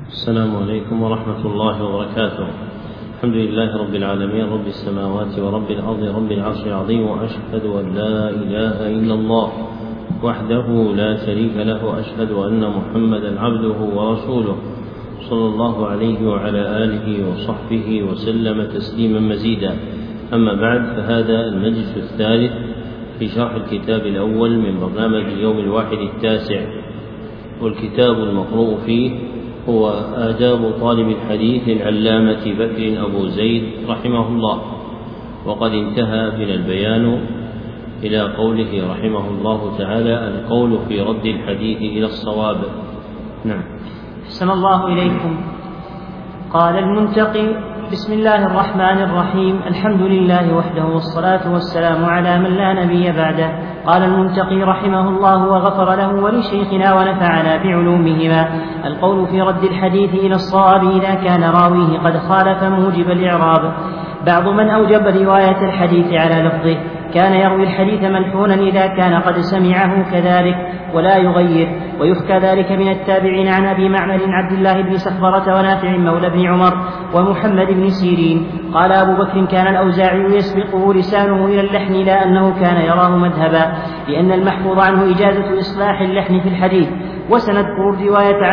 السلام عليكم ورحمة الله وبركاته. الحمد لله رب العالمين، رب السماوات ورب الأرض، رب العرش العظيم، وأشهد أن لا إله إلا الله وحده لا شريك له، وأشهد أن محمدا عبده ورسوله صلى الله عليه وعلى آله وصحبه وسلم تسليما مزيدا. أما بعد، فهذا المجلس الثالث في شرح الكتاب الأول من برنامج يوم الواحد التاسع، والكتاب المقروء فيه هو آداب طالب الحديث للعلامة بكر أبو زيد رحمه الله. وقد انتهى بنا البيان إلى قوله رحمه الله تعالى: القول في رد الحديث إلى الصواب. نعم. أحسن الله إليكم. قال المنتقي: بسم الله الرحمن الرحيم، الحمد لله وحده، والصلاة والسلام على من لا نبي بعده. قال المنتقي رحمه الله وغفر له ولشيخنا ونفعنا بعلومهما: القول في رد الحديث إلى الصواب إذا كان راويه قد خالف موجب الإعراب. بعض من أوجب رواية الحديث على لفظه كان يروي الحديث ملحونا إذا كان قد سمعه كذلك ولا يغير، ويحكى ذلك من التابعين عن أبي معمر عبد الله بن سخبرة ونافع مولى بن عمر ومحمد بن سيرين. قال أبو بكر: كان الأوزاعي يسبقه لسانه إلى اللحن لا أنه كان يراه مذهبا، لأن المحفوظ عنه إجازة إصلاح اللحن في الحديث، وسنذكر الرواية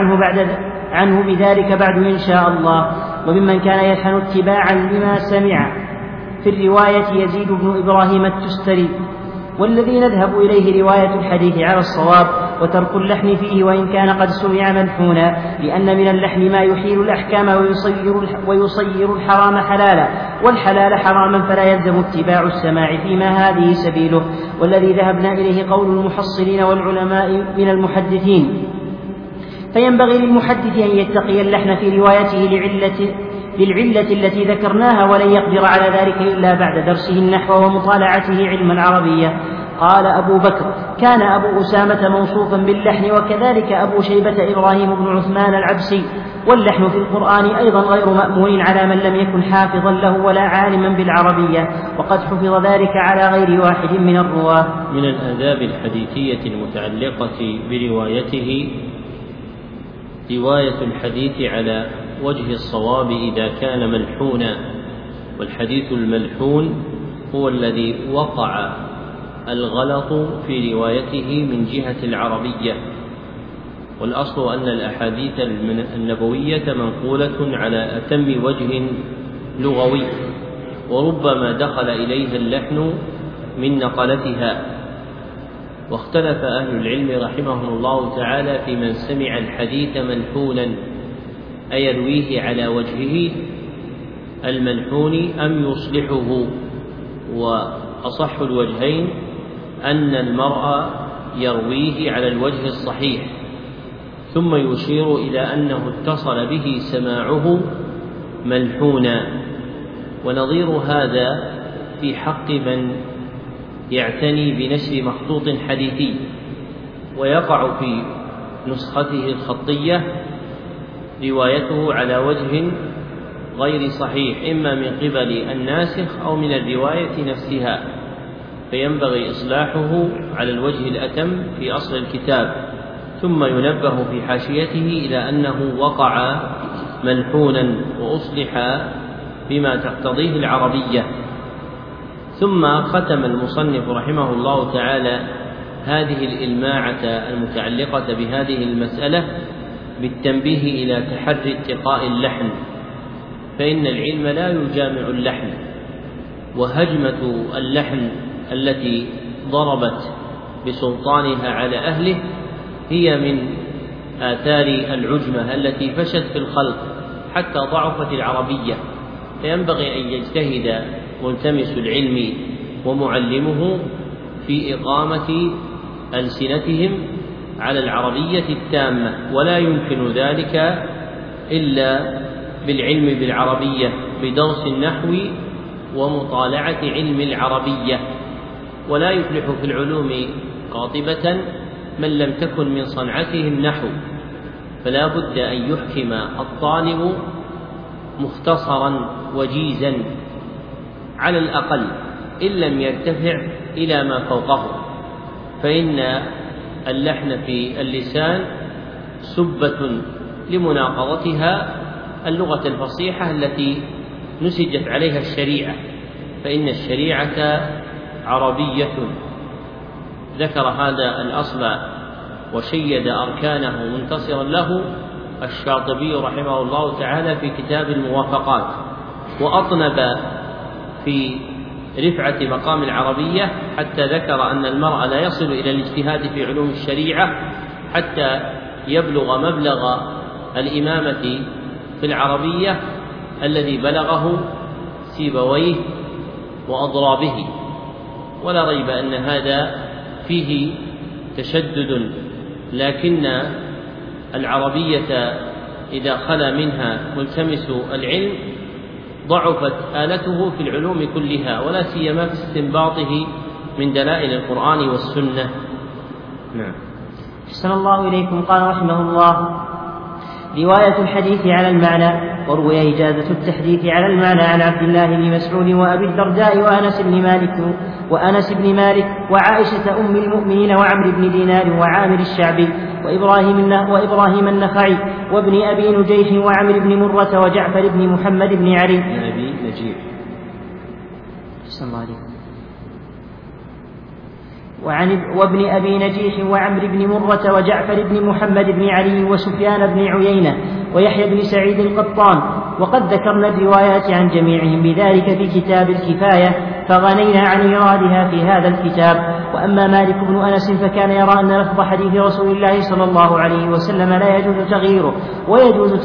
عنه بذلك بعد إن شاء الله. وممن كان يلحن اتباعا لما سمع في الرواية يزيد بن إبراهيم التستري. والذي نذهب إليه رواية الحديث على الصواب وترك اللحن فيه وإن كان قد سمع ملحونا، لأن من اللحن ما يحيل الأحكام ويصير الحرام حلالا والحلال حراما، فلا يلزم اتباع السماع فيما هذه سبيله. والذي ذهبنا إليه قول المحصلين والعلماء من المحدثين، فينبغي للمحدث أن يتقي اللحن في روايته للعلة التي ذكرناها، ولن يقدر على ذلك إلا بعد درسه النحو ومطالعته علم العربية. قال أبو بكر: كان أبو أسامة موصوفا باللحن، وكذلك أبو شيبة إبراهيم بن عثمان العبسي. واللحن في القرآن أيضا غير مأمون على من لم يكن حافظا له ولا عالما بالعربية، وقد حفظ ذلك على غير واحد من الرواة. من الآداب الحديثية المتعلقة بروايته رواية الحديث على وجه الصواب إذا كان ملحونا. والحديث الملحون هو الذي وقع الغلط في روايته من جهة العربية، والأصل أن الأحاديث النبوية منقولة على أتم وجه لغوي، وربما دخل إليها اللحن من نقلتها. واختلف أهل العلم رحمهم الله تعالى في من سمع الحديث ملحونا أيرويه على وجهه الملحون أم يصلحه. وأصح الوجهين أن المرء يرويه على الوجه الصحيح، ثم يشير إلى أنه اتصل به سماعه ملحونا. ونظير هذا في حق من يعتني بنشر مخطوط حديثي ويقع في نسخته الخطية روايته على وجه غير صحيح، إما من قبل الناسخ أو من الرواية نفسها، فينبغي إصلاحه على الوجه الأتم في أصل الكتاب، ختم ينبه في حاشيته إلى أنه وقع ملحونا وأصلح بما تقتضيه العربية. ثم ختم المصنف رحمه الله تعالى هذه الإلماعة المتعلقة بهذه المسألة بالتنبيه إلى تحري اتقاء اللحن، فإن العلم لا يجامع اللحن، وهجمة اللحن التي ضربت بسلطانها على أهله هي من آثار العجمة التي فشت في الخلق حتى ضعفت العربية. فينبغي أن يجتهد ملتمس العلم ومعلمه في إقامة ألسنتهم على العربية التامة، ولا يمكن ذلك إلا بالعلم بالعربية بدرس النحو ومطالعة علم العربية. ولا يفلح في العلوم قاطبة من لم تكن من صنعته النحو، فلا بد أن يحكم الطالب مختصرا وجيزا على الأقل إن لم يرتفع إلى ما فوقه، فإن اللحن في اللسان سبة لمناقضتها اللغة الفصيحة التي نسجت عليها الشريعة، فإن الشريعة عربية. ذكر هذا الأصل وشيد أركانه منتصرا له الشاطبي رحمه الله تعالى في كتاب الموافقات، وأطنب في رفعة مقام العربية حتى ذكر أن المرء لا يصل إلى الاجتهاد في علوم الشريعة حتى يبلغ مبلغ الإمامة في العربية الذي بلغه سيبويه وأضرابه. ولا ريب أن هذا فيه تشدد، لكن العربية إذا خلا منها ملتمس العلم ضعفت آلته في العلوم كلها، ولا سيما في استنباطه من دلائل القرآن والسنة. نعم. أحسن الله إليكم. قال رحمه الله: رواية الحديث على المعنى. وروي إجازة التحديث على المعنى عن عبد الله بن مسعود وأبي الدرداء وأنس بن مالك وعائشة أم المؤمنين وعمرو بن دينار وعامر الشعبي وإبراهيم النخعي وابن أبي نجيح وعمرو بن مرة وجعفر بن محمد بن علي وابن أبي نجيح وعمرو بن مرة وجعفر بن محمد بن علي وسفيان بن عيينة ويحيى بن سعيد القطان. وقد ذكرنا الروايات عن جميعهم بذلك في كتاب الكفاية، فغنينا عن إيرادها في هذا الكتاب. وأما مالك بن أنس فكان يرى أن لفظ حديث رسول الله صلى الله عليه وسلم لا يجوز تغييره، ويجوز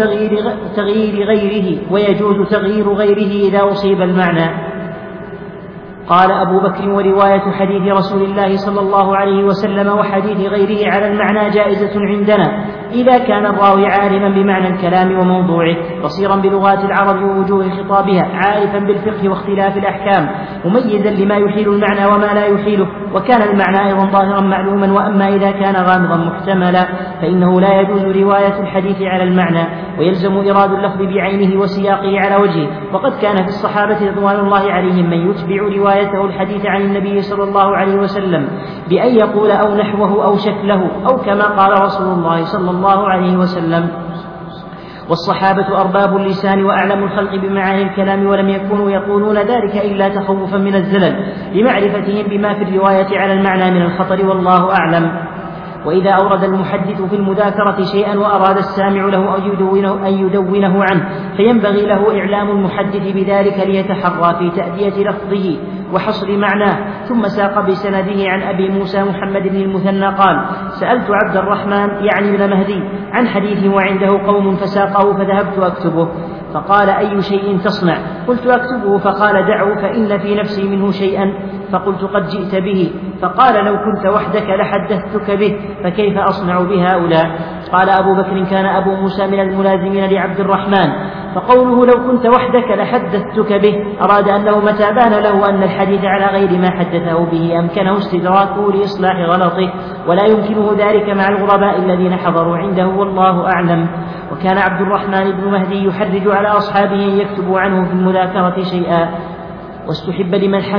تغيير غيره إذا أصيب المعنى. قال أبو بكر: ورواية حديث رسول الله صلى الله عليه وسلم وحديث غيره على المعنى جائزة عندنا إذا كان الراوي عالما بمعنى الكلام وموضوعه، بصيرا بلغات العرب ووجوه خطابها، عارفا بالفقه واختلاف الأحكام، مميزا لما يحيل المعنى وما لا يحيله، وكان المعنى أيضا ظاهرا معلوما. وأما إذا كان غامضا محتملا فإنه لا يجوز رواية الحديث على المعنى، ويلزم إراد اللفظ بعينه وسياقه على وجهه. وقد كان في الصحابة رضوان الله عليهم من يتبع روايته الحديث عن النبي صلى الله عليه وسلم بأن يقول أو نحوه أو شكله أو كما قال رسول الله صلى الله عليه وسلم. والصحابة أرباب اللسان وأعلم الخلق بمعاني الكلام، ولم يكونوا يقولون ذلك إلا تخوفا من الزلل لمعرفتهم بما في الرواية على المعنى من الخطر، والله أعلم. وإذا أورد المحدث في المذاكرة شيئا وأراد السامع له أن يدونه عنه فينبغي له إعلام المحدث بذلك ليتحرى في تأدية لفظه وحصر معناه. ثم ساق بسنده عن أبي موسى محمد بن المثنى قال: سألت عبد الرحمن يعني بن مهدي عن حديث وعنده قوم فساقه فذهبت أكتبه، فقال: أي شيء تصنع؟ قلت: أكتبه. فقال: دعه فإن في نفسي منه شيئا. فقلت: قد جئت به. فقال: لو كنت وحدك لحدثتك به، فكيف أصنع بهؤلاء؟ قال أبو بكر: كان أبو موسى من الملازمين لعبد الرحمن، فقوله لو كنت وحدك لحدثتك به أراد أنه متى بان له أن الحديث على غير ما حدثه به أمكنه استدراكه لإصلاح غلطه، ولا يمكنه ذلك مع الغرباء الذين حضروا عنده، والله أعلم. وكان عبد الرحمن بن مهدي يحرج على أصحابه أن يكتبوا عنه في المذاكرة شيئا. واستحب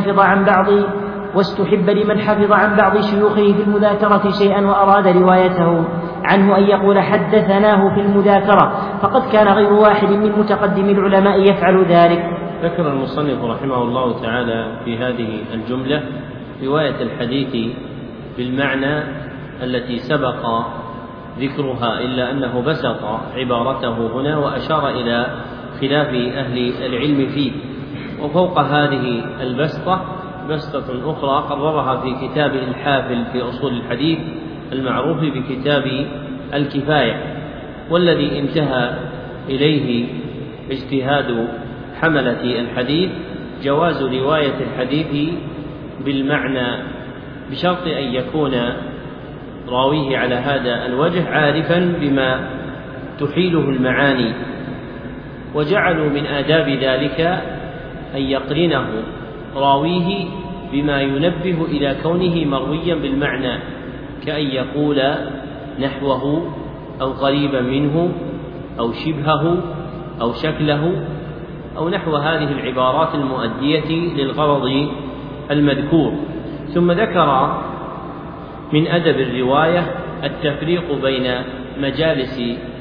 لمن حفظ عن بعض شيوخه في المذاكرة شيئا وأراد روايته عنه أن يقول حدثناه في المذاكرة، فقد كان غير واحد من متقدم العلماء يفعل ذلك. ذكر المصنف رحمه الله تعالى في هذه الجملة رواية الحديث بالمعنى التي سبق ذكرها، إلا أنه بسط عبارته هنا وأشار إلى خلاف أهل العلم فيه. وفوق هذه البسطة بسطة أخرى قررها في كتاب الحافل في أصول الحديث المعروف بكتاب الكفاية، والذي انتهى إليه اجتهاد حملة الحديث جواز رواية الحديث بالمعنى بشرط أن يكون راويه على هذا الوجه عارفا بما تحيله المعاني. وجعلوا من آداب ذلك أن يقرنه راويه بما ينبه إلى كونه مرويا بالمعنى، كأن يقول نحوه أو قريبا منه أو شبهه أو شكله أو نحو هذه العبارات المؤدية للغرض المذكور. ثم ذكر من أدب الرواية التفريق بين مجالس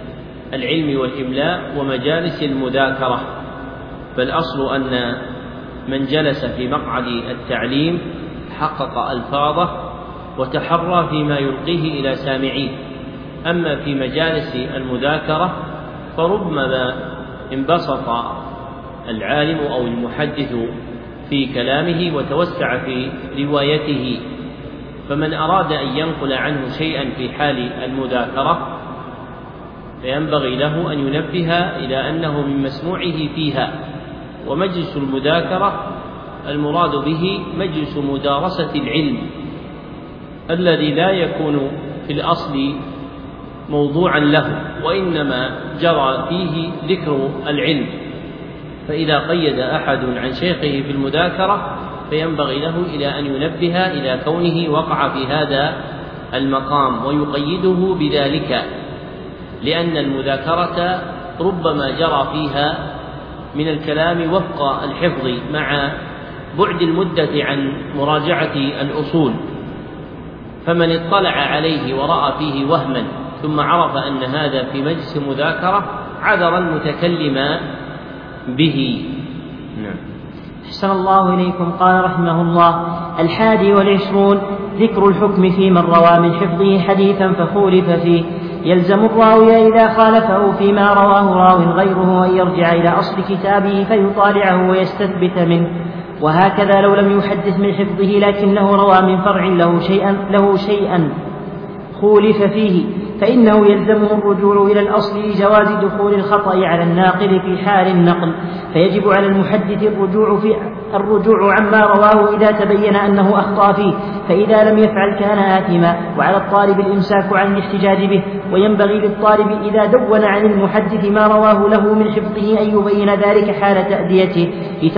العلم والإملاء ومجالس المذاكرة. فالأصل أن من جلس في مقعد التعليم حقق ألفاظه وتحرى فيما يلقيه إلى سامعيه. أما في مجالس المذاكرة فربما انبسط العالم أو المحدث في كلامه وتوسع في روايته، فمن أراد أن ينقل عنه شيئا في حال المذاكرة فينبغي له أن ينبه إلى أنه من مسموعه فيها. ومجلس المذاكرة المراد به مجلس مدارسة العلم الذي لا يكون في الأصل موضوعا له، وإنما جرى فيه ذكر العلم. فإذا قيد أحد عن شيخه في المذاكرة فينبغي له إلى أن ينبه إلى كونه وقع في هذا المقام ويقيده بذلك، لأن المذاكرة ربما جرى فيها من الكلام وفق الحفظ مع بعد المدة عن مراجعة الأصول، فمن اطلع عليه ورأى فيه وهما ثم عرف أن هذا في مجلس مذاكرة عذر المتكلم به. أحسن الله إليكم. قال رحمه الله: 21 ذكر الحكم في من روى من حفظه حديثا فخولف فيه. يلزم الراوي إذا خالفه فيما رواه راو غيره أن يرجع إلى أصل كتابه فيطالعه ويستثبت منه، وهكذا لو لم يحدث من حفظه لكنه روى من فرع له شيئا خولف فيه فإنه يلزمه الرجوع إلى الأصل لجواز دخول الخطأ على الناقل في حال النقل، فيجب على المحدث الرجوع عما رواه إذا تبين أنه أخطأ فيه، فإذا لم يفعل كان آثما، وعلى الطالب الإمساك عن الاحتجاج به. وينبغي للطالب إذا دون عن المحدث ما رواه له من حفظه أن يبين ذلك حال تأديته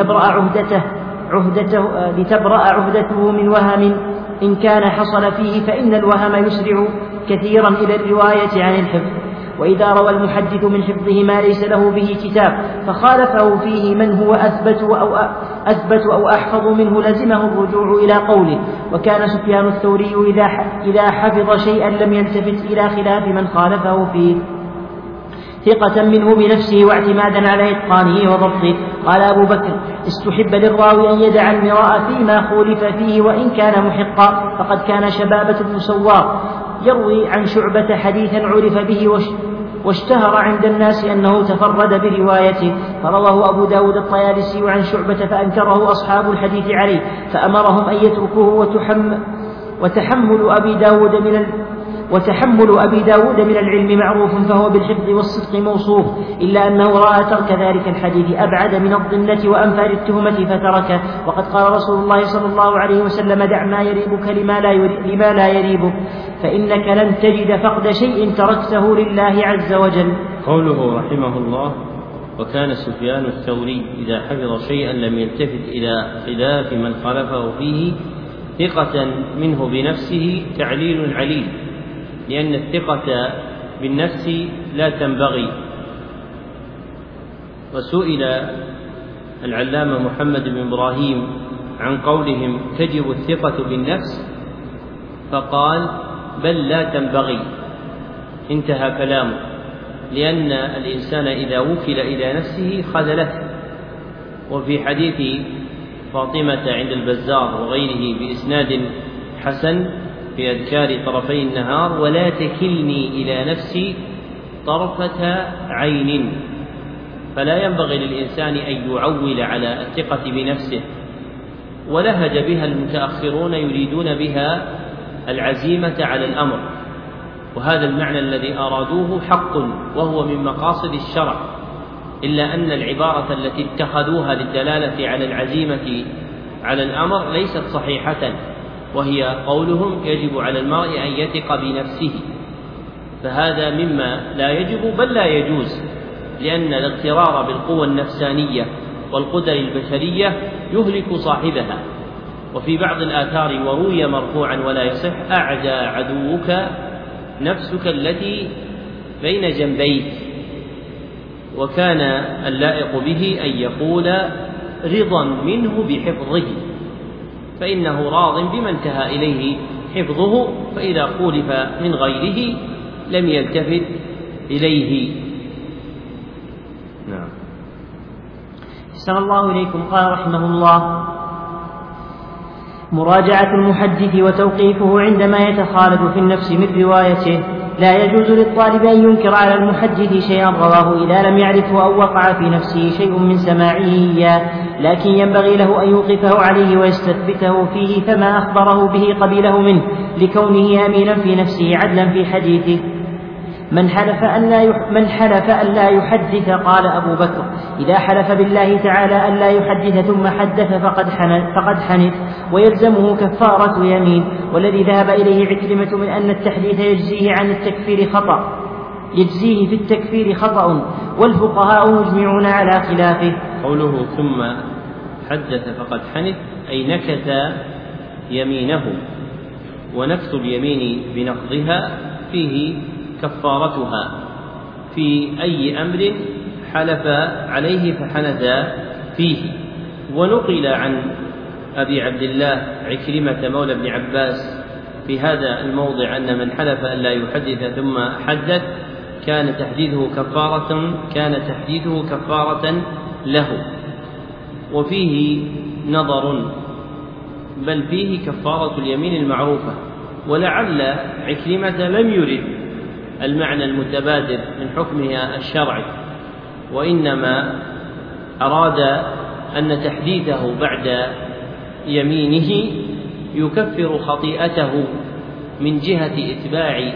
لتبرأ عهدته من وهم إن كان حصل فيه، فإن الوهم يسرع كثيرا إلى الرواية عن الحفظ. وإذا روى المحدث من حفظه ما ليس له به كتاب فخالفه فيه من هو أثبت أو أحفظ منه لزمه الرجوع إلى قوله. وكان سفيان الثوري إذا حفظ شيئا لم يلتفت إلى خلاف من خالفه فيه ثقة منه بنفسه واعتمادا على إتقانه وضبطه. قال أبو بكر: استحب للراوي أن يدع المراء فيما خولف فيه وإن كان محقا، فقد كان شبابة بن سوار يروي عن شعبة حديثا عرف به واشتهر عند الناس أنه تفرد بروايته، فرواه أبو داود الطيالسي عن شعبة فأنكره أصحاب الحديث عليه فأمرهم أن يتركوه. وتحمل أبي داود من العلم معروف، فهو بالحفظ والصدق موصوف، إلا أنه رأى ترك ذلك الحديث أبعد من الظنة وأنفى للتهمة فتركه. وقد قال رسول الله صلى الله عليه وسلم: دع ما يريبك لما لا يريبك، فإنك لن تجد فقد شيء تركته لله عز وجل. قوله رحمه الله: وكان سفيان الثوري إذا حفظ شيئا لم يلتفت إلى خلاف من خالفه فيه ثقة منه بنفسه، تعليل عليل، لأن الثقة بالنفس لا تنبغي. وسئل العلامة محمد بن إبراهيم عن قولهم تجب الثقة بالنفس فقال: بل لا تنبغي، انتهى كلامه، لأن الإنسان إذا وكل إلى نفسه خذلته. وفي حديث فاطمة عند البزار وغيره بإسناد حسن في أذكار طرفي النهار: ولا تكلني إلى نفسي طرفة عين. فلا ينبغي للإنسان أن يعول على الثقة بنفسه، ولهج بها المتأخرون يريدون بها العزيمة على الأمر، وهذا المعنى الذي أرادوه حق وهو من مقاصد الشرع، إلا أن العبارة التي اتخذوها للدلالة على العزيمة على الأمر ليست صحيحة، وهي قولهم يجب على المرء أن يثق بنفسه، فهذا مما لا يجب بل لا يجوز، لأن الاغترار بالقوى النفسانية والقدر البشرية يهلك صاحبها. وفي بعض الآثار وروي مرفوعا ولا يصح: أعدى عدوك نفسك التي بين جنبيك. وكان اللائق به أن يقول رضا منه بحفظه، فإنه راض بما انتهى إليه حفظه، فإذا خولف من غيره لم يلتفت إليه. نعم. أحسن الله إليكم. قال رحمه الله: مراجعة المحدث وتوقيفه عندما يتخالف في النفس من روايته. لا يجوز للطالب أن ينكر على المحدث شيئا رواه إذا لم يعرفه أو وقع في نفسه شيء من سماعه إياه، لكن ينبغي له أن يوقفه عليه ويستثبته فيه، فما أخبره به قبيله منه لكونه أمينا في نفسه عدلا في حديثه. من حلف أن لا يحدث، قال أبو بكر: إذا حلف بالله تعالى أن لا يحدث ثم حدث فقد حنث ويلزمه كفارة يمين. والذي ذهب إليه عكرمة من أن التحديث يجزيه في التكفير خطأ، والفقهاء مجمعون على خلافه. قوله ثم حدث فقد حنث أي نكث يمينه، ونكث اليمين بنقضها فيه كفارتها في أي أمر حلف عليه فحنث فيه. ونقل عن أبي عبد الله عكرمة مولى ابن عباس في هذا الموضع أن من حلف أن لا يحدث ثم حدث كان تحديثه كفارة له. وفيه نظر، بل فيه كفارة اليمين المعروفة، ولعل عكرمة لم يرد المعنى المتبادر من حكمها الشرعي، وإنما أراد أن تحديثه بعد يمينه يكفر خطيئته من جهة إتباع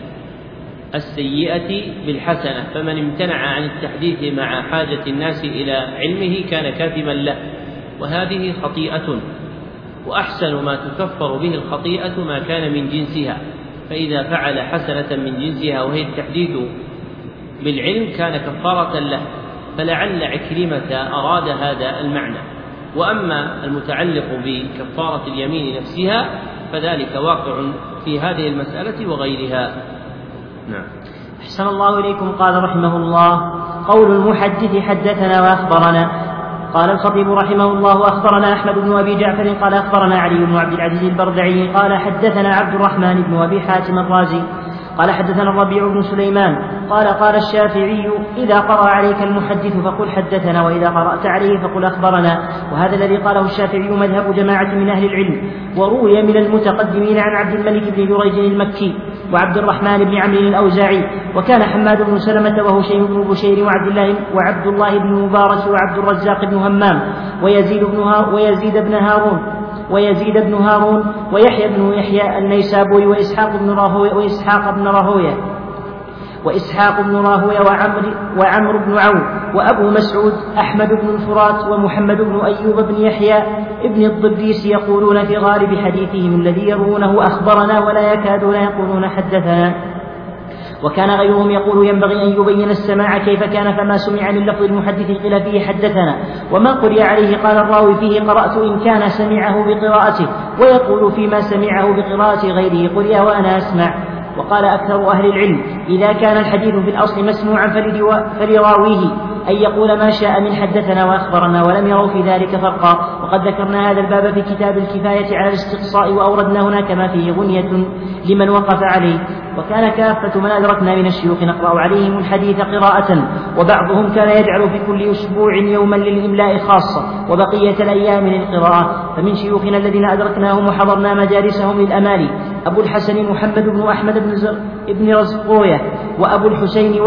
السيئة بالحسنة، فمن امتنع عن التحديث مع حاجة الناس إلى علمه كان كاذبا له، وهذه خطيئة، وأحسن ما تكفر به الخطيئة ما كان من جنسها، فإذا فعل حسنة من جنسها وهي التحديث بالعلم كان كفارة له، فلعل عكرمة أراد هذا المعنى. وأما المتعلق بكفارة اليمين نفسها فذلك واقع في هذه المسألة وغيرها. نعم. أحسن الله إليكم. قال رحمه الله: قول المحدث حدثنا وأخبرنا. قال الخطيب رحمه الله: أخبرنا أحمد بن أبي جعفر قال أخبرنا علي بن عبد العزيز البردعي قال حدثنا عبد الرحمن بن أبي حاتم الرازي قال حدثنا الربيع بن سليمان قال الشافعي: إذا قرأ عليك المحدث فقل حدثنا، وإذا قرأت عليه فقل أخبرنا. وهذا الذي قاله الشافعي مذهب جماعة من أهل العلم. وروي من المتقدمين عن عبد الملك بن جريج المكي وعبد الرحمن بن عمرو الأوزاعي، وكان حماد بن سلمة وهشيم بن بشير وعبد الله بن مبارك وعبد الرزاق بن همام ويزيد بن هارون ويحيى بن يحيى النيسابوري وإسحاق بن راهويه وعمرو بن عون وأبو مسعود أحمد بن الفرات ومحمد بن أيوب بن يحيى ابن الضبيس يقولون في غالب حديثهم الذي يروونه أخبرنا ولا يكادون يقولون حدثنا. وكان غيرهم يقول ينبغي أن يبين السماع كيف كان، فما سمع من لفظ المحدث قيل فيه حدثنا، وما قرئ عليه قال الراوي فيه قرأت إن كان سمعه بقراءته، ويقول فيما سمعه بقراءة غيره قرئ وأنا أسمع. وقال أكثر أهل العلم: إذا كان الحديث في الأصل مسموعا فلراويه أن يقول ما شاء من حدثنا وأخبرنا، ولم يروا في ذلك فرقا. وقد ذكرنا هذا الباب في كتاب الكفاية على الاستقصاء، وأوردنا هناك ما فيه غنية لمن وقف عليه. وكان كافة من أدركنا من الشيوخ نقرأ عليهم الحديث قراءة، وبعضهم كان يجعل في كل أسبوع يوما للإملاء خاصة وبقية الأيام للقراءة. فمن شيوخنا الذين أدركناهم وحضرنا مجالسهم للأمالي أبو الحسن محمد بن أحمد بن رزقوية، وأبو الحسين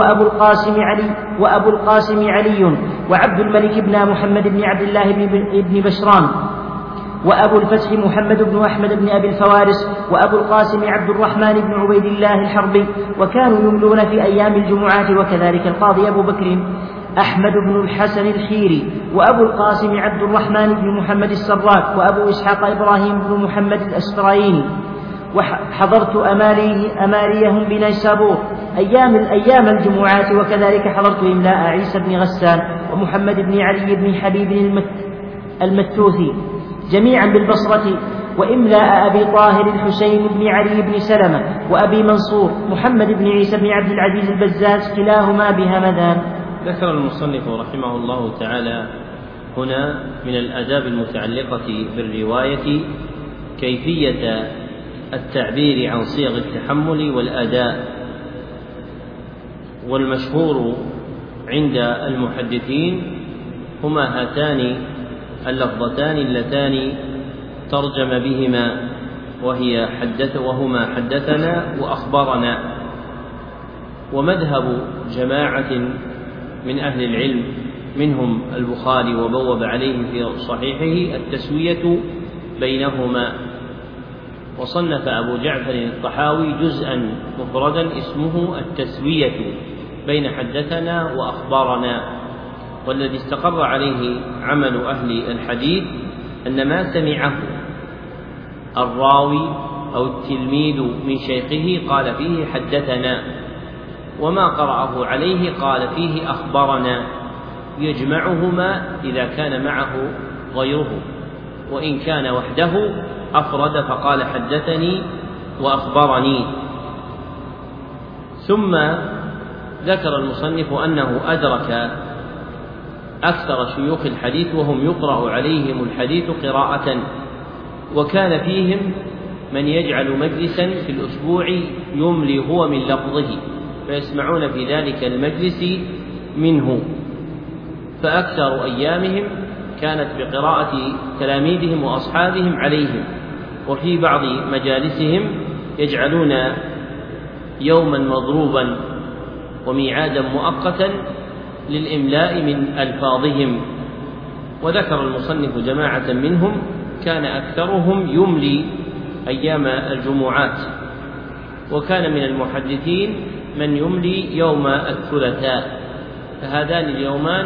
وأبو القاسم علي، وعبد الملك بن محمد بن عبد الله بن بشران، وأبو الفتح محمد بن أحمد بن أبي الفوارس، وأبو القاسم عبد الرحمن بن عبيد الله الحربي، وكانوا يملون في أيام الجمعات. وكذلك القاضي أبو بكر أحمد بن الحسن الخيري، وأبو القاسم عبد الرحمن بن محمد السراك، وأبو إسحاق إبراهيم بن محمد الأسفرايني. وحضرت أماليهم بنيسابور أيام الجمعات. وكذلك حضرت إملاء عيسى بن غسان ومحمد بن علي بن حبيب المتوثي جميعا بالبصرة، وإملاء أبي طاهر الحسين بن علي بن سلمة، وأبي منصور محمد بن عيسى بن عبد العزيز البزاز كلاهما بهمدان. ذكر المصنف رحمه الله تعالى هنا من الآداب المتعلقة بالرواية كيفية التعبير عن صيغ التحمل والأداء. والمشهور عند المحدثين هما هاتان اللفظتان اللتان ترجم بهما، وهما حدثنا وأخبرنا. ومذهب جماعة من أهل العلم منهم البخاري وبوب عليه في صحيحه التسوية بينهما. وصنف أبو جعفر الطحاوي جزءا مفردا اسمه التسوية بين حدثنا وأخبرنا. والذي استقر عليه عمل أهل الحديث أن ما سمعه الراوي أو التلميذ من شيخه قال فيه حدثنا، وما قرأه عليه قال فيه أخبرنا، يجمعهما إذا كان معه غيره، وإن كان وحده أفرد فقال حدثني وأخبرني. ثم ذكر المصنف أنه أدرك أكثر شيوخ الحديث وهم يقرأ عليهم الحديث قراءة، وكان فيهم من يجعل مجلسا في الأسبوع يملي هو من لفظه فيسمعون في ذلك المجلس منه، فأكثر أيامهم كانت بقراءة تلاميذهم وأصحابهم عليهم. وفي بعض مجالسهم يجعلون يوما مضروبا وميعادا مؤقتا للإملاء من ألفاظهم. وذكر المصنف جماعة منهم كان أكثرهم يملي أيام الجمعات، وكان من المحدثين من يملي يوم الثلاثاء. فهذان اليومان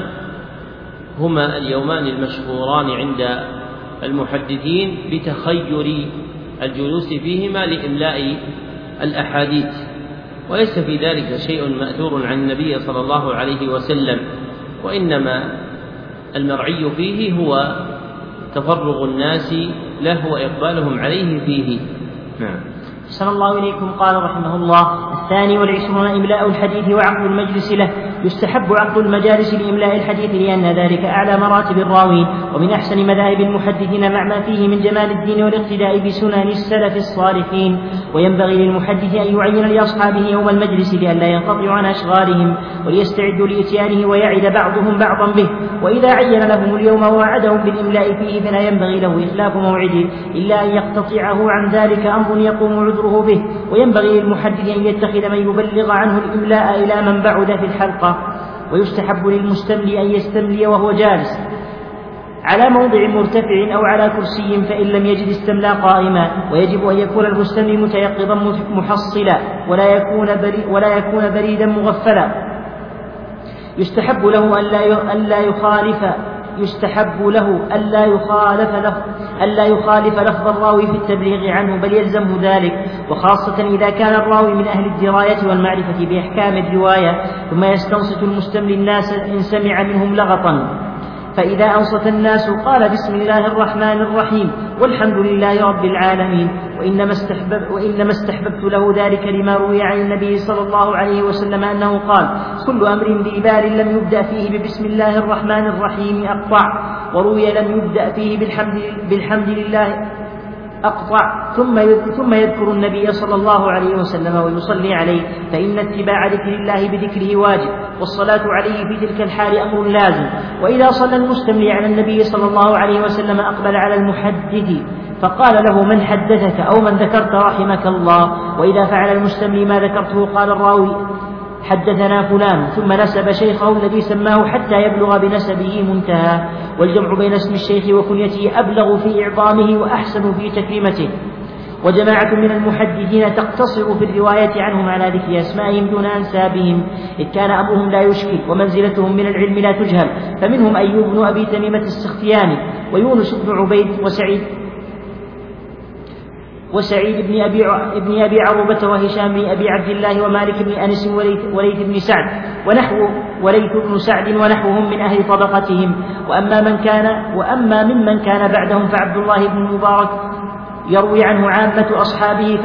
هما اليومان المشهوران عند المحدثين بتخير الجلوس فيهما لإملاء الأحاديث، وليس في ذلك شيء مأثور عن النبي صلى الله عليه وسلم، وإنما المرعي فيه هو تفرغ الناس له وإقبالهم عليه فيه. نعم. أحسن الله إليكم. قال رحمه الله: 22 إملاء الحديث وعقد المجلس له. يستحب عقد المجالس لإملاء الحديث لأن ذلك أعلى مراتب الراوين ومن أحسن مذاهب المحدثين مع ما فيه من جمال الدين والاقتداء بسنن السلف الصالحين. وينبغي للمحدث أن يعين لأصحابه يوم المجلس لئلا ينقطعوا عن أشغالهم وليستعدوا لإتيانه ويعد بعضهم بعضا به. وإذا عين لهم اليوم ووعدهم بالإملاء فيه فلا ينبغي له إخلاف موعده إلا أن يقتطعه عن ذلك أمر يقوم عذره به. وينبغي للمحدث أن يتخذ من يبلغ عنه الإملاء إلى من بعد في الحلقة. ويستحب للمستملي أن يستملي وهو جالس على موضع مرتفع أو على كرسي، فإن لم يجد استملى قائما. ويجب أن يكون المستملي متيقظا محصلا ولا يكون بريدا مغفلا. يستحب له ألا يخالف لفظ الراوي في التبليغ عنه، بل يلزمه ذلك، وخاصة إذا كان الراوي من أهل الدراية والمعرفة بأحكام الرواية. ثم يستنصت المستملي الناس إن سمع منهم لغطا، فإذا أنصت الناس قال: بسم الله الرحمن الرحيم والحمد لله رب العالمين. وإنما استحببت له ذلك لما روي عن النبي صلى الله عليه وسلم أنه قال: كل أمر ذي بال لم يبدأ فيه ببسم الله الرحمن الرحيم أقطع. وروي لم يبدأ فيه بالحمد لله أقطع. ثم يذكر النبي صلى الله عليه وسلم ويصلي عليه، فإن اتباع ذكر الله بذكره واجب، والصلاة عليه في تلك الحال أمر لازم. وإذا صلى المستملي على النبي صلى الله عليه وسلم أقبل على المحدث فقال له: من حدثك أو من ذكرت رحمك الله. وإذا فعل المستملي ما ذكرته قال الراوي: حدثنا فلان، ثم نسب شيخه الذي سماه حتى يبلغ بنسبه منتهى. والجمع بين اسم الشيخ وكنيته أبلغ في إعظامه وأحسن في تكريمته. وجماعة من المحدثين تقتصر في الرواية عنهم على ذكر أسمائهم دون أنسابهم، إذ كان أمرهم لا يشكل ومنزلتهم من العلم لا تجهل. فمنهم أيوب بن أبي تميمة السختياني ويونس بن عبيد وسعيد بن أبي عروبة وهشام بن أبي عبد الله ومالك بن أنس وليث بن سعد وليث بن سعد ونحوهم من أهل طبقتهم. وأما ممن كان بعدهم فعبد الله بن المبارك يروي عنه عامة أصحابه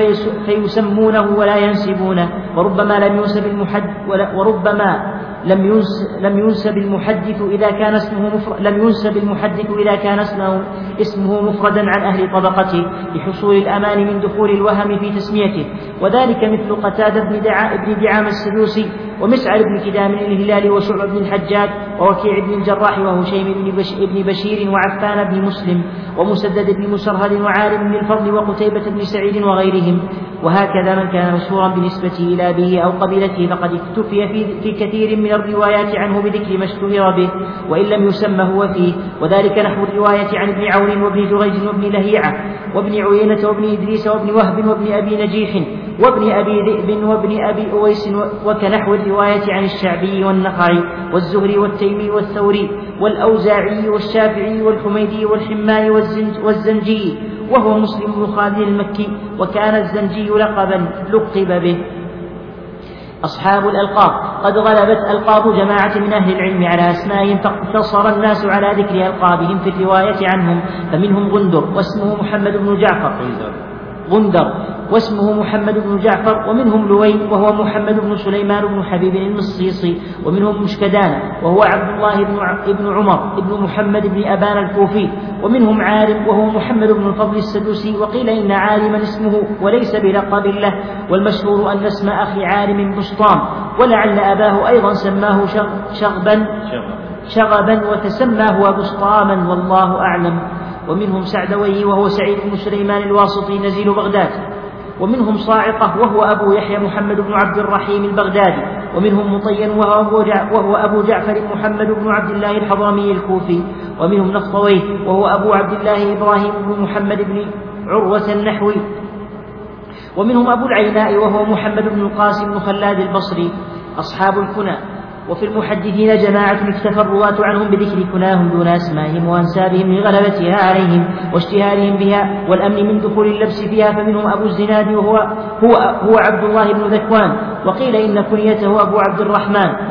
لم ينسب المحدث إذا كان اسمه مفردا عن أهل طبقته لحصول الأمان من دخول الوهم في تسميته، وذلك مثل قتادة بن دعامة السدوسي ومسعر بن كدام الهلال وشعبة بن الحجاج ووكيع بن الجراح وهشيم بن بشير وعفان بن مسلم ومسدد بن مسرهد وعارم بن الفضل وقتيبة بن سعيد وغيرهم. وهكذا من كان مشهورا بنسبته إلى أبيه أو قبيلته فقد اكتفي في كثير من الروايات عنه بذكر ما اشتهر به وإن لم يسمى هو فيه، وذلك نحو الرواية عن ابن عون وابن جريج وابن لهيعة وابن عيينة وابن إدريس وابن وهب وابن أبي نجيح وابن أبي ذئب وابن أبي أويس، وكنحو الرواية عن الشعبي والنخعي والزهري والتيمي والثوري والأوزاعي والشافعي والحميدي والحماني والزنجي، وهو مسلم بن خالد المكي، وكان الزنجي لقبا لقب به. أصحاب الألقاب. قد غلبت ألقاب جماعة من أهل العلم على أسمائهم، فاقتصر الناس على ذكر ألقابهم في الرواية عنهم، فمنهم غندر واسمه محمد بن جعفر، ومنهم لوي وهو محمد بن سليمان بن حبيب المصيصي، ومنهم مشكدان وهو عبد الله بن عمر بن محمد بن أبان الكوفي، ومنهم عارم وهو محمد بن الفضل السدوسي، وقيل إن عارما اسمه وليس بلقب له، والمشهور أن اسم أخي عارم بسطام، ولعل أباه أيضا سماه شغبا وتسماه بسطاما والله أعلم. ومنهم سعدوي وهو سعيد بن سليمان الواسطي نزيل بغداد، ومنهم صاعقة وهو أبو يحيى محمد بن عبد الرحيم البغدادي، ومنهم مطين وهو أبو جعفر محمد بن عبد الله الحضرمي الكوفي، ومنهم نفطويه وهو أبو عبد الله إبراهيم بن محمد بن عروة النحوي، ومنهم أبو العيناء وهو محمد بن القاسم بن خلاد البصري. أصحاب الكنى. وفي المحدثين جماعة اكتفى الرواة عنهم بذكر كناهم دون أسمائهم وأنسابهم لغلبتها عليهم واشتهارهم بها والأمن من دخول اللبس فيها، فمنهم أبو الزناد وهو عبد الله بن ذكوان، وقيل إن كنيته أبو عبد الرحمن،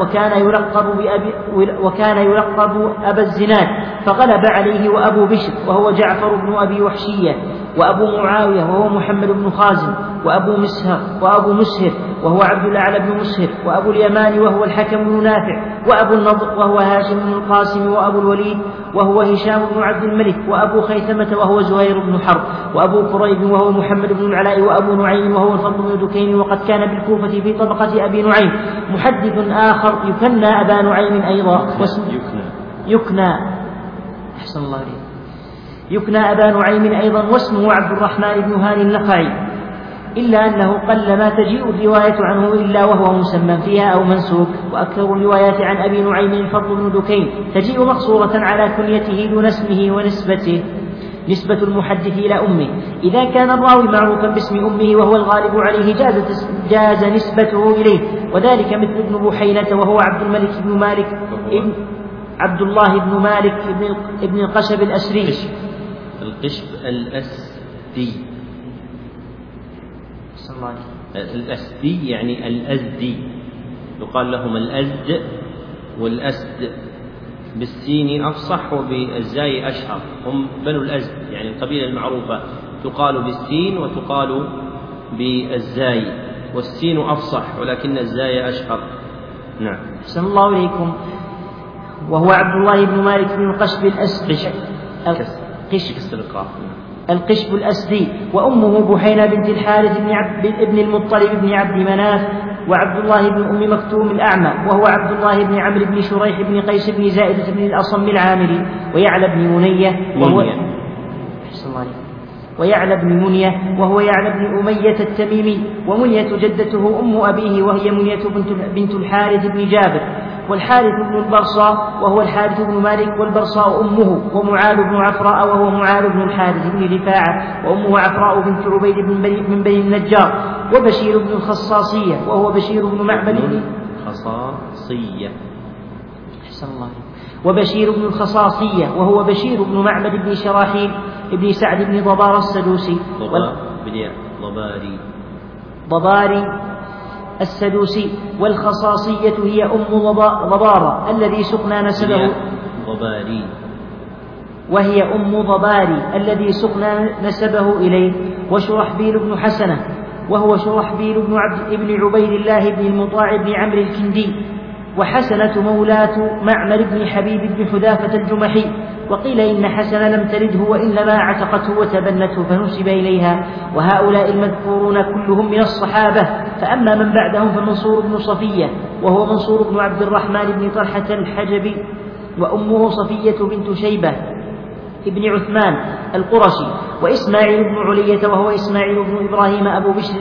وكان يلقب أبا الزناد، فغلب عليه وأبو بشر وهو جعفر بن أبي وحشية، وأبو معاوية وهو محمد بن خازم، وأبو مسهر وهو عبد الأعلى بن مسهر، وأبو اليمان وهو الحكم بن نافع، وأبو النضر وهو هاشم بن القاسم، وأبو الوليد وهو هشام بن عبد الملك، وأبو خيثمة وهو زهير بن حرب، وأبو كريب وهو محمد بن العلاء، وأبو نعيم وهو الفضل بن دكين. وقد كان بالكوفة في طبقة أبي نعيم محدث آخر يكنى أبا نعيم أيضا يكنى أبا نعيم أيضا، واسمه عبد الرحمن بن هاني النخعي، إلا أنه قل ما تجيء الرواية عنه إلا وهو مسمى فيها أو منسوب، وأكثر الروايات عن أبي نعيم الفضل بن دكين تجيء مقصورة على كنيته دون اسمه ونسبته. نسبة المحدث إلى أمه. إذا كان الراوي معروفا باسم أمه وهو الغالب عليه جاز نسبته إليه، وذلك مثل ابن بحينة وهو عبد الله بن مالك ابن القشب الأسري. القشب الأسدي يعني الأزدي، يقال لهم الأزد والأسد، بالسين أفصح وبالزاي أشهر، هم بنو الأزد يعني القبيلة المعروفة، تقال بالسين وتقال بالزاي، والسين أفصح ولكن الزاي أشهر. نعم. أحسن الله إليكم. وهو عبد الله بن مالك بن القشب الأسدي القشب الأسدي، وأمه بحينة بنت الحارث بن المطلب بن عبد مناف، وعبد الله بن أم مكتوم الأعمى، وهو عبد الله بن عمرو بن شريح بن قيس بن زائدة بن الأصم العامري، ويعلى بن منية وهو يعلى بن أمية التميمي، ومنية جدته أم أبيه وهي منية بنت الحارث بن جابر، والحارث بن البرصاء وهو الحارث بن مالك، والبرصاء أمه، ومعاذ بن عفراء وهو معاذ بن الحارث بن رفاعة، وأمه عفراء بنت عبيد من بني النجار، وبشير بن الخصاصية وهو بشير بن معبد بن وهو بشير بن معبد بن شراحيل ابن سعد بن ضبار السدوسي ضباري السدوسي. والخصاصية هي أم ضبارة الذي سقنا نسبه الذي سقنا نسبه إليه. وشرحبيل بن حسنة وهو شرحبيل بن عبيد الله بن المطاع بن عمرو الكندي، وحسنة مولاة معمر بن حبيب بن حذافة الجمحي. وقيل إن حسن لم تلده وإنما عتقته وتبنته فنسب إليها. وهؤلاء المذكورون كلهم من الصحابة. فأما من بعدهم فمنصور بن صفية وهو منصور بن عبد الرحمن بن طلحة الحجبي، وأمه صفية بنت شيبة ابن عثمان القرشي، وإسماعيل بن علية وهو إسماعيل بن إبراهيم أبو بشر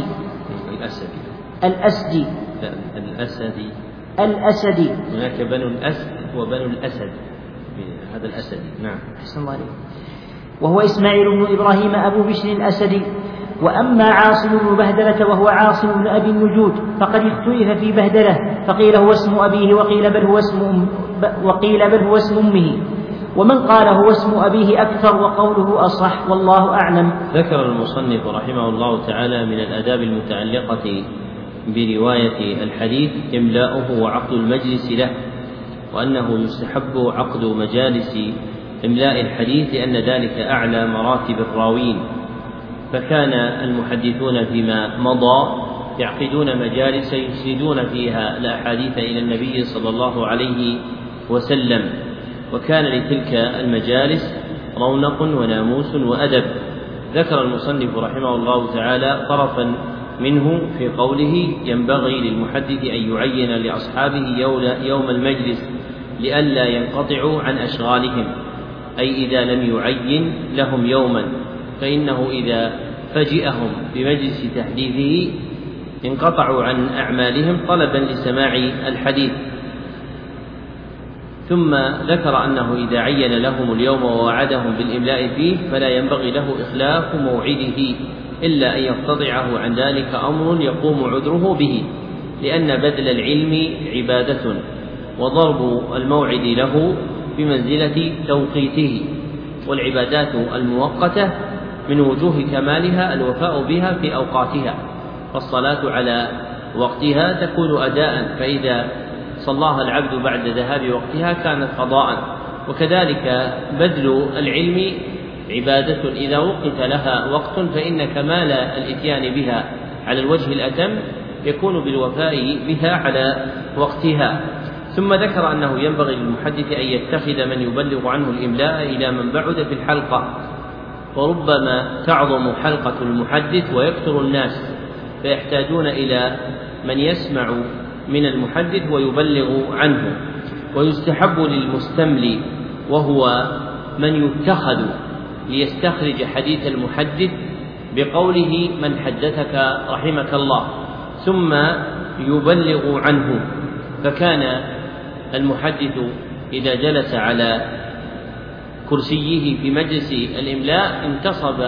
الأسدي. هناك بنو الأسد وبنو الأسد، هذا الأسدي. نعم. أحسن الله عليك. وهو إسماعيل بن إبراهيم أبو بشر الأسدي. وأما عاصم بن بهدلة وهو عاصم بن أبي النجود فقد اختلف في بهدلة، فقيل هو اسم أبيه وقيل بل هو اسم أمه، ومن قال هو اسم أبيه أكثر وقوله أصح والله أعلم. ذكر المصنف رحمه الله تعالى من الآداب المتعلقة برواية الحديث إملاؤه وعقد المجلس له، وأنه يستحب عقد مجالس إملاء الحديث لأن ذلك أعلى مراتب الراوين. فكان المحدثون فيما مضى يعقدون مجالس يسندون فيها الأحاديث إلى النبي صلى الله عليه وسلم، وكان لتلك المجالس رونق وناموس وأدب. ذكر المصنف رحمه الله تعالى طرفا منه في قوله: ينبغي للمحدث أن يعين لأصحابه يوم المجلس لئلا ينقطعوا عن أشغالهم، أي إذا لم يعين لهم يوما، فإنه إذا فجئهم بمجلس تحديثه انقطعوا عن أعمالهم طلبا لسماع الحديث. ثم ذكر أنه إذا عين لهم اليوم ووعدهم بالإملاء فيه فلا ينبغي له إخلاف موعده إلا أن يقتطعه عن ذلك أمر يقوم عذره به، لأن بذل العلم عبادة، وضرب الموعد له بمنزلة توقيته، والعبادات المؤقتة من وجوه كمالها الوفاء بها في أوقاتها، فالصلاة على وقتها تكون أداء، فإذا صلاها العبد بعد ذهاب وقتها كانت قضاء. وكذلك بذل العلم عبادة إذا وقت لها وقت فإن كمال الإتيان بها على الوجه الأتم يكون بالوفاء بها على وقتها. ثم ذكر أنه ينبغي للمحدث أن يتخذ من يبلغ عنه الإملاء إلى من بعد في الحلقة، وربما تعظم حلقة المحدث ويكثر الناس فيحتاجون إلى من يسمع من المحدث ويبلغ عنه. ويستحب للمستملي وهو من يتخذ ليستخرج حديث المحدث بقوله: من حدثك رحمك الله، ثم يبلغ عنه. فكان المحدث إذا جلس على كرسيه في مجلس الإملاء انتصب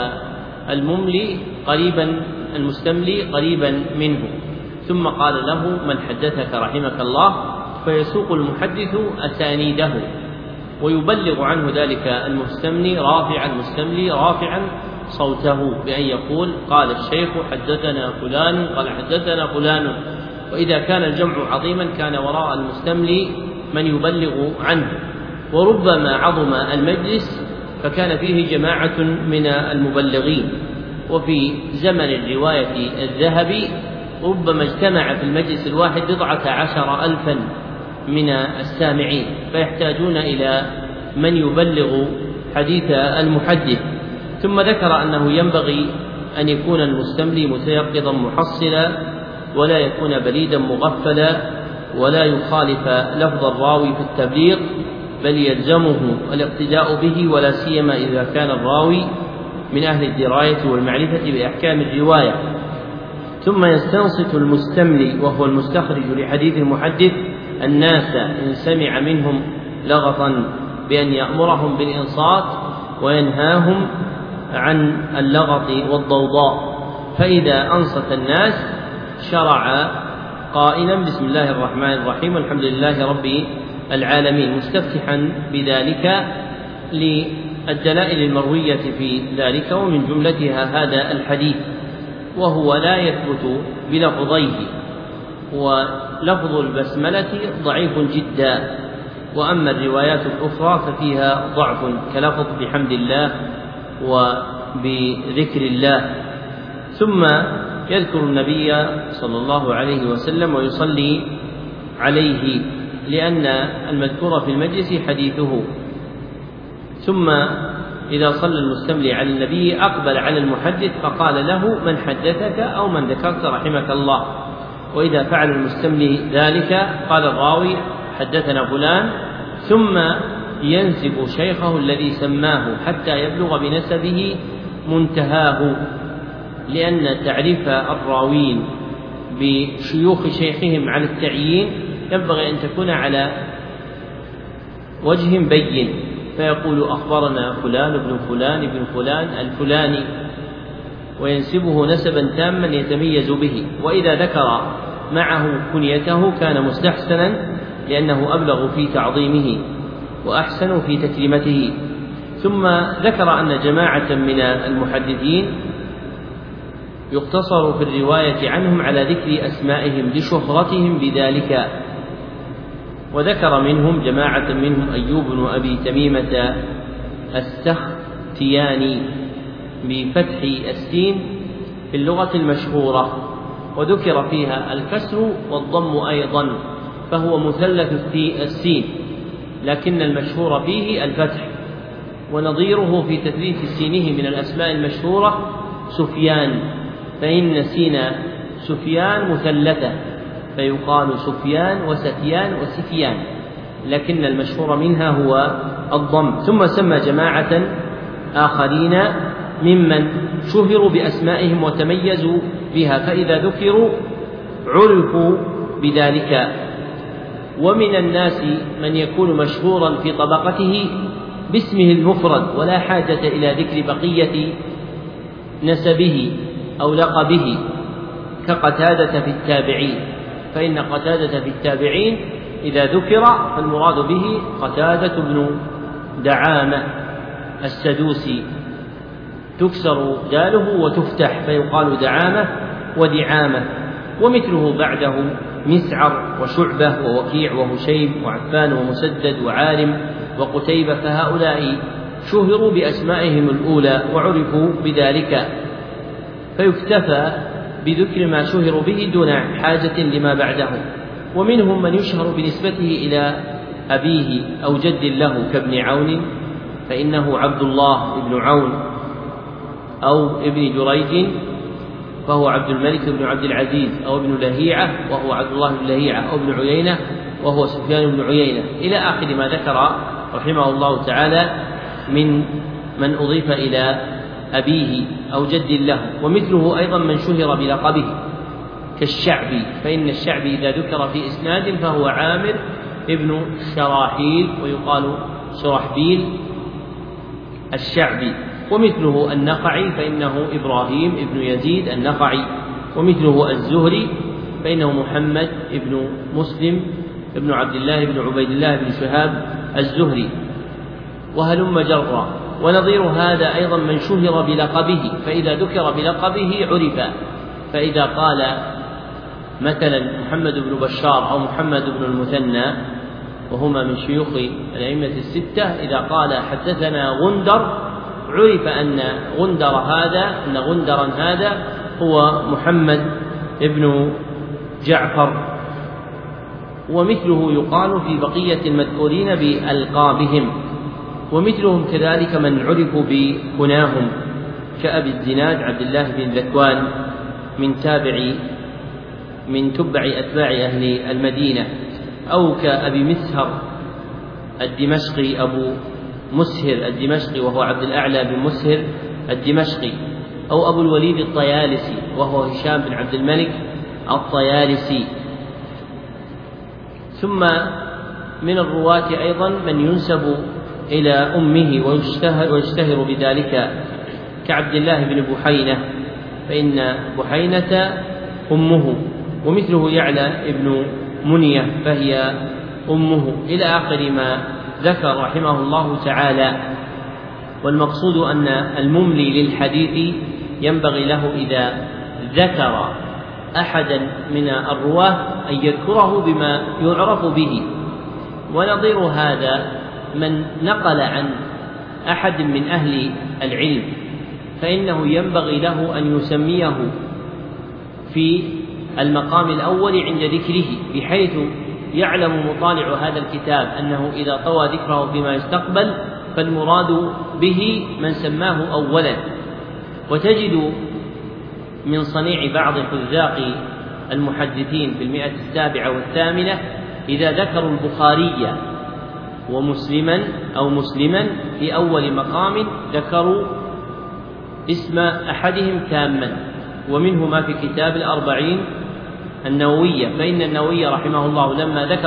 المستملي قريبا منه، ثم قال له: من حدثك رحمك الله، فيسوق المحدث أسانيده ويبلغ عنه ذلك المستملي رافعا صوته بأن يقول: قال الشيخ حدثنا فلان قال حدثنا فلان. وإذا كان الجمع عظيما كان وراء المستملي من يبلغ عنه. وربما عظم المجلس فكان فيه جماعة من المبلغين، وفي زمن الرواية الذهبي ربما اجتمع في المجلس الواحد 19,000 من السامعين، فيحتاجون إلى من يبلغ حديث المحدث. ثم ذكر أنه ينبغي أن يكون المستملي متيقظا محصلا، ولا يكون بليدا مغفلا، ولا يخالف لفظ الراوي في التبليغ، بل يلزمه الاقتداء به، ولا سيما إذا كان الراوي من أهل الدراية والمعرفة بأحكام الرواية. ثم يستنصت المستملي وهو المستخرج لحديث المحدث الناس إن سمع منهم لغطا بأن يأمرهم بالإنصات وينهاهم عن اللغط والضوضاء، فإذا أنصت الناس شرع قائلا: بسم الله الرحمن الرحيم والحمد لله رب العالمين، مستفتحا بذلك للدلائل المروية في ذلك، ومن جملتها هذا الحديث، وهو لا يثبت بلفظيه، ولفظ البسملة ضعيف جدا، وأما الروايات الأخرى ففيها ضعف كلفظ بحمد الله وبذكر الله. ثم يذكر النبي صلى الله عليه وسلم ويصلي عليه، لأن المذكور في المجلس حديثه. ثم إذا صلى المستملي على النبي أقبل على المحدث فقال له: من حدثك أو من ذكرت رحمك الله. وإذا فعل المستملي ذلك قال الراوي: حدثنا فلان، ثم ينسب شيخه الذي سماه حتى يبلغ بنسبه منتهاه، لأن تعريف الراوين بشيوخ شيخهم على التعيين ينبغي أن تكون على وجه بين، فيقول: أخبرنا فلان ابن فلان ابن فلان الفلاني، وينسبه نسبا تاما يتميز به. وإذا ذكر معه كنيته كان مستحسنا، لأنه أبلغ في تعظيمه وأحسن في تكريمته. ثم ذكر أن جماعة من المحدثين يقتصر في الرواية عنهم على ذكر أسمائهم لشهرتهم بذلك، وذكر منهم جماعة منهم أيوب بن أبي تميمة السختياني بفتح السين في اللغة المشهورة، وذكر فيها الكسر والضم أيضا، فهو مثلث السين، لكن المشهور فيه الفتح. ونظيره في تثليث سينه من الأسماء المشهورة سفيان، فإن سين سفيان مثلثة فيقال سفيان وستيان وسفيان، لكن المشهور منها هو الضم. ثم سمى جماعة آخرين ممن شهروا بأسمائهم وتميزوا بها، فإذا ذكروا عرفوا بذلك. ومن الناس من يكون مشهورا في طبقته باسمه المفرد ولا حاجة إلى ذكر بقية نسبه أو لقبه، كقتادة في التابعين، فإن قتادة في التابعين إذا ذكر فالمراد به قتادة بن دعامة السدوسي، تكسر داله وتفتح فيقال دعامة ودعامة. ومثله بعده مسعر وشعبة ووكيع وهشيم وعفان ومسدد وعالم وقتيبة، فهؤلاء شهروا بأسمائهم الأولى وعرفوا بذلك، فيكتفى بذكر ما شهروا به دون حاجة لما بعده. ومنهم من يشهر بنسبته إلى أبيه أو جد له كابن عون، فإنه عبد الله بن عون، أو ابن جريج فهو عبد الملك بن عبد العزيز، أو ابن لهيعة وهو عبد الله بن لهيعة، أو ابن عيينة وهو سفيان بن عيينة، إلى آخر ما ذكر رحمه الله تعالى من أضيف إلى أبيه أو جد له. ومثله أيضا من شهر بلقبه كالشعبي، فإن الشعبي إذا ذكر في إسناد فهو عامر ابن شراحيل ويقال شرحبيل الشعبي. ومثله النخعي فإنه إبراهيم ابن يزيد النخعي. ومثله الزهري فإنه محمد ابن مسلم ابن عبد الله بن عبيد الله بن شهاب الزهري، وهلم جرا. ونظير هذا أيضا من شهر بلقبه، فإذا ذكر بلقبه عرف، فإذا قال مثلا محمد بن بشار أو محمد بن المثنى وهما من شيوخ الأئمة الستة، إذا قال حدثنا غندر عرف أن غندرا هذا هو محمد بن جعفر. ومثله يقال في بقية المذكورين بألقابهم. ومثلهم كذلك من عرفوا بكناهم كأبي الزناد عبد الله بن ذكوان من تبع أتباع أهل المدينة، أو كأبي مسهر الدمشقي أبو مسهر الدمشقي وهو عبد الأعلى بن مسهر الدمشقي، أو أبو الوليد الطيالسي وهو هشام بن عبد الملك الطيالسي. ثم من الرواة أيضا من ينسب إلى أمه ويشتهر بذلك كعبد الله بن بحينة، فإن بحينة أمه. ومثله يعلى ابن منية فهي أمه، إلى آخر ما ذكر رحمه الله تعالى. والمقصود أن المملي للحديث ينبغي له إذا ذكر أحدا من الرواة أن يذكره بما يعرف به. ونظير هذا من نقل عن أحد من أهل العلم، فإنه ينبغي له أن يسميه في المقام الأول عند ذكره، بحيث يعلم مطالع هذا الكتاب أنه إذا طوى ذكره فيما يستقبل فالمراد به من سماه أولا. وتجد من صنيع بعض حذاق المحدثين في 107 و8 إذا ذكروا البخاري ومسلما أو مسلما في أول مقام ذكروا اسم أحدهم تاما، ومنه ما في كتاب 40 النووية، فإن النووي رحمه الله لما ذكر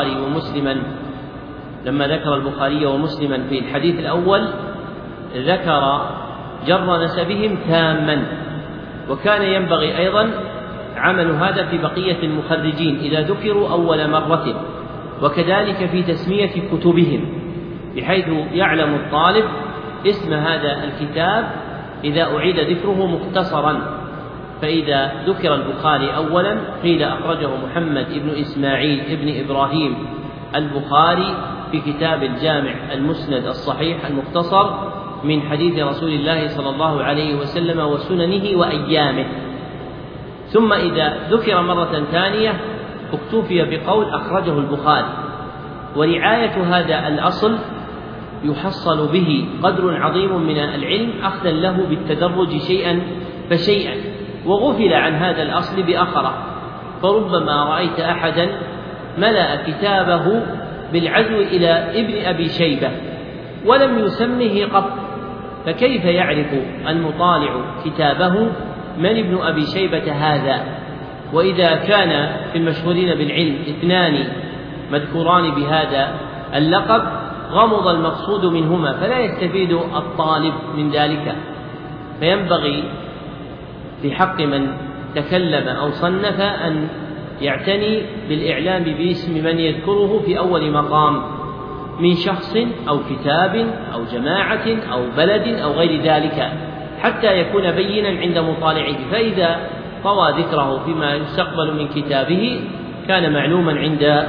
البخاري ومسلما في الحديث الأول ذكر جر نسبهم تاما. وكان ينبغي أيضا عمل هذا في بقية المخرجين إذا ذكروا أول مرة، وكذلك في تسمية كتبهم، بحيث يعلم الطالب اسم هذا الكتاب إذا أعيد ذكره مختصرا. فإذا ذكر البخاري أولا قيل أخرجه محمد بن إسماعيل بن إبراهيم البخاري في كتاب الجامع المسند الصحيح المختصر من حديث رسول الله صلى الله عليه وسلم وسننه وأيامه. ثم إذا ذكر مرة ثانية اكتفي بقول أخرجه البخاري. ورعاية هذا الأصل يحصل به قدر عظيم من العلم أخذا له بالتدرج شيئا فشيئا، وغفل عن هذا الأصل بأخره. فربما رأيت أحدا ملأ كتابه بالعزو إلى ابن أبي شيبة ولم يسمه قط، فكيف يعرف المطالع كتابه من ابن أبي شيبة هذا؟ وإذا كان في المشهورين بالعلم 2 مذكوران بهذا اللقب غمض المقصود منهما، فلا يستفيد الطالب من ذلك. فينبغي في حق من تكلم أو صنف أن يعتني بالإعلام باسم من يذكره في أول مقام من شخص أو كتاب أو جماعة أو بلد أو غير ذلك، حتى يكون بينا عند مطالعه. فإذا طوى ذكره فيما يستقبل من كتابه كان معلوما عند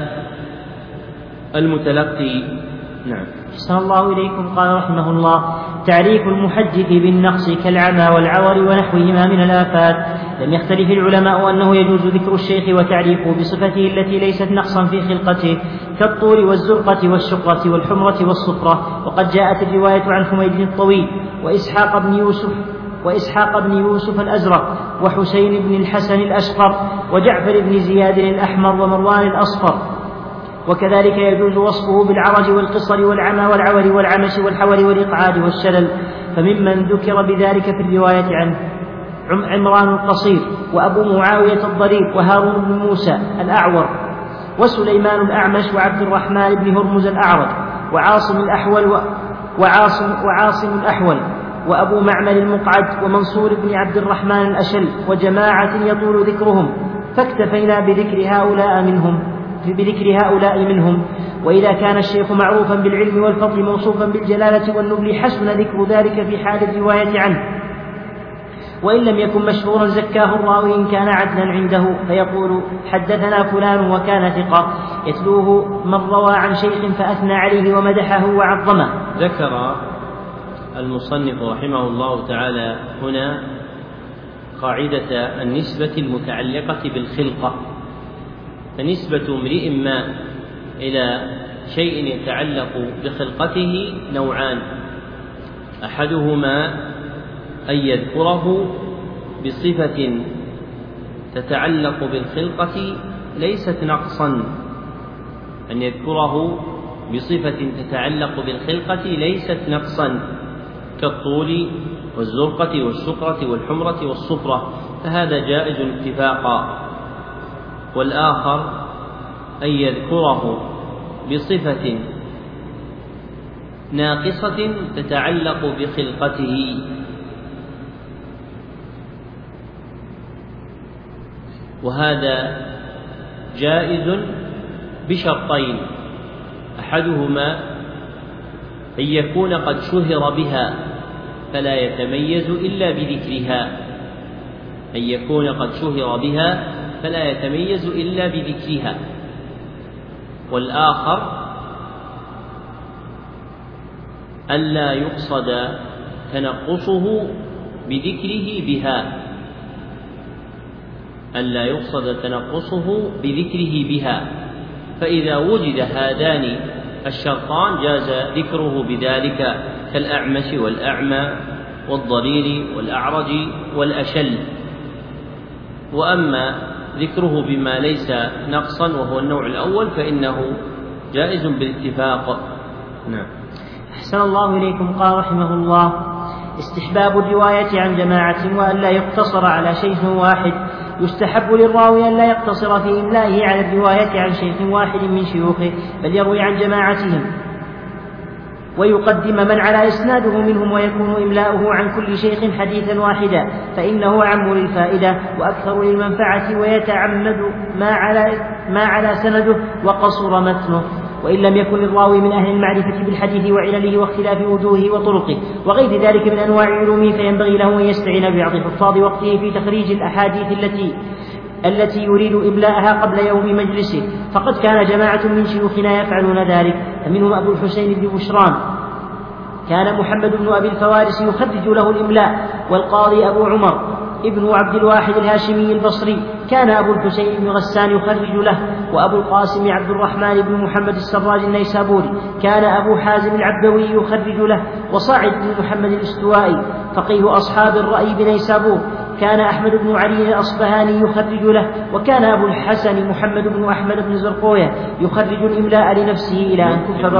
المتلقي. نعم. أحسن الله إليكم. قال رحمه الله: تعريف المحدث بالنقص كالعمى والعور ونحوهما من الآفات. لم يختلف العلماء أنه يجوز ذكر الشيخ وتعريفه بصفته التي ليست نقصا في خلقته كالطول والزرقة والشقرة والحمرة والصفرة. وقد جاءت الرواية عن حميد الطويل وإسحاق بن يوسف الأزرق وحسين بن الحسن الأشقر وجعفر بن زياد الأحمر ومروان الأصفر. وكذلك يجوز وصفه بالعرج والقصر والعمى والعور والعمش والحول والإقعاد والشلل. فممن ذكر بذلك في الرواية عنه عمران القصير وأبو معاوية الضرير وهارون بن موسى الأعور وسليمان الأعمش وعبد الرحمن بن هرمز الأعرج وعاصم الأحول وأبو معمر المقعد ومنصور بن عبد الرحمن الأشل وجماعة يطول ذكرهم، فاكتفينا بذكر هؤلاء منهم. وإذا كان الشيخ معروفا بالعلم والفضل موصوفا بالجلالة والنبل حسن ذكر ذلك في حال الرواية عنه. وإن لم يكن مشهورا زكاه الراوي إن كان عدلا عنده، فيقول: حدثنا فلان وكان ثقة، يتلوه من روى عن شيخ فأثنى عليه ومدحه وعظمه. ذكر المصنف رحمه الله تعالى هنا قاعدة النسبة المتعلقة بالخلقة. فنسبة امرئ ما إلى شيء يتعلق بخلقته نوعان: أحدهما أن يذكره بصفة تتعلق بالخلقة ليست نقصا، أن يذكره بصفة تتعلق بالخلقة ليست نقصا كالطول والزرقة والشقرة والحمرة والصفرة، فهذا جائز اتفاقا. والآخر أن يذكره بصفة ناقصة تتعلق بخلقته، وهذا جائز بشرطين: أحدهما أن يكون قد شهر بها فلا يتميز إلا بذكرها، أن يكون قد شهر بها فلا يتميز إلا بذكرها. والآخر ألا يقصد تنقصه بذكره بها، ألا يقصد تنقصه بذكره بها، فإذا وجد هذان الشرطان جاز ذكره بذلك كالأعمش والأعمى والضرير والأعرج والأشل. وأما ذكره بما ليس نقصا وهو النوع الأول فإنه جائز بالاتفاق. نعم. أحسن الله إليكم. قال رحمه الله: استحباب الرواية عن جماعة وأن لا يقتصر على شيخ واحد. يستحب للراوي أن لا يقتصر في إملائه على الرواية عن شيخ واحد من شيوخه، بل يروي عن جماعتهم ويقدم من على إسناده منهم، ويكون إملاؤه عن كل شيخ حديثا واحدا، فإنه أعم للفائدة وأكثر للمنفعة، ويتعمد ما على سنده وقصر متنه. وإن لم يكن الراوي من أهل المعرفة بالحديث وعلله واختلاف وجوهه وطرقه وغير ذلك من أنواع علومه، فينبغي له أن يستعين ببعض حفاظ وقته في تخريج الأحاديث التي يريد إملاءها قبل يوم مجلسه، فقد كان جماعة من شيوخنا يفعلون ذلك، فمنهم أبو الحسين بن بشران كان محمد بن أبي الفوارس يخرج له الإملاء، والقاضي أبو عمر ابن عبد الواحد الهاشمي البصري كان أبو الحسين بن غسان يخرج له، وأبو القاسم عبد الرحمن بن محمد السراج النيسابوري كان أبو حازم العبدوي يخرج له، وصاعد بن محمد الاستوائي فقيه أصحاب الرأي بنيسابور كان أحمد بن علي الأصبهاني يخرج له، وكان أبو الحسن محمد بن أحمد بن زرقوية يخرج الإملاء لنفسه إلى أن كف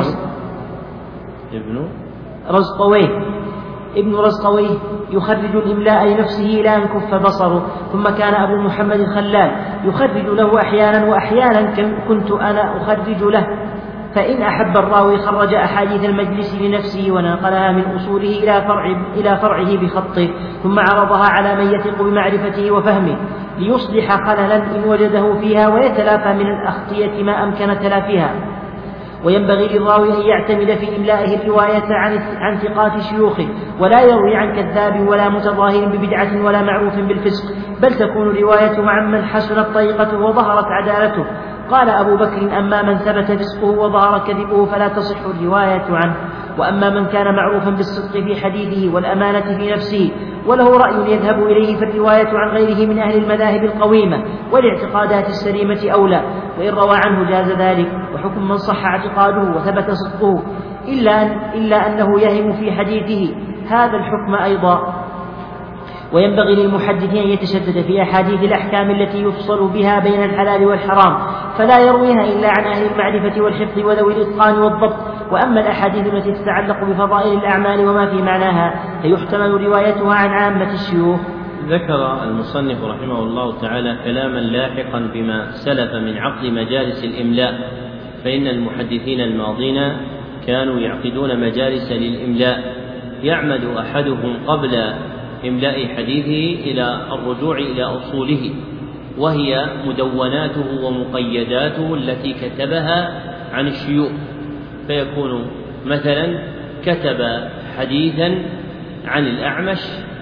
ابن رزقويه يخرج الإملاء لنفسه إلى أن كف بصره. ثم كان أبو محمد الخلال يخرج له أحيانا، وأحيانا كنت أنا أخرج له، فإن أحب الراوي خرج أحاديث المجلس لنفسه ونقلها من أصوله إلى فرعه بخطه، ثم عرضها على من يثق بمعرفته وفهمه ليصلح خللا إن وجده فيها، ويتلافى من الأخطية ما أمكن تلافيها. وينبغي للراوي أن يعتمد في إملائه الرواية عن ثقات شيوخه، ولا يروي عن كذاب ولا متظاهر ببدعة ولا معروف بالفسق، بل تكون روايته عمن حسنت طريقته وظهرت عدالته. قال أبو بكر: أما من ثبت فسقه وظهر كذبه فلا تصح الرواية عنه، وأما من كان معروفا بالصدق في حديثه والأمانة في نفسه وله رأي يذهب إليه، فالرواية عن غيره من أهل المذاهب القويمة والاعتقادات السليمة أولى، وإن روى عنه جاز ذلك. وحكم من صح اعتقاده وثبت صدقه إلا أنه يهم في حديثه هذا الحكم أيضا. وينبغي للمحدث أن يتشدد في أحاديث الأحكام التي يفصل بها بين الحلال والحرام، فلا يرويها إلا عن أهل المعرفة والحفظ وذوي الإتقان والضبط. وأما الأحاديث التي تتعلق بفضائل الأعمال وما في معناها فيحتمل روايتها عن عامة الشيوخ. ذكر المصنف رحمه الله تعالى كلاما لاحقا بما سلف من عقد مجالس الإملاء، فإن المحدثين الماضين كانوا يعقدون مجالس للإملاء، يعمد أحدهم قبل إملاء حديثه إلى الرجوع إلى أصوله، وهي مدوناته ومقيداته التي كتبها عن الشيوخ، فيكون مثلا كتب حديثا عن الأعمش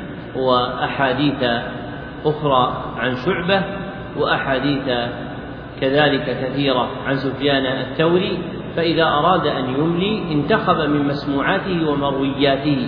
وأحاديث أخرى عن شعبة وأحاديث كذلك كثيرة عن سفيان الثوري، فإذا أراد أن يملي انتخب من مسموعاته ومروياته.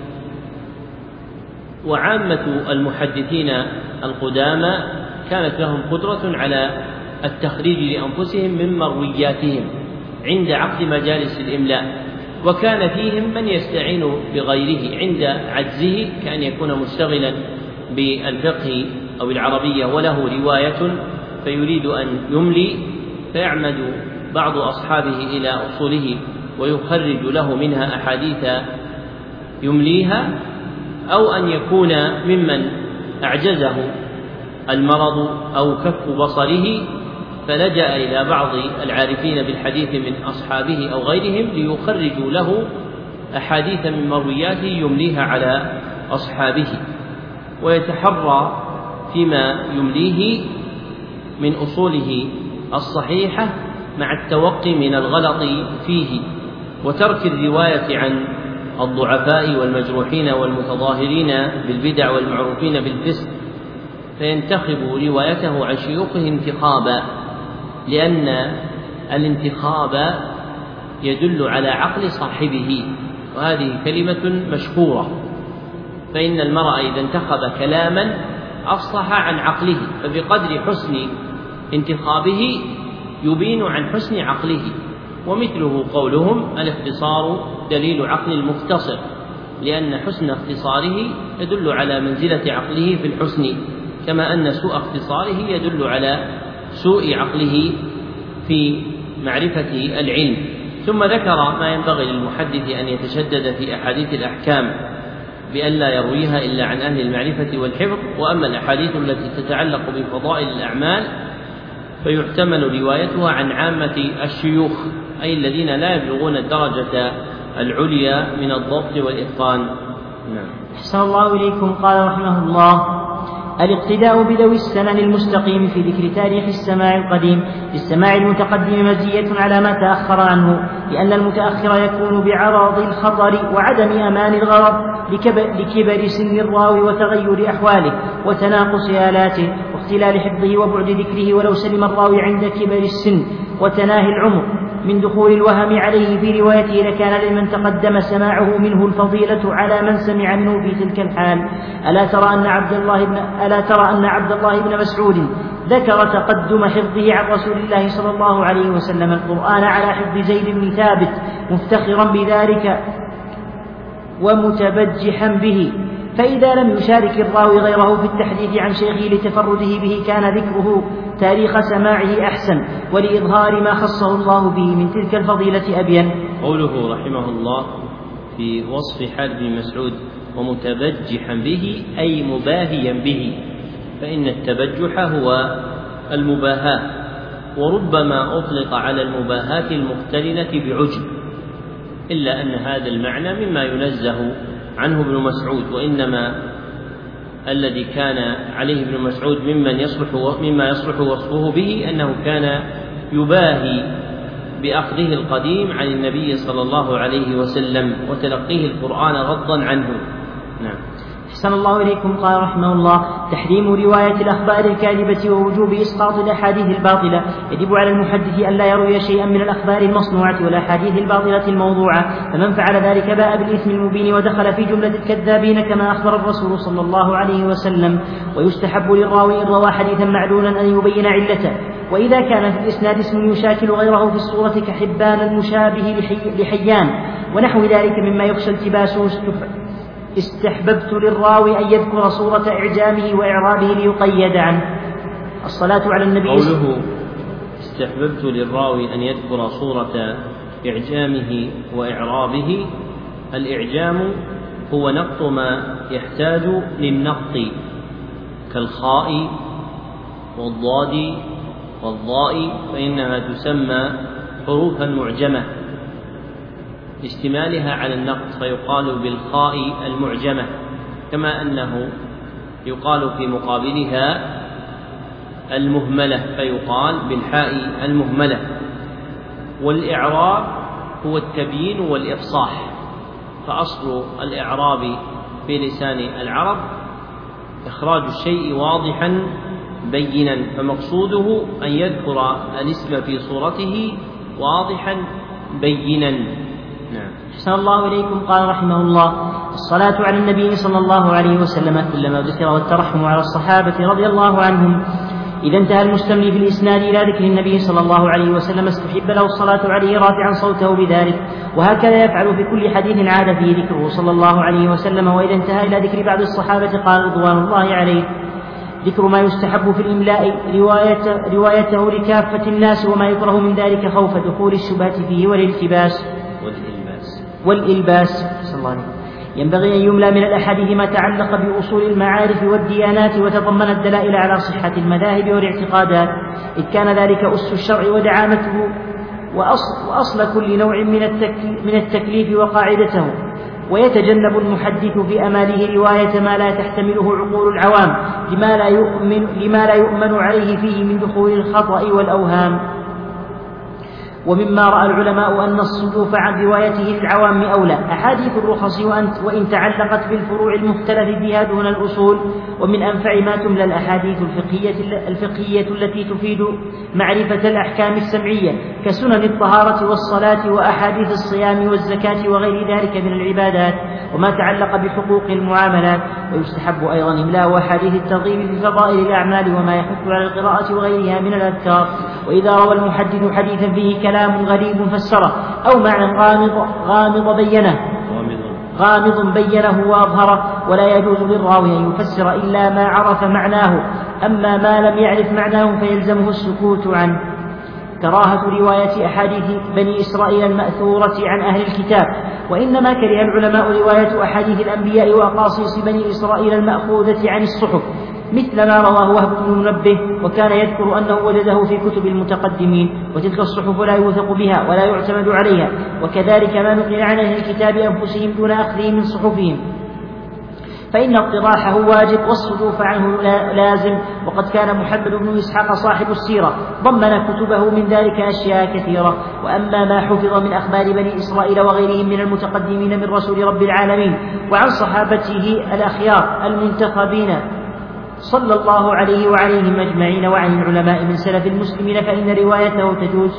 وعامة المحدثين القدامى كانت لهم قدرة على التخريج لأنفسهم من مروياتهم عند عقد مجالس الإملاء، وكان فيهم من يستعين بغيره عند عجزه، كأن يكون مشتغلا بالفقه أو العربية وله رواية فيريد أن يملي، فيعمد بعض أصحابه إلى أصوله ويخرج له منها أحاديث يمليها، أو أن يكون ممن أعجزه المرض أو كف بصره فلجأ إلى بعض العارفين بالحديث من أصحابه أو غيرهم ليخرجوا له أحاديث من مروياته يمليها على أصحابه، ويتحرى فيما يمليه من أصوله الصحيحة مع التوقي من الغلط فيه وترك الرواية عن الضعفاء والمجروحين والمتظاهرين بالبدع والمعروفين بالفسق، فينتخب روايته عن شيوخه انتخابا، لأن الانتخاب يدل على عقل صاحبه، وهذه كلمة مشهورة، فإن المرء إذا انتخب كلاما أفصح عن عقله، فبقدر حسن انتخابه يبين عن حسن عقله. ومثله قولهم: الاختصار دليل عقل المختصر، لأن حسن اختصاره يدل على منزلة عقله في الحسن، كما أن سوء اختصاره يدل على سوء عقله في معرفة العلم. ثم ذكر ما ينبغي للمحدث أن يتشدد في أحاديث الأحكام بأن لا يرويها إلا عن أهل المعرفة والحفظ. وأما الأحاديث التي تتعلق بفضائل الأعمال فيحتمل روايتها عن عامة الشيوخ، أي الذين لا يبلغون الدرجة العليا من الضبط والإتقان. نعم. أحسن الله إليكم. قال رحمه الله: الاقتداء بذوي السنن المستقيم في ذكر تاريخ السماع القديم. للسماع المتقدم مزية على ما تأخر عنه، لأن المتأخر يكون بعرض الخطر وعدم أمان الغرض لكبر سن الراوي وتغير أحواله وتناقص آلاته واختلال حفظه وبعد ذكره، ولو سلم الراوي عند كبر السن وتناهي العمر من دخول الوهم عليه في روايته لكان لمن تقدم سماعه منه الفضيلة على من سمع منه في تلك الحال. ألا ترى أن عبد الله بن مسعود ذكر تقدم حفظه عن رسول الله صلى الله عليه وسلم القرآن على حفظ زيد بن ثابت مفتخرا بذلك ومتبجحا به، فإذا لم يشارك الراوي غيره في التحديث عن شيخه لتفرده به كان ذكره تاريخ سماعه أحسن، ولإظهار ما خصه الله به من تلك الفضيلة أبين. قوله رحمه الله في وصف حال بن مسعود ومتبجحا به أي مباهيا به، فإن التبجح هو المباهاة، وربما أطلق على المباهاة المقترنة بعجب، إلا أن هذا المعنى مما ينزه عنه ابن مسعود، وإنما الذي كان عليه ابن مسعود مما يصلح وصفه به أنه كان يباهي بأخذه القديم عن النبي صلى الله عليه وسلم وتلقيه القرآن غضا عنه. نعم. أحسن الله إليكم. قال رحمه الله: تحريم رواية الأخبار الكاذبة ووجوب إسقاط الأحاديث الباطلة. يجب على المحدث أن لا يروي شيئا من الأخبار المصنوعة والأحاديث الباطلة الموضوعة، فمن فعل ذلك باء بالإثم المبين ودخل في جملة الكذابين كما أخبر الرسول صلى الله عليه وسلم. ويستحب للراوي إن روى حديثا معلولا أن يبين علته، وإذا كان في الإسناد اسم يشاكل غيره في الصورة كحبان المشابه لحيان ونحو ذلك مما يخشى التباسه استحببت للراوي أن يذكر صورة إعجامه وإعرابه ليقيد عنه. الصلاة على النبي. قوله استحببت للراوي أن يذكر صورة إعجامه وإعرابه، الإعجام هو نقط ما يحتاج للنقط كالخاء والضاد والضاء، فإنها تسمى حروفا معجمة اشتمالها على النقط، فيقال بالخاء المعجمة، كما أنه يقال في مقابلها المهملة فيقال بالحاء المهملة. والإعراب هو التبيين والإفصاح، فأصل الإعراب في لسان العرب إخراج الشيء واضحا بينا، فمقصوده أن يذكر الاسم في صورته واضحا بينا. نعم. أحسن الله إليكم. قال رحمه الله: الصلاة على النبي صلى الله عليه وسلم كلما ذكر والترحم على الصحابة رضي الله عنهم. إذا انتهى المستملي في الإسناد إلى ذكر النبي صلى الله عليه وسلم استحب له الصلاة عليه رافعا صوته بذلك، وهكذا يفعل في كل حديث عاد فيه ذكره صلى الله عليه وسلم. وإذا انتهى إلى ذكر بعض الصحابة قال رضوان الله عليه: ذكر ما يستحب في الإملاء روايته لكافة الناس، وما يكره من ذلك خوف دخول الشبهة فيه والإلباس. صلى الله عليه وسلم. ينبغي أن يملى من الأحاديث ما تعلق بأصول المعارف والديانات وتضمن الدلائل على صحة المذاهب والاعتقادات، إذ كان ذلك أس الشرع ودعامته وأصل كل نوع من التكليف وقاعدته. ويتجنب المحدث في أماله رواية ما لا تحتمله عقول العوام لما لا يؤمن عليه فيه من دخول الخطأ والأوهام. ومما رأى العلماء أن الصدوف عن روايته للعوام أولى أحاديث الرخص وإن تعلقت بالفروع المختلف فيها دون الأصول. ومن أنفع ما تملى الأحاديث الفقهية التي تفيد معرفة الأحكام السمعية كسنن الطهارة والصلاة وأحاديث الصيام والزكاة وغير ذلك من العبادات، وما تعلق بحقوق المعاملات. ويستحب أيضا إملاء أحاديث الترغيب في فضائل الأعمال وما يحث على القراءة وغيرها من الأذكار. وإذا روى المحدث حديثا فيه كلام غريب فسره أو معنى غامض بينه وأظهره، ولا يجوز للراوي أن يفسر إلا ما عرف معناه، أما ما لم يعرف معناه فيلزمه السكوت عنه. كراهة رواية أحاديث بني إسرائيل المأثورة عن أهل الكتاب، وإنما كره العلماء رواية أحاديث الأنبياء وأقاصيص بني إسرائيل المأخوذة عن الصحف، مثل ما رواه وهب بن منبه، وكان يذكر أنه وجده في كتب المتقدمين، وتلك الصحف لا يوثق بها ولا يعتمد عليها، وكذلك ما نقل عن أهل الكتاب أنفسهم دون أخذهم من صحفهم، فإن اطراحه واجب والصدوف عنه لازم. وقد كان محمد بن إسحاق صاحب السيرة ضمن كتبه من ذلك أشياء كثيرة. وأما ما حفظ من أخبار بني إسرائيل وغيرهم من المتقدمين من رسول رب العالمين وعن صحابته الأخيار المنتخبين صلى الله عليه وعليهم أجمعين، وعن العلماء من سلف المسلمين، فإن روايته تجوز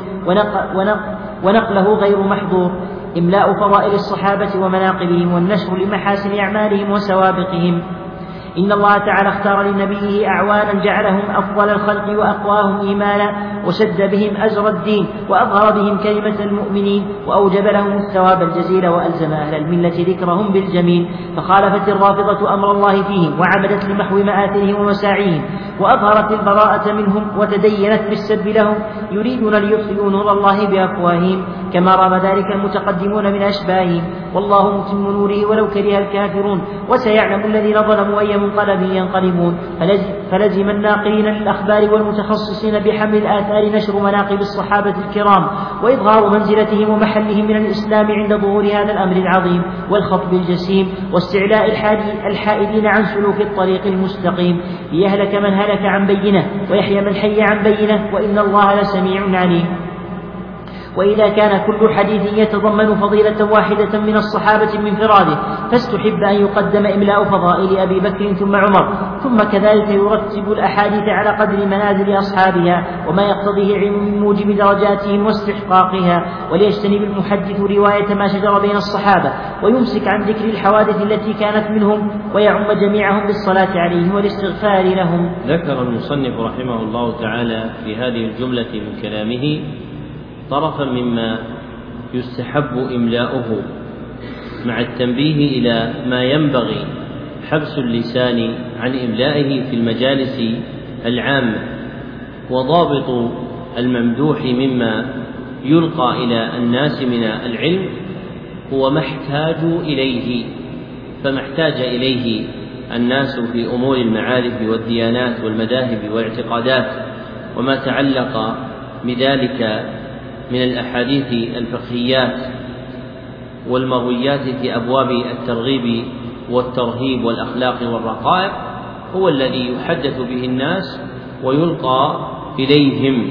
ونقله غير محظور. إملاء فضائل الصحابة ومناقبهم والنشر لمحاسن أعمالهم وسوابقهم. إن الله تعالى اختار لنبيه أعوانا جعلهم أفضل الخلق وأقواهم إيمانا، وشد بهم أجر الدين، وأظهر بهم كلمة المؤمنين، وأوجب لهم الثواب الجزيل، وألزم أهل الملة ذكرهم بالجميل. فخالفت الرافضة أمر الله فيهم، وعمدت لمحو مآثرهم ومساعيهم، وأظهرت البراءة منهم، وتدينت بالسب لهم، يريدون ليطفئوا نور الله بأفواههم، كما رام ذلك المتقدمون من أشباههم. والله متم نوره ولو كره الكافرون، وسيعلم الذين ظلموا أي منقلب ينقلبون. فلزم الناقلين للأخبار والمتخصصين بحمل الآثار نشر مناقب الصحابة الكرام، وإظهار منزلتهم ومحلهم من الإسلام عند ظهور هذا الأمر العظيم والخطب الجسيم، واستعلاء الحائدين عن سلوك الطريق المستقيم، ليهلك من هلك عن بينه ويحيى من حي عن بينه، وإن الله لسميع عليم. وإذا كان كل حديث يتضمن فضيلة واحدة من الصحابة من انفراده، فاستحب أن يقدم إملاء فضائل أبي بكر ثم عمر، ثم كذلك يرتب الأحاديث على قدر منازل أصحابها وما يقتضيه علم من موجب درجاتهم واستحقاقها، وليجتنب المحدث رواية ما شجر بين الصحابة، ويمسك عن ذكر الحوادث التي كانت منهم، ويعم جميعهم بالصلاة عليهم والاستغفار لهم. ذكر المصنف رحمه الله تعالى في هذه الجملة من كلامه طرفا مما يستحب إملاؤه، مع التنبيه إلى ما ينبغي حبس اللسان عن إملائه في المجالس العامة. وضابط الممدوح مما يلقى إلى الناس من العلم هو ما احتاجوا إليه، فما احتاج إليه الناس في أمور المعارف والديانات والمذاهب والاعتقادات، وما تعلق بذلك من الأحاديث الفقهيات والمرويات في أبواب الترغيب والترهيب والأخلاق والرقائق، هو الذي يحدث به الناس ويلقى إليهم.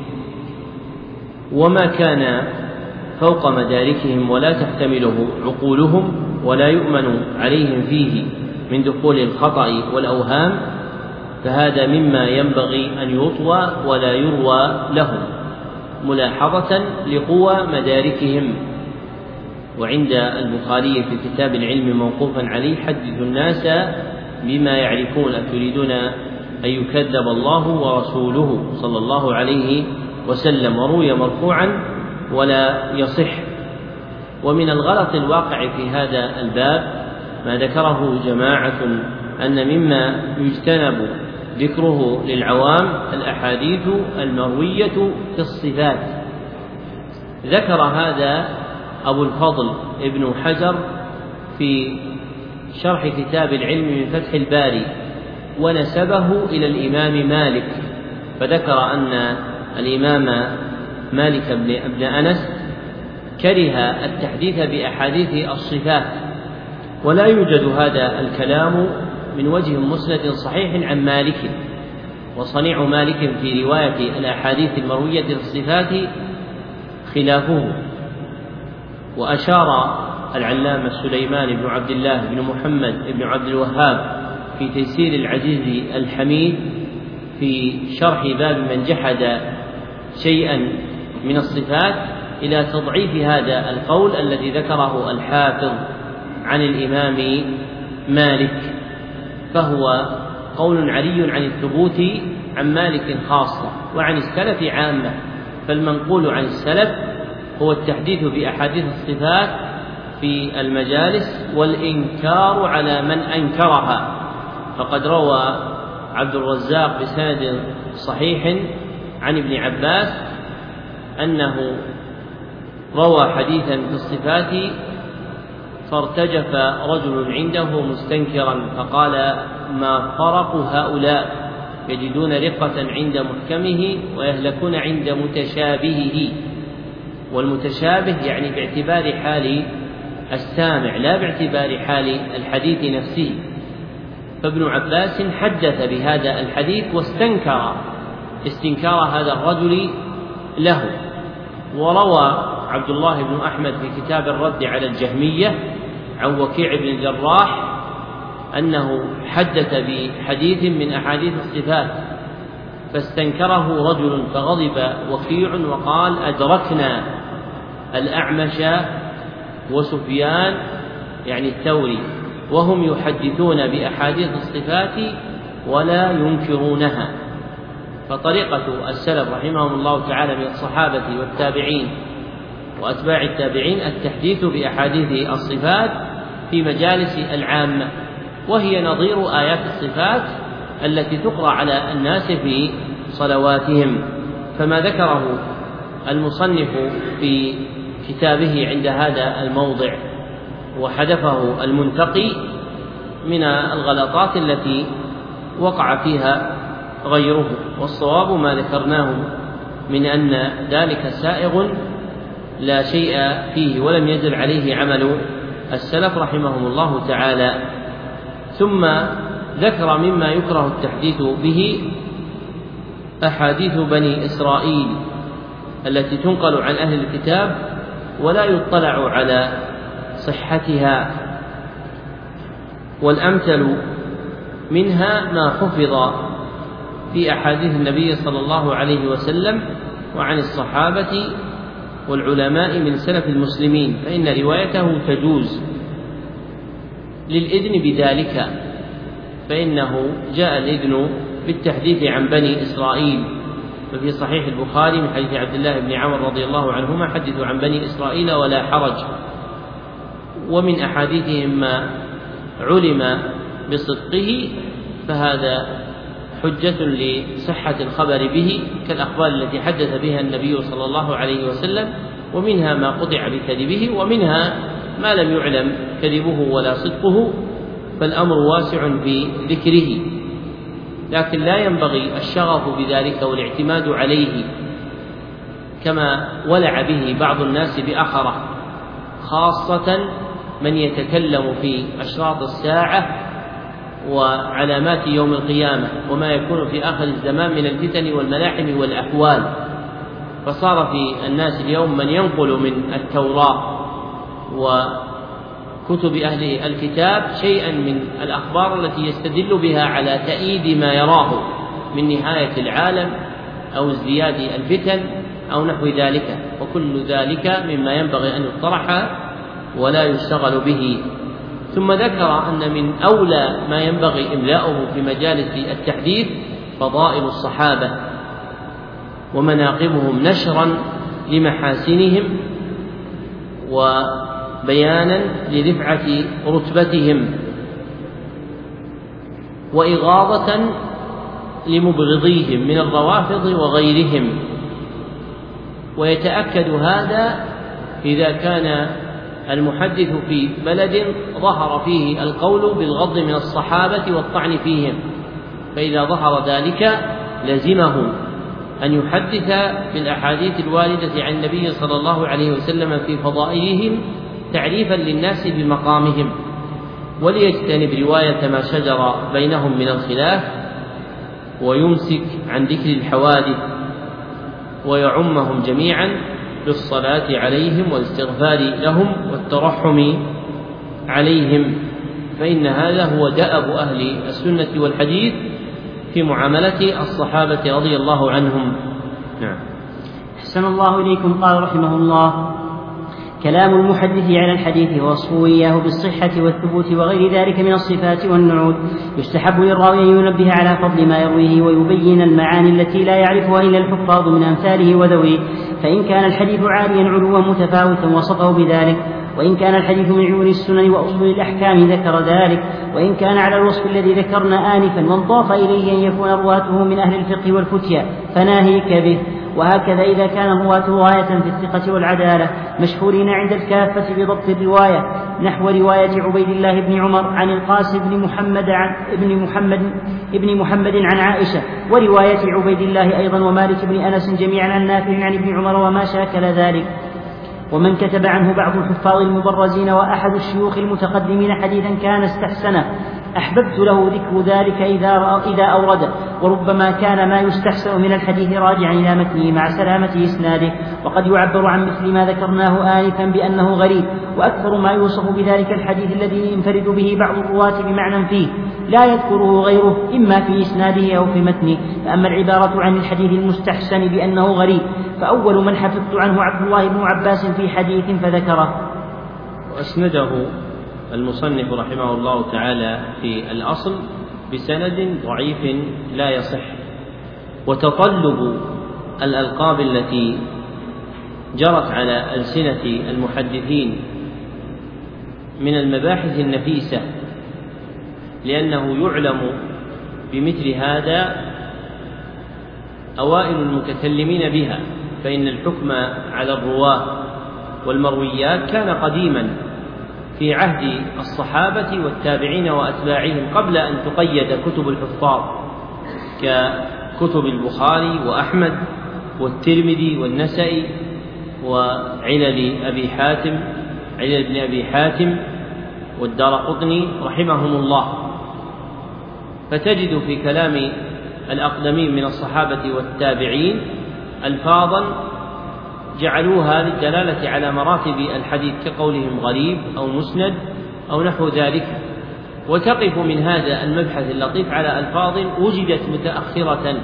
وما كان فوق مداركهم ولا تحتمله عقولهم ولا يؤمن عليهم فيه من دخول الخطأ والأوهام، فهذا مما ينبغي أن يطوى ولا يروى لهم، ملاحظة لقوى مداركهم. وعند البخاري في كتاب العلم موقوفا عليه: حدثوا الناس بما يعرفون، تريدون أن يكذب الله ورسوله صلى الله عليه وسلم. وروي مرفوعا ولا يصح. ومن الغلط الواقع في هذا الباب ما ذكره جماعة أن مما يجتنب ذكره للعوام الأحاديث المروية في الصفات. ذكر هذا أبو الفضل ابن حجر في شرح كتاب العلم من فتح الباري، ونسبه إلى الإمام مالك، فذكر أن الإمام مالك بن أنس كره التحديث بأحاديث الصفات، ولا يوجد هذا الكلام من وجه مسند صحيح عن مالك. وصنيع مالك في رواية الأحاديث المروية في الصفات خلافه. وأشار العلامة سليمان بن عبد الله بن محمد بن عبد الوهاب في تيسير العزيز الحميد في شرح باب من جحد شيئا من الصفات إلى تضعيف هذا القول الذي ذكره الحافظ عن الإمام مالك، فهو قول عري عن الثبوت عن مالك خاصة وعن السلف عامة. فالمنقول عن السلف هو التحديث بأحاديث الصفات في المجالس والإنكار على من أنكرها. فقد روى عبد الرزاق بسند صحيح عن ابن عباس أنه روى حديثا في الصفات فارتجف رجل عنده مستنكرا فقال: ما فرق هؤلاء، يجدون رقة عند محكمه ويهلكون عند متشابهه. والمتشابه يعني باعتبار حال السامع لا باعتبار حال الحديث نفسه. فابن عباس حدث بهذا الحديث واستنكر استنكار هذا الرجل له. وروى عبد الله بن أحمد في كتاب الرد على الجهمية عن وكيع بن الجراح أنه حدث بحديث من أحاديث الصفات فاستنكره رجل فغضب وكيع وقال: أدركنا الأعمش وسفيان يعني الثوري وهم يحدثون بأحاديث الصفات ولا ينكرونها. فطريقة السلف رحمهم الله تعالى من الصحابة والتابعين وأتباع التابعين التحديث بأحاديث الصفات في مجالس العامة، وهي نظير آيات الصفات التي تقرأ على الناس في صلواتهم. فما ذكره المصنف في كتابه عند هذا الموضع وحذفه المنتقي من الغلطات التي وقع فيها غيره، والصواب ما ذكرناه من أن ذلك سائغ لا شيء فيه ولم يزل عليه عمل السلف رحمهم الله تعالى. ثم ذكر مما يكره التحديث به أحاديث بني إسرائيل التي تنقل عن أهل الكتاب ولا يطلع على صحتها، والأمثل منها ما حفظ في أحاديث النبي صلى الله عليه وسلم وعن الصحابة والعلماء من سلف المسلمين، فإن روايته تجوز للإذن بذلك، فإنه جاء الإذن بالتحديث عن بني إسرائيل. ففي صحيح البخاري من حديث عبد الله بن عمر رضي الله عنهما: حدثوا عن بني إسرائيل ولا حرج. ومن أحاديثهم ما علم بصدقه فهذا حجة لصحة الخبر به كالأخبار التي حدث بها النبي صلى الله عليه وسلم، ومنها ما قطع بكذبه ومنها ما لم يعلم كذبه ولا صدقه، فالأمر واسع في ذكره. لكن لا ينبغي الشغف بذلك والاعتماد عليه كما ولع به بعض الناس بأخره، خاصة من يتكلم في أشراط الساعة وعلامات يوم القيامة وما يكون في آخر الزمان من الفتن والملاحم والأحوال. فصار في الناس اليوم من ينقل من التوراة وكتب أهل الكتاب شيئا من الأخبار التي يستدل بها على تأييد ما يراه من نهاية العالم أو ازدياد الفتن أو نحو ذلك، وكل ذلك مما ينبغي أن يطرح ولا يشتغل به. ثم ذكر أن من أولى ما ينبغي إملاؤه في مجالس التحديث فضائل الصحابة ومناقبهم نشرا لمحاسنهم وبيانا لرفعة رتبتهم وإغاظة لمبغضيهم من الروافض وغيرهم. ويتأكد هذا إذا كان المحدث في بلد ظهر فيه القول بالغض من الصحابة والطعن فيهم، فإذا ظهر ذلك لزمه أن يحدث بالأحاديث الواردة عن النبي صلى الله عليه وسلم في فضائلهم تعريفا للناس بمقامهم، وليجتنب رواية ما شجر بينهم من الخلاف ويمسك عن ذكر الحوادث ويعمهم جميعا بالصلاة عليهم والاستغفار لهم والترحم عليهم، فإن هذا هو دأب أهل السنة والحديث في معاملة الصحابة رضي الله عنهم. نعم. أحسن الله إليكم. قال رحمه الله: كلام المحدث على الحديث ووصفه إياه بالصحة والثبوت وغير ذلك من الصفات والنعوت. يستحب للراوي أن ينبه على فضل ما يرويه ويبين المعاني التي لا يعرفها إلا الحفاظ من أمثاله وذويه، فإن كان الحديث عاليا علوا متفاوتا وصفه بذلك، وإن كان الحديث من عيون السنن وأصول الأحكام ذكر ذلك، وإن كان على الوصف الذي ذكرنا آنفا وانضاف إليه أن يكون رواته من أهل الفقه والفتيا فناهيك به. وهكذا إذا كان رواته غاية في الثقة والعدالة مشهورين عند الكافة بضبط الرواية، نحو رواية عبيد الله بن عمر عن القاسم بن محمد عن عائشة، ورواية عبيد الله أيضا ومالك بن أنس جميعا عن نافع عن ابن عمر وما شاكل ذلك. ومن كتب عنه بعض الحفاظ المبرزين وأحد الشيوخ المتقدمين حديثا كان استحسنه أحببت له ذكر ذلك إذا أورده، وربما كان ما يستحسن من الحديث راجعا إلى متنه مع سلامة إسناده. وقد يعبر عن مثل ما ذكرناه آنفا بأنه غريب، وأكثر ما يوصف بذلك الحديث الذي ينفرد به بعض الرواة بمعنى فيه لا يذكره غيره إما في إسناده أو في متنه. فأما العبارة عن الحديث المستحسن بأنه غريب فأول من حفظت عنه عبد الله بن عباس في حديث فذكره. وأسنده المصنف رحمه الله تعالى في الأصل بسند ضعيف لا يصح. وتطلب الألقاب التي جرت على ألسنة المحدثين من المباحث النفيسة، لأنه يعلم بمثل هذا أوائل المتكلمين بها، فإن الحكم على الرواة والمرويات كان قديما في عهد الصحابة والتابعين وأتباعهم قبل أن تقيد كتب الحفاظ ككتب البخاري وأحمد والترمذي والنسائي وعلل بن أبي حاتم والدارقطني رحمهم الله. فتجد في كلام الأقدمين من الصحابة والتابعين ألفاظا جعلوها للدلالة على مراتب الحديث كقولهم غريب أو مسند أو نحو ذلك. وتقف من هذا المبحث اللطيف على ألفاظ وجدت متأخرة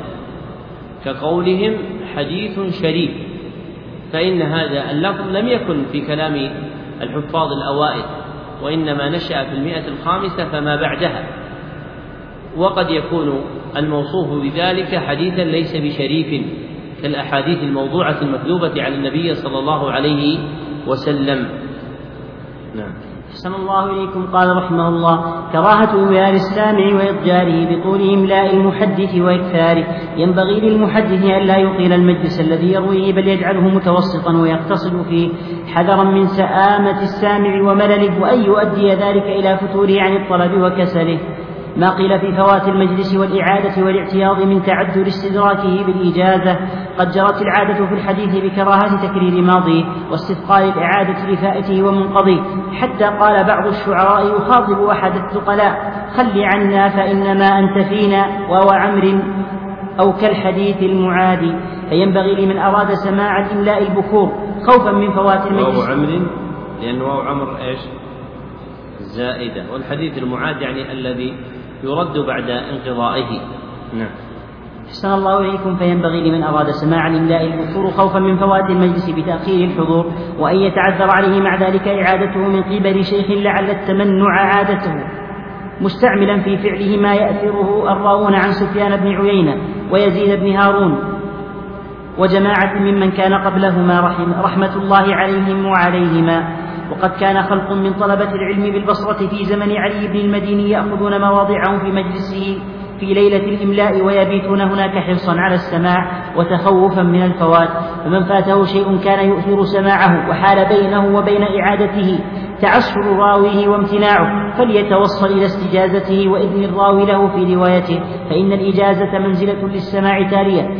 كقولهم حديث شريف، فإن هذا اللفظ لم يكن في كلام الحفاظ الأوائل، وإنما نشأ في 105 فما بعدها. وقد يكون الموصوف بذلك حديثا ليس بشريف كالأحاديث الموضوعة المكذوبة على النبي صلى الله عليه وسلم. نعم. أحسن الله إليكم. قال رحمه الله: كراهة إملال السامع وإضجاره بطول إملاء المحدث وإكثاره. ينبغي للمحدث أن لا يطيل المجلس الذي يرويه، بل يجعله متوسطا ويقتصد فيه حذرا من سآمة السامع وملله، وأن يؤدي ذلك إلى فتوره عن الطلب وكسله. ما قيل في فوات المجلس والإعادة والاعتياض من تعذر استدراكه بالإجازة. قد جرت العادة في الحديث بكراهة تكرير ماضيه واستثقال الإعادة لفائته ومنقضيه، حتى قال بعض الشعراء يخاطب أحد الثقلاء: خل عنا فإنما أنت فينا وهو عمر أو كالحديث المعادي. فينبغي لمن أراد سماع الإملاء البكور خوفا من فوات المجلس. وهو عمر لأنه وهو عمر إيش؟ زائدة، والحديث المعاد يعني الذي يرد بعد انقضائه. نعم. أحسن الله إليكم. فينبغي لمن أراد سماع الإملاء البكور خوفا من فوات المجلس بتأخير الحضور، وأن يتعذر عليه مع ذلك إعادته من قبل شيخ لعل التمنع عادته، مستعملا في فعله ما يأثره الراوون عن سفيان بن عيينة ويزيد بن هارون وجماعة ممن كان قبلهما رحمة الله عليهم وعليهما. وقد كان خلق من طلبة العلم بالبصرة في زمن علي بن المديني يأخذون مواضعهم في مجلسه في ليلة الإملاء ويبيتون هناك حرصا على السماع وتخوفا من الفوات، فمن فاته شيء كان يؤثر سماعه وحال بينه وبين إعادته تعسر راويه وامتناعه فليتوصل إلى استجازته وإذن الراوي له في روايته، فإن الإجازة منزلة للسماع تالية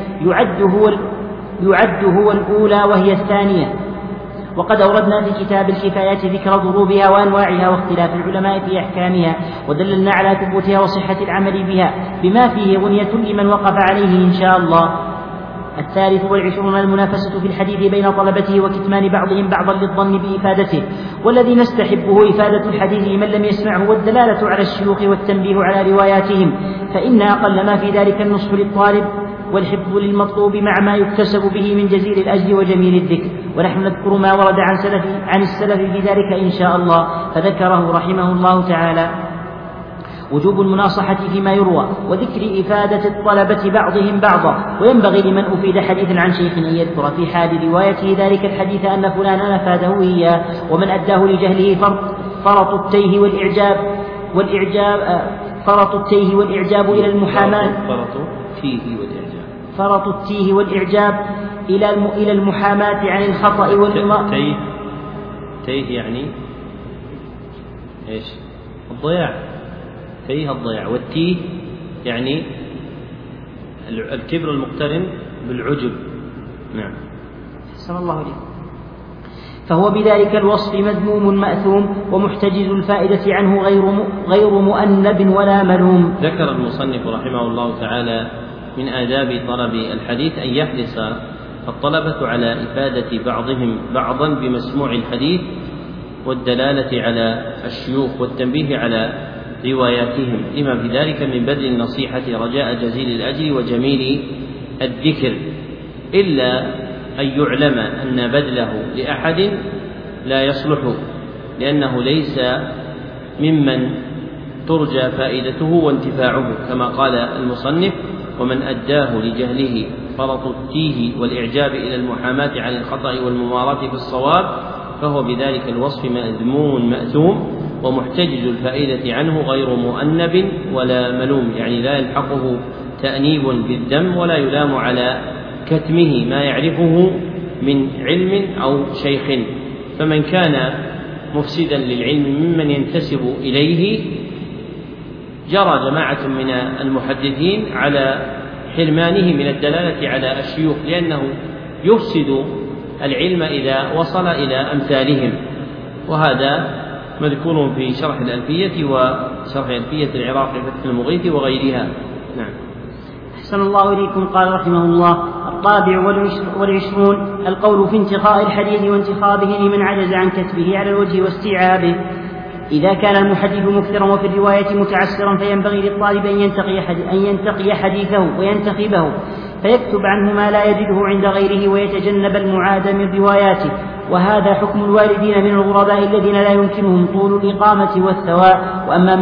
يعد هو الأولى وهي الثانية. وقد أوردنا في كتاب الكفاية ذكر ضروبها وأنواعها واختلاف العلماء في أحكامها، ودللنا على ثبوتها وصحة العمل بها بما فيه غنية لمن وقف عليه إن شاء الله. 23 المنافسة في الحديث بين طلبته وكتمان بعضهم بعضا للظن بإفادته، والذي نستحبه إفادة الحديث لمن لم يسمعه، والدلالة على الشيوخ والتنبيه على رواياتهم، فإن أقل ما في ذلك النصح للطالب والحفظ للمطلوب مع ما يكتسب به من جزيل الأجر وجميل الذكر. ونحن نذكر ما ورد عن السلف في ذلك إن شاء الله. فذكره رحمه الله تعالى وجوب المناصحة فيما يروى وذكر إفادة الطلبة بعضهم بعضا، وينبغي لمن أفيد حديثا عن شيخ أن يذكر في حال روايته ذلك الحديث أن فلانا أفاده إياه، ومن أداه لجهله فرط التيه والإعجاب إلى المحاماة فرط التيه والإعجاب إلى المحاماة عن الخطأ والإماء. تيه يعني إيش؟ الضياع، تيه الضياع، والتيه يعني الكبر المقترن بالعجب. نعم. صلى الله عليه وسلم. فهو بذلك الوصف مذموم مأثوم ومحتجز الفائدة عنه غير مؤنب ولا ملوم. ذكر المصنف رحمه الله تعالى من آداب طلب الحديث أن يحرص الطلبة على إفادة بعضهم بعضا بمسموع الحديث والدلالة على الشيوخ والتنبيه على رواياتهم، لما في ذلك من بذل النصيحة رجاء جزيل الأجر وجميل الذكر، إلا أن يعلم أن بذله لأحد لا يصلح، لأنه ليس ممن ترجى فائدته وانتفاعه، كما قال المصنف: ومن أداه لجهله فرط التيه والإعجاب إلى المحاماة عن الخطأ والمماراة في الصواب، فهو بذلك الوصف مذموم مأثوم ومحتجز الفائدة عنه غير مؤنب ولا ملوم، يعني لا يلحقه تأنيب بالذم ولا يلام على كتمه ما يعرفه من علم أو شيخ. فمن كان مفسدا للعلم ممن ينتسب إليه جرى جماعة من المحدثين على حرمانه من الدلالة على الشيوخ، لأنه يفسد العلم إذا وصل إلى أمثالهم، وهذا مذكور في شرح الألفية وشرح ألفية العراقي فتح المغيث وغيرها. نعم. أحسن الله إليكم. قال رحمه الله: 24 القول في انتقاء الحديث وانتخابه لمن عجز عن كتبه على الوجه واستيعابه. إذا كان المحدث مكثرا وفي الرواية متعسرا فينبغي للطالب أن ينتقي حديثه وينتخبه، فيكتب عنه ما لا يجده عند غيره ويتجنب المعاد من رواياته، وهذا حكم الوالدين من الغرباء الذين لا يمكنهم طول الإقامة والثواء. وأما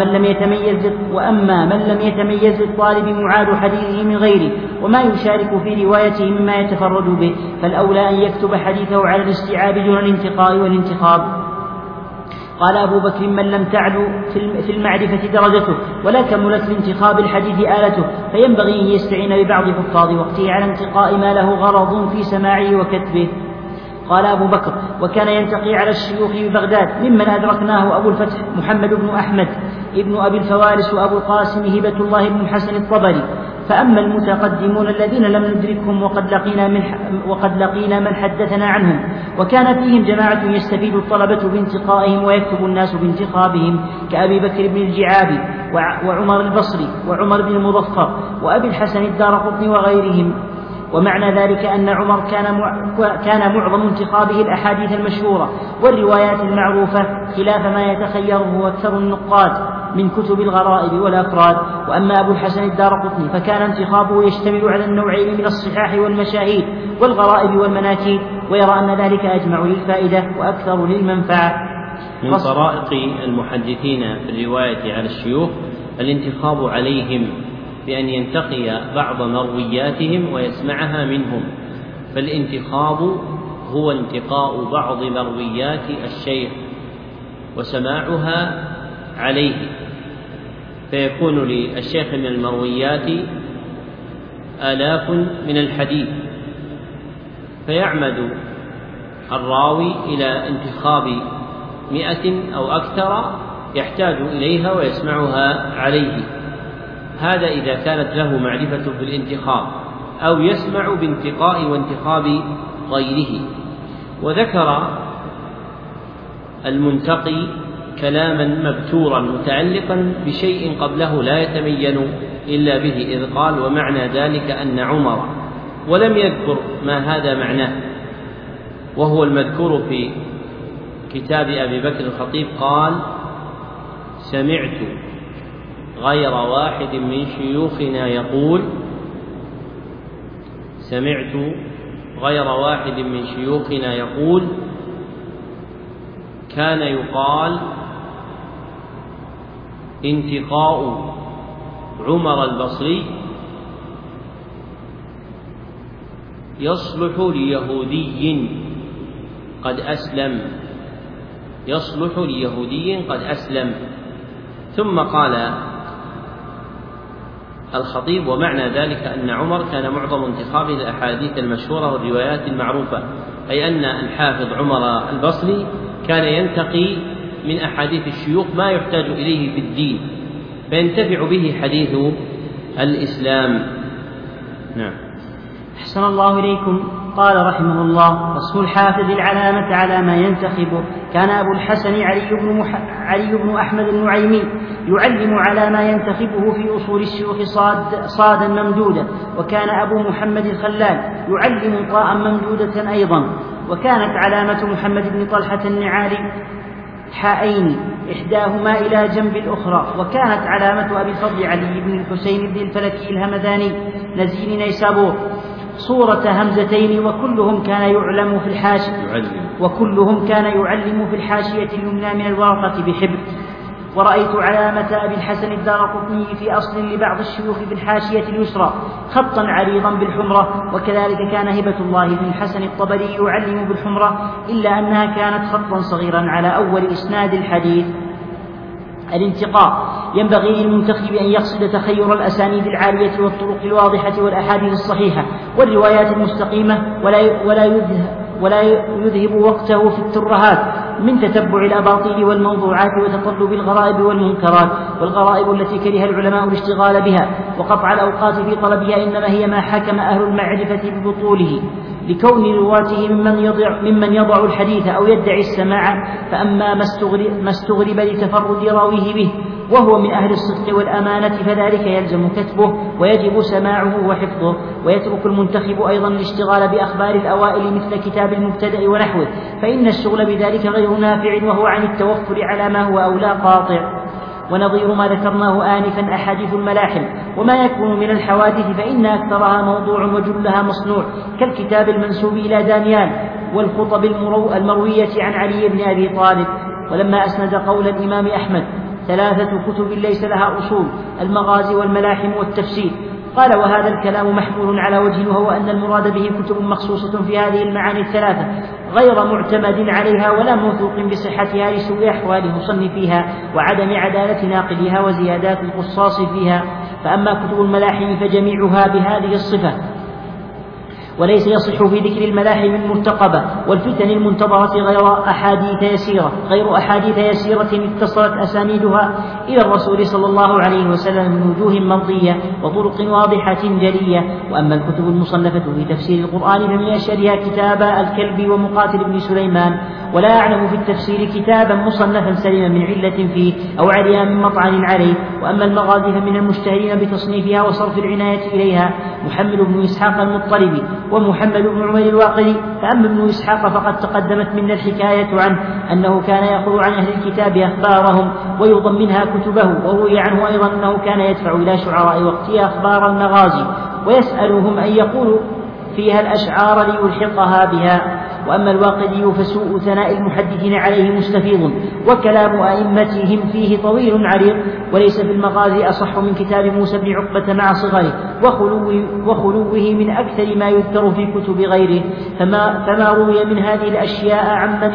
من لم يتميز للطالب معاد حديثه من غيره وما يشارك في روايته مما يتفرد به، فالأولى أن يكتب حديثه على الاستيعاب دون الانتقاء والانتخاب. قال أبو بكر: من لم تعلو في المعرفة درجته ولا كملت لانتخاب الحديث آلته فينبغي أن يستعين ببعض حفاظ وقته على انتقاء ما له غرض في سماعه وكتبه. قال أبو بكر: وكان ينتقي على الشيوخ ببغداد ممن أدركناه أبو الفتح محمد بن أحمد ابن أبي الفوارس وأبو القاسم هبة الله بن الحسن الطبري. فأما المتقدمون الذين لم ندركهم وقد لقينا من حدثنا عنهم، وكان فيهم جماعة يستفيد الطلبة بانتقائهم ويكتب الناس بانتخابهم، كأبي بكر بن الجعابي وعمر البصري وعمر بن المظفر وأبي الحسن الدارقطني وغيرهم. ومعنى ذلك أن عمر كان معظم انتخابه الأحاديث المشهورة والروايات المعروفة خلاف ما يتخيره أكثر النقاد من كتب الغرائب والأفراد. وأما أبو الحسن الدارقطني فكان انتخابه يشتمل على النوعين من الصحاح والمشاهير والغرائب والمناكير، ويرى أن ذلك أجمع للفائدة وأكثر للمنفعة. من طرائق المحدثين في الرواية على الشيوخ الانتخاب عليهم بأن ينتقي بعض مروياتهم ويسمعها منهم، فالانتخاب هو انتقاء بعض مرويات الشيخ وسماعها عليه، فيكون للشيخ من المرويات آلاف من الحديث، فيعمد الراوي إلى انتخاب 100 أو أكثر يحتاج إليها ويسمعها عليه. هذا إذا كانت له معرفة في الانتخاب، أو يسمع بانتقاء وانتخاب غيره. وذكر المنتقي كلاما مبتورا متعلقا بشيء قبله لا يتمين إلا به، إذ قال: ومعنى ذلك أن عمر، ولم يذكر ما هذا معناه، وهو المذكور في كتاب أبي بكر الخطيب. قال: سمعت غير واحد من شيوخنا يقول، سمعت غير واحد من شيوخنا يقول: كان يقال انتقاء عمر البصري يصلح ليهودي قد أسلم. ثم قال الخطيب: ومعنى ذلك أن عمر كان معظم انتخابه الأحاديث المشهورة والروايات المعروفة، أي أن الحافظ عمر البصري كان ينتقي من أحاديث الشيوخ ما يحتاج إليه في الدين فينتفع به حديث الإسلام. نعم. أحسن الله إليكم. قال رحمه الله: وصف الحافظ العلامة على ما ينتخبه. كان أبو الحسن علي بن أحمد النعيمي يعلم على ما ينتخبه في أصول الشيوخ صادا ممدودة، وكان أبو محمد الخلال يعلم طاء ممدودة أيضا. وكانت علامة محمد بن طلحة النعالي حائين إحداهما إلى جنب الأخرى. وكانت علامة أبي الفضل علي بن الحسين بن الفلكي الهمداني نزيل نيسابور صورة همزتين، وكلهم كان يعلم في الحاشية اليمنى من الورقة بحبر. ورأيت علامة أبي الحسن الدارقطني في أصل لبعض الشيوخ في الحاشية اليسرى خطا عريضا بالحمرة. وكذلك كان هبة الله بن الحسن الطبري يعلم بالحمرة، إلا أنها كانت خطا صغيرا على أول إسناد الحديث. الانتقاء: ينبغي للمنتخب أن يقصد تخير الأسانيد العالية والطرق الواضحة والأحاديث الصحيحة والروايات المستقيمة، ولا يذهب وقته في الترهات من تتبع الأباطيل والموضوعات وتطلب الغرائب والمنكرات، والغرائب التي كره العلماء الاشتغال بها وقطع الأوقات في طلبها إنما هي ما حكم أهل المعرفة ببطوله لكون رواته ممن يضع الحديث أو يدعي السماع. فأما ما استغرب لتفرد راويه به وهو من أهل الصدق والأمانة فذلك يلزم كتبه ويجب سماعه وحفظه. ويترك المنتخب أيضا الاشتغال بأخبار الأوائل مثل كتاب المبتدأ ونحوه، فإن الشغل بذلك غير نافع وهو عن التوفر على ما هو أولى قاطع. ونظير ما ذكرناه آنفا أحاديث الملاحم وما يكون من الحوادث، فإن أكثرها موضوع وجلها مصنوع، كالكتاب المنسوب إلى دانيال والخطب المروية عن علي بن أبي طالب. ولما أسند قول الإمام أحمد: 3 كتب ليس لها أصول: المغازي والملاحم والتفسير، قال: وهذا الكلام محمول على وجه، وهو أن المراد به كتب مخصوصة في هذه المعاني 3 غير معتمد عليها ولا موثوق بصحتها لسوء أحوال مصنفيها وعدم عدالة ناقلها وزيادات القصاص فيها. فأما كتب الملاحم فجميعها بهذه الصفة، وليس يصح في ذكر الملاحم المرتقبة والفتن المنتظرة غير أحاديث يسيرة اتصلت أسانيدها إلى الرسول صلى الله عليه وسلم من وجوه مرضية وطرق واضحة جلية. وأما الكتب المصنفة في تفسير القرآن فمن أشهرها كتاب الكلبي ومقاتل بن سليمان، ولا أعلم في التفسير كتابا مصنفا سليما من علة فيه أو عليها من مطعن عليه. وأما المغازي فمن المشتهرين بتصنيفها وصرف العناية إليها محمد بن إسحاق المطلبي ومحمد بن عمر الواقدي. فأما ابن إسحاق فقد تقدمت منا الحكاية عنه أنه كان يأخذ عن أهل الكتاب أخبارهم ويضمنها كتبه، وروي عنه أيضا أنه كان يدفع إلى شعراء وقته أخبار المغازي ويسألهم أن يقولوا فيها الأشعار ليلحقها بها. وأما الواقدي فسوء ثناء المحدثين عليه مستفيض، وكلام أئمتهم فيه طويل عريض، وليس في المغازي أصح من كتاب موسى بن عقبة مع صغره وخلوه من أكثر ما يذكر في كتب غيره. فما روي من هذه الأشياء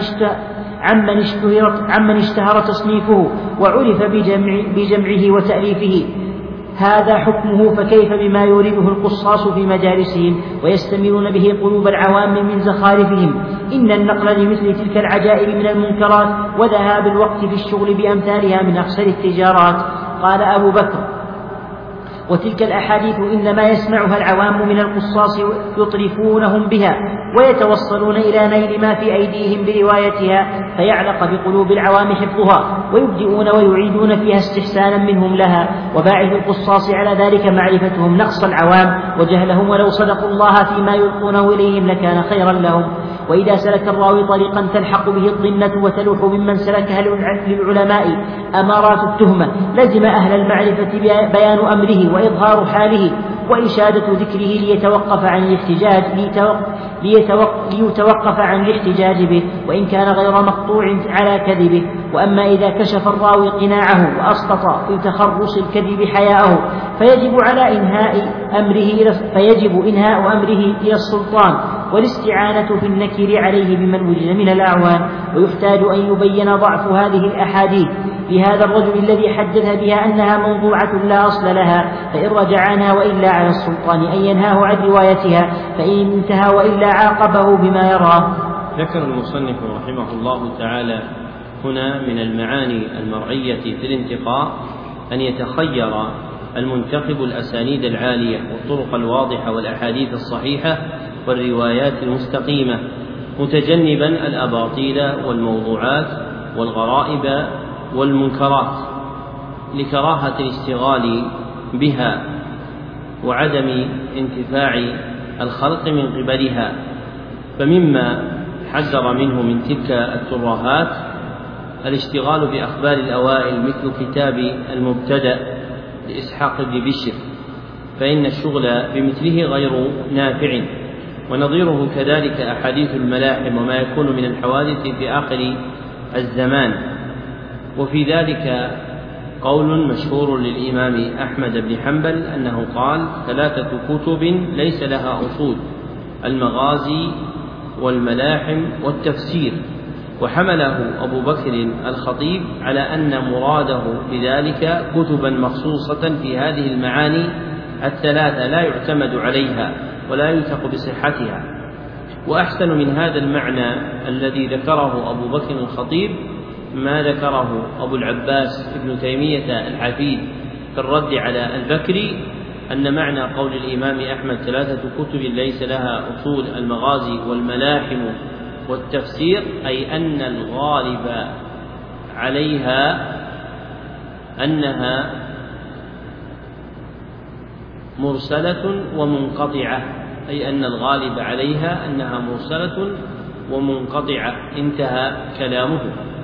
عمن اشتهر تصنيفه وعرف بجمعه وتأليفه هذا حكمه، فكيف بما يورده القصاص في مجالسهم ويستمرون به قلوب العوام من زخارفهم. إن النقل لمثل تلك العجائب من المنكرات وذهاب الوقت في الشغل بأمثالها من أخسر التجارات. قال أبو بكر: وتلك الأحاديث إنما يسمعها العوام من القصاص يطرفونهم بها ويتوصلون إلى نيل ما في أيديهم بروايتها، فيعلق بقلوب العوام حفظها ويبدئون ويعيدون فيها استحسانا منهم لها. وباعث القصاص على ذلك معرفتهم نقص العوام وجهلهم، ولو صدقوا الله فيما يلقونه إليهم لكان خيرا لهم. وإذا سلك الراوي طريقا تلحق به الظنة وتلوح ممن سلكها للعلماء أمارات التهمة لزم أهل المعرفة بيان أمره وإظهار حاله وإشادة ذكره ليتوقف عن الاحتجاج به وإن كان غير مقطوع على كذبه. وأما إذا كشف الراوي قناعه وأسقط في تخرص الكذب حياءه فيجب إنهاء أمره إلى السلطان والاستعانة في النكير عليه بمن وجد من الأعوان. ويحتاج أن يبين ضعف هذه الأحاديث لهذا الرجل الذي حدث بها أنها موضوعة لا أصل لها، فإن رجع عنها وإلا على السلطان أن ينهاه عن روايتها، فإن انتهى وإلا عاقبه بما يراه. ذكر المصنف رحمه الله تعالى هنا من المعاني المرعية في الانتقاء أن يتخير المنتقب الأسانيد العالية والطرق الواضحة والأحاديث الصحيحة والروايات المستقيمة، متجنبا الأباطيل والموضوعات والغرائب والمنكرات لكراهة الاشتغال بها وعدم انتفاع الخلق من قبلها. فمما حذر منه من تلك الترهات الاشتغال بأخبار الأوائل مثل كتاب المبتدأ لإسحاق بن بشر، فإن الشغل بمثله غير نافع. ونظيره كذلك أحاديث الملاحم وما يكون من الحوادث في آخر الزمان. وفي ذلك قول مشهور للإمام أحمد بن حنبل أنه قال: 3 كتب ليس لها أصول: المغازي والملاحم والتفسير. وحمله أبو بكر الخطيب على أن مراده بذلك كتبا مخصوصة في هذه المعاني 3 لا يعتمد عليها ولا يوثق بصحتها. وأحسن من هذا المعنى الذي ذكره أبو بكر الخطيب ما ذكره أبو العباس ابن تيمية الحفيد في الرد على البكري، أن معنى قول الإمام أحمد 3 كتب ليس لها أصول: المغازي والملاحم والتفسير، أي أن الغالب عليها أنها مرسلة ومنقطعة، أي أن الغالب عليها أنها مرسلة ومنقطعة. انتهى كلامه.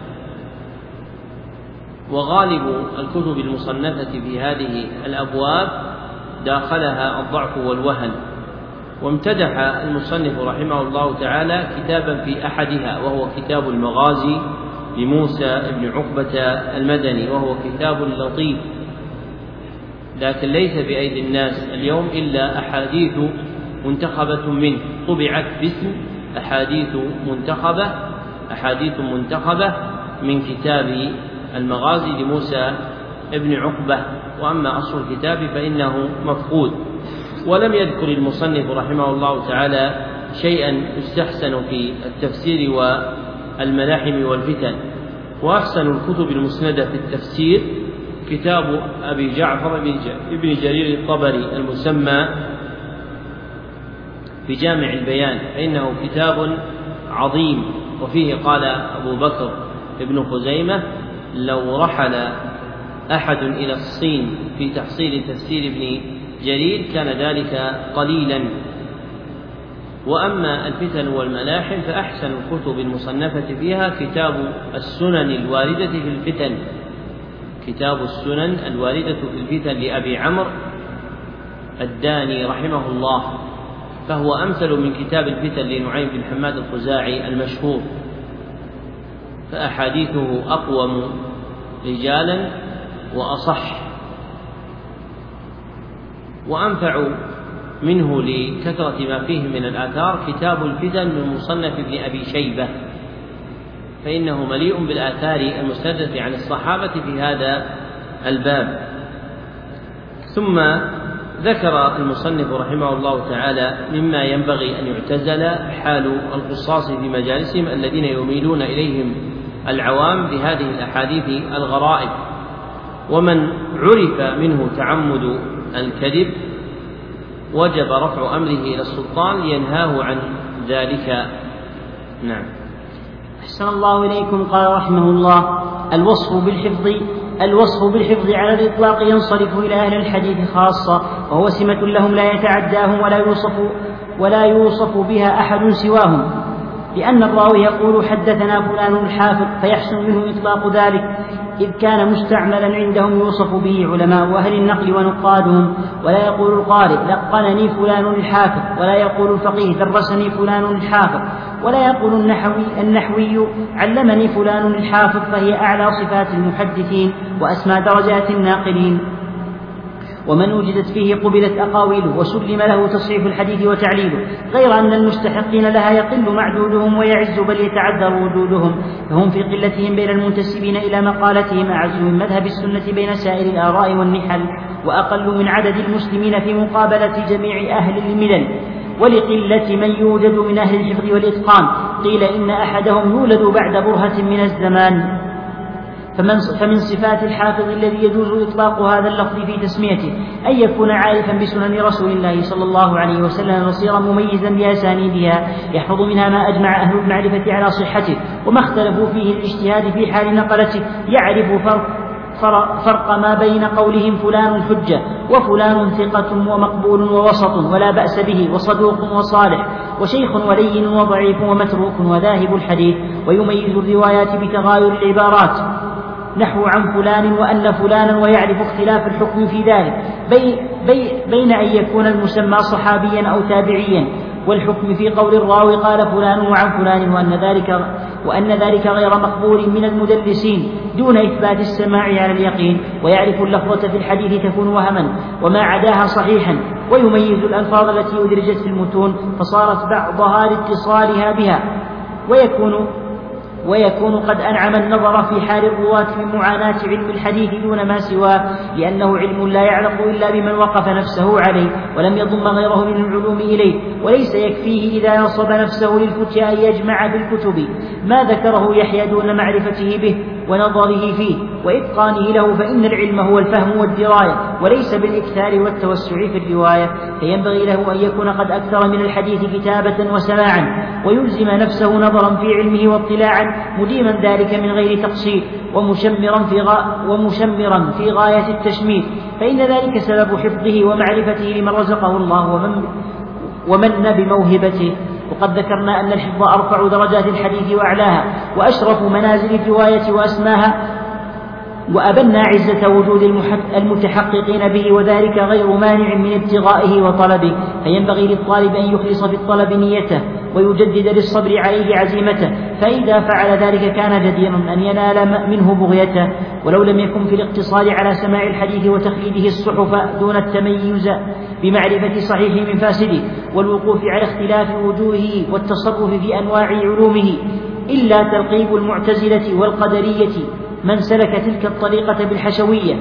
وغالب الكتب المصنفة في هذه الأبواب داخلها الضعف والوهن. وامتدح المصنف رحمه الله تعالى كتابا في أحدها وهو كتاب المغازي لموسى بن عقبة المدني، وهو كتاب لطيف لكن ليس بأيدي الناس اليوم إلا أحاديث منتخبة منه، طبعت باسم أحاديث منتخبة من كتاب المغازي لموسى ابن عقبة. وأما أصل الكتاب فإنه مفقود. ولم يذكر المصنف رحمه الله تعالى شيئا يستحسن في التفسير والملاحم والفتن. وأحسن الكتب المسندة في التفسير كتاب أبي جعفر ابن جرير الطبري المسمى في جامع البيان، فإنه كتاب عظيم. وفيه قال أبو بكر ابن خزيمة: لو رحل أحد إلى الصين في تحصيل تفسير ابن جرير كان ذلك قليلا. وأما الفتن والملاحم فأحسن الكتب المصنفة فيها كتاب السنن الواردة في الفتن، كتاب السنن الواردة في الفتن لأبي عمرو الداني رحمه الله، فهو أمثل من كتاب الفتن لنعيم بن حماد الخزاعي المشهور، فأحاديثه أقوم رجالا وأصح. وأنفع منه لكثرة ما فيه من الآثار كتاب الفتن من مصنف ابن أبي شيبة، فإنه مليء بالآثار المستندة عن الصحابة في هذا الباب. ثم ذكر المصنف رحمه الله تعالى مما ينبغي أن يعتزل حال القصاص في مجالسهم الذين يميلون إليهم العوام بهذه الأحاديث الغرائب. ومن عرف منه تعمد الكذب وجب رفع أمره إلى السلطان لينهاه عن ذلك. نعم. أحسن الله إليكم. قال رحمه الله: الوصف بالحفظ على الإطلاق ينصرف إلى أهل الحديث خاصة، وهو سمة لهم لا يتعداهم ولا يوصف بها أحد سواهم، لأن الراوي يقول: حدثنا فلان الحافظ، فيحسن منه إطلاق ذلك إذ كان مستعملا عندهم يوصف به علماء أهل النقل ونقادهم. ولا يقول القارئ لقنني فلان الحافظ، ولا يقول الفقيه درسني فلان الحافظ، ولا يقول النحوي علمني فلان الحافظ، فهي أعلى صفات المحدثين وأسمى درجات الناقلين. ومن وجدت فيه قبلت أقاويله وسلم له تصحيح الحديث وتعليله، غير أن المستحقين لها يقل معدودهم ويعز بل يتعذر وجودهم، فهم في قلتهم بين المنتسبين إلى مقالتهم أعز من مذهب السنة بين سائر الآراء والنحل، وأقل من عدد المسلمين في مقابلة جميع أهل الملل. ولقلة من يوجد من أهل الحفظ والإتقان قيل إن أحدهم يولد بعد برهة من الزمان. فمن صفات الحافظ الذي يجوز إطلاق هذا اللفظ في تسميته أن يكون عارفا بسنن رسول الله صلى الله عليه وسلم بصيرا مميزا بأسانيدها، يحفظ منها ما أجمع أهل المعرفة على صحته وما اختلفوا فيه الاجتهاد في حال نقلته، يعرف فرق ما بين قولهم فلان حجة وفلان ثقة ومقبول ووسط ولا بأس به وصدوق وصالح وشيخ ولين وضعيف ومتروك وذاهب الحديث، ويميز الروايات بتغاير العبارات نحو عن فلان وأن فلانا، ويعرف اختلاف الحكم في ذلك بين أن يكون المسمى صحابيا أو تابعيا، والحكم في قول الراوي قال فلان وعن فلان، وأن ذلك غير مقبول من المدلسين دون إثبات السماع على اليقين، ويعرف اللفظة في الحديث تكون وهما وما عداها صحيحا، ويميز الألفاظ التي أدرجت في المتون فصارت بعضها لاتصالها بها، ويكون قد أنعم النظر في حال الرواة من معاناة علم الحديث دون ما سواه، لأنه علم لا يعلق إلا بمن وقف نفسه عليه ولم يضم غيره من العلوم إليه، وليس يكفيه إذا نصب نفسه للفتيا أن يجمع بالكتب ما ذكره يحيى دون معرفته به ونظره فيه وإتقانه له، فإن العلم هو الفهم والدراية وليس بالإكثار والتوسع في الرواية، فينبغي له أن يكون قد أكثر من الحديث كتابة وسماعا، ويلزم نفسه نظرا في علمه واطلاعا مديما ذلك من غير تقصير ومشمرا في غاية التشمير، فإن ذلك سبب حفظه ومعرفته لمن رزقه الله ومن بموهبته. وقد ذكرنا أن الحفظ أرفع درجات الحديث وأعلاها وأشرف منازل الرواية وأسماها وأبنى عزة وجود المتحققين به، وذلك غير مانع من ابتغائه وطلبه، فينبغي للطالب أن يخلص في الطلب نيته ويجدد للصبر عليه عزيمته، فإذا فعل ذلك كان جديرا أن ينال منه بغيته، ولو لم يكن في الاقتصار على سماع الحديث وتخليده الصحف دون التميز بمعرفة صحيح من فاسده والوقوف على اختلاف وجوهه والتصرف في أنواع علومه إلا ترقيب المعتزلة والقدرية من سلك تلك الطريقة بالحشوية،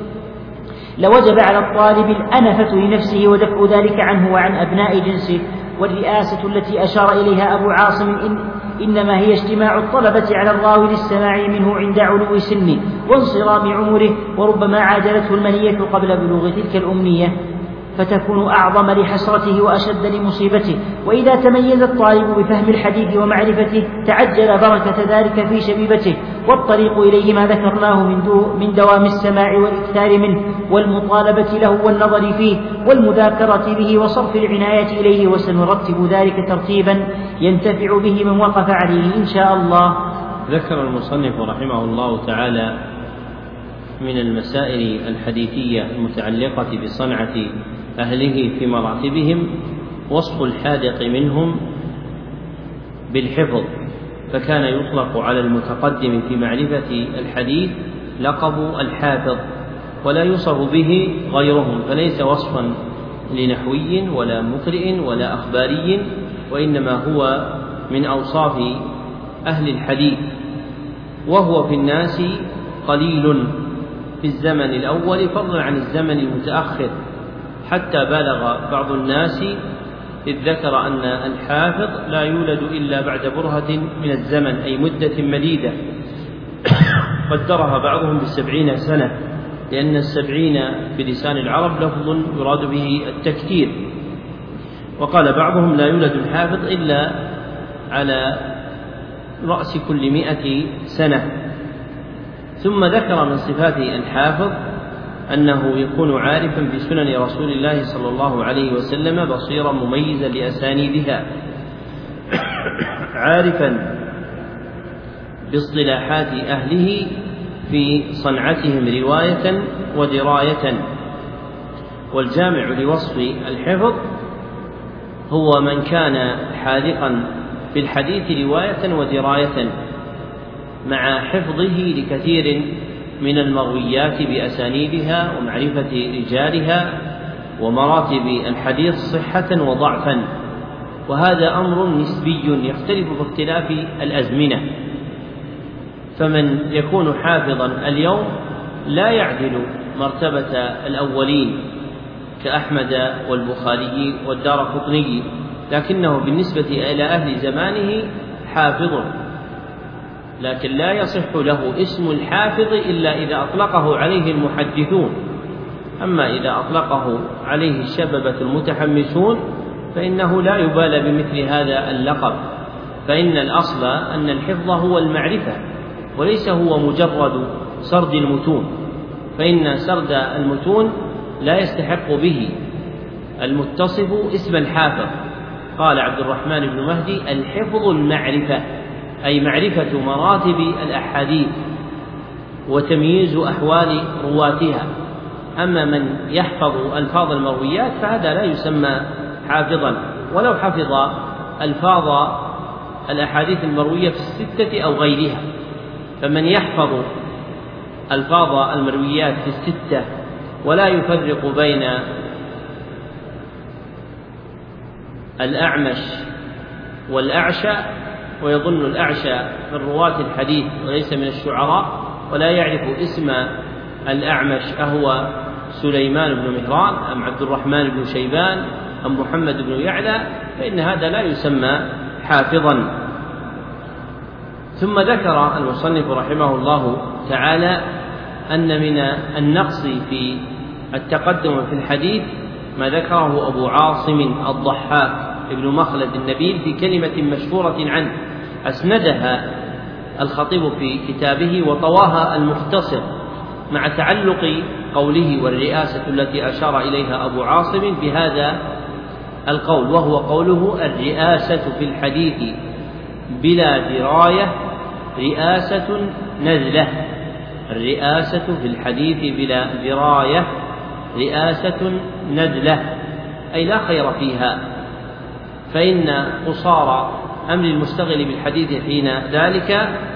لوجب على الطالب الأنفة لنفسه ودفع ذلك عنه وعن أبناء جنسه. والرئاسة التي أشار إليها أبو عاصم إنما هي اجتماع الطلبة على الراوي للسماع منه عند علو سنه وانصرام عمره، وربما عاجلته المنية قبل بلوغ تلك الأمنية فتكون أعظم لحسرته وأشد لمصيبته. وإذا تميز الطالب بفهم الحديث ومعرفته تعجل بركة ذلك في شبيبته، والطريق إليه ما ذكرناه من دوام السماع والإكثار منه والمطالبة له والنظر فيه والمذاكرة به وصرف العناية إليه، وسنرتب ذلك ترتيبا ينتفع به من وقف عليه إن شاء الله. ذكر المصنف رحمه الله تعالى من المسائل الحديثية المتعلقة بصنعة أهله في مراتبهم وصف الحاذق منهم بالحفظ، فكان يطلق على المتقدم في معرفة الحديث لقب الحافظ ولا يوصف به غيرهم، فليس وصفا لنحوي ولا مقرئ ولا أخباري، وإنما هو من أوصاف أهل الحديث، وهو في الناس قليل في الزمن الأول فضلا عن الزمن المتأخر، حتى بالغ بعض الناس إذ ذكر أن الحافظ لا يولد إلا بعد برهة من الزمن، أي مدة مديدة قدرها بعضهم ب70 سنة، لأن 70 بلسان العرب لفظ يراد به التكثير. وقال بعضهم لا يولد الحافظ إلا على رأس كل 100 سنة. ثم ذكر من صفات الحافظ أنه يكون عارفا بسنن رسول الله صلى الله عليه وسلم بصيرا مميزا لأسانيدها، عارفا باصطلاحات أهله في صنعتهم رواية ودراية. والجامع لوصف الحفظ هو من كان حاذقا في الحديث رواية ودراية مع حفظه لكثير من المرويات بأسانيدها ومعرفة رجالها ومراتب الحديث صحة وضعفا، وهذا أمر نسبي يختلف باختلاف الأزمنة. فمن يكون حافظا اليوم لا يعدل مرتبة الأولين كأحمد والبخاري والدارقطني، لكنه بالنسبة إلى أهل زمانه حافظ، لكن لا يصح له اسم الحافظ إلا إذا أطلقه عليه المحدثون. أما إذا أطلقه عليه الشببة المتحمسون فإنه لا يبالى بمثل هذا اللقب، فإن الأصل أن الحفظ هو المعرفة وليس هو مجرد سرد المتون، فإن سرد المتون لا يستحق به المتصف اسم الحافظ. قال عبد الرحمن بن مهدي: الحفظ المعرفة، أي معرفة مراتب الأحاديث وتمييز أحوال رواتها. أما من يحفظ ألفاظ المرويات فهذا لا يسمى حافظا، ولو حفظ ألفاظ الأحاديث المروية في الستة أو غيرها. فمن يحفظ ألفاظ المرويات في الستة ولا يفرق بين الأعمش والأعشى، ويظن الأعشى من رواة الحديث وليس من الشعراء، ولا يعرف اسم الأعمش أهو سليمان بن مهران أم عبد الرحمن بن شيبان أم محمد بن يعلى، فإن هذا لا يسمى حافظا. ثم ذكر المصنف رحمه الله تعالى أن من النقص في التقدم في الحديث ما ذكره أبو عاصم الضحاك ابن مخلد النبيل في كلمة مشهورة عنه أسندها الخطيب في كتابه وطواها المختصر مع تعلق قوله والرئاسة التي أشار إليها أبو عاصم بهذا القول، وهو قوله: الرئاسة في الحديث بلا دراية رئاسة نزلة. الرئاسة في الحديث بلا دراية رئاسة نزلة، أي لا خير فيها، فإن قصار أمر المستغل بالحديث حين ذلك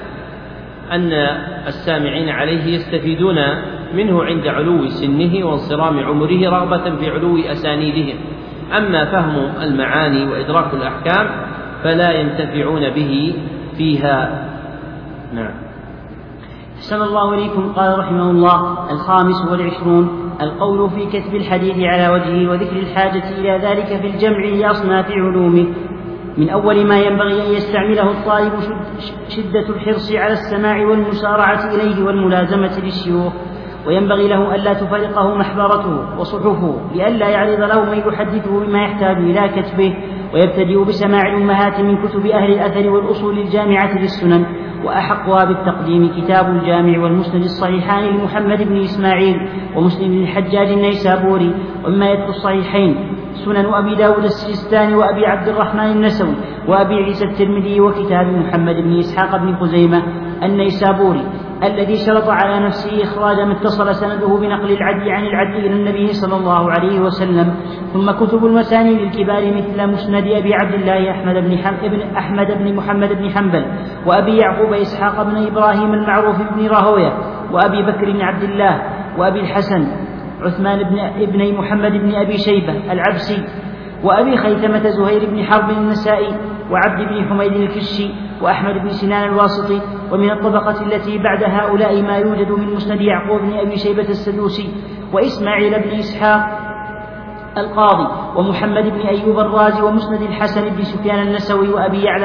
أن السامعين عليه يستفيدون منه عند علو سنه وانصرام عمره رغبة في علو أسانيدهم. أما فهم المعاني وإدراك الأحكام فلا ينتفعون به فيها. نعم. أحسن الله إليكم. قال رحمه الله: 25 القول في كتب الحديث على وجهه وذكر الحاجة إلى ذلك في الجمع لأصناف علومه. من أول ما ينبغي أن يستعمله الطالب شدة الحرص على السماع والمسارعة إليه والملازمة للشيوخ، وينبغي له ألا تفارقه محبرته وصحفه لئلا يعرض له من يحدثه بما يحتاج إلى كتبه، ويبتدئ بسماع الأمهات من كتب أهل الأثر والأصول الجامعة للسنن، وأحقها بالتقديم كتاب الجامع والمسند الصحيحان لمحمد بن إسماعيل ومسلم بن الحجاج النيسابوري، ومما يتلو الصحيحين سنن أبي داود السجستاني وأبي عبد الرحمن النسوي وأبي عيسى الترمذي، وكتاب محمد بن إسحاق بن خزيمة النيسابوري الذي شرط على نفسه إخراج ما اتصل سنده بنقل العدل عن العدل إلى النبي صلى الله عليه وسلم. ثم كتب المسانيد الكبار مثل مسند أبي عبد الله أحمد بن محمد بن حنبل، وأبي يعقوب إسحاق بن إبراهيم المعروف بن راهويه، وأبي بكر بن عبد الله، وأبي الحسن عثمان ابن محمد بن أبي شيبة العبسي، وأبي خيثمة زهير بن حرب النسائي، وعبد بن حميد الكشي، وأحمد بن سنان الواسطي. ومن الطبقة التي بعد هؤلاء ما يوجد من مسند يعقوب بن أبي شيبة السدوسي، وإسماعيل بن إسحاق القاضي، ومحمد بن أيوب الرازي، ومسند الحسن بن سفيان النسوي، وأبي يعلى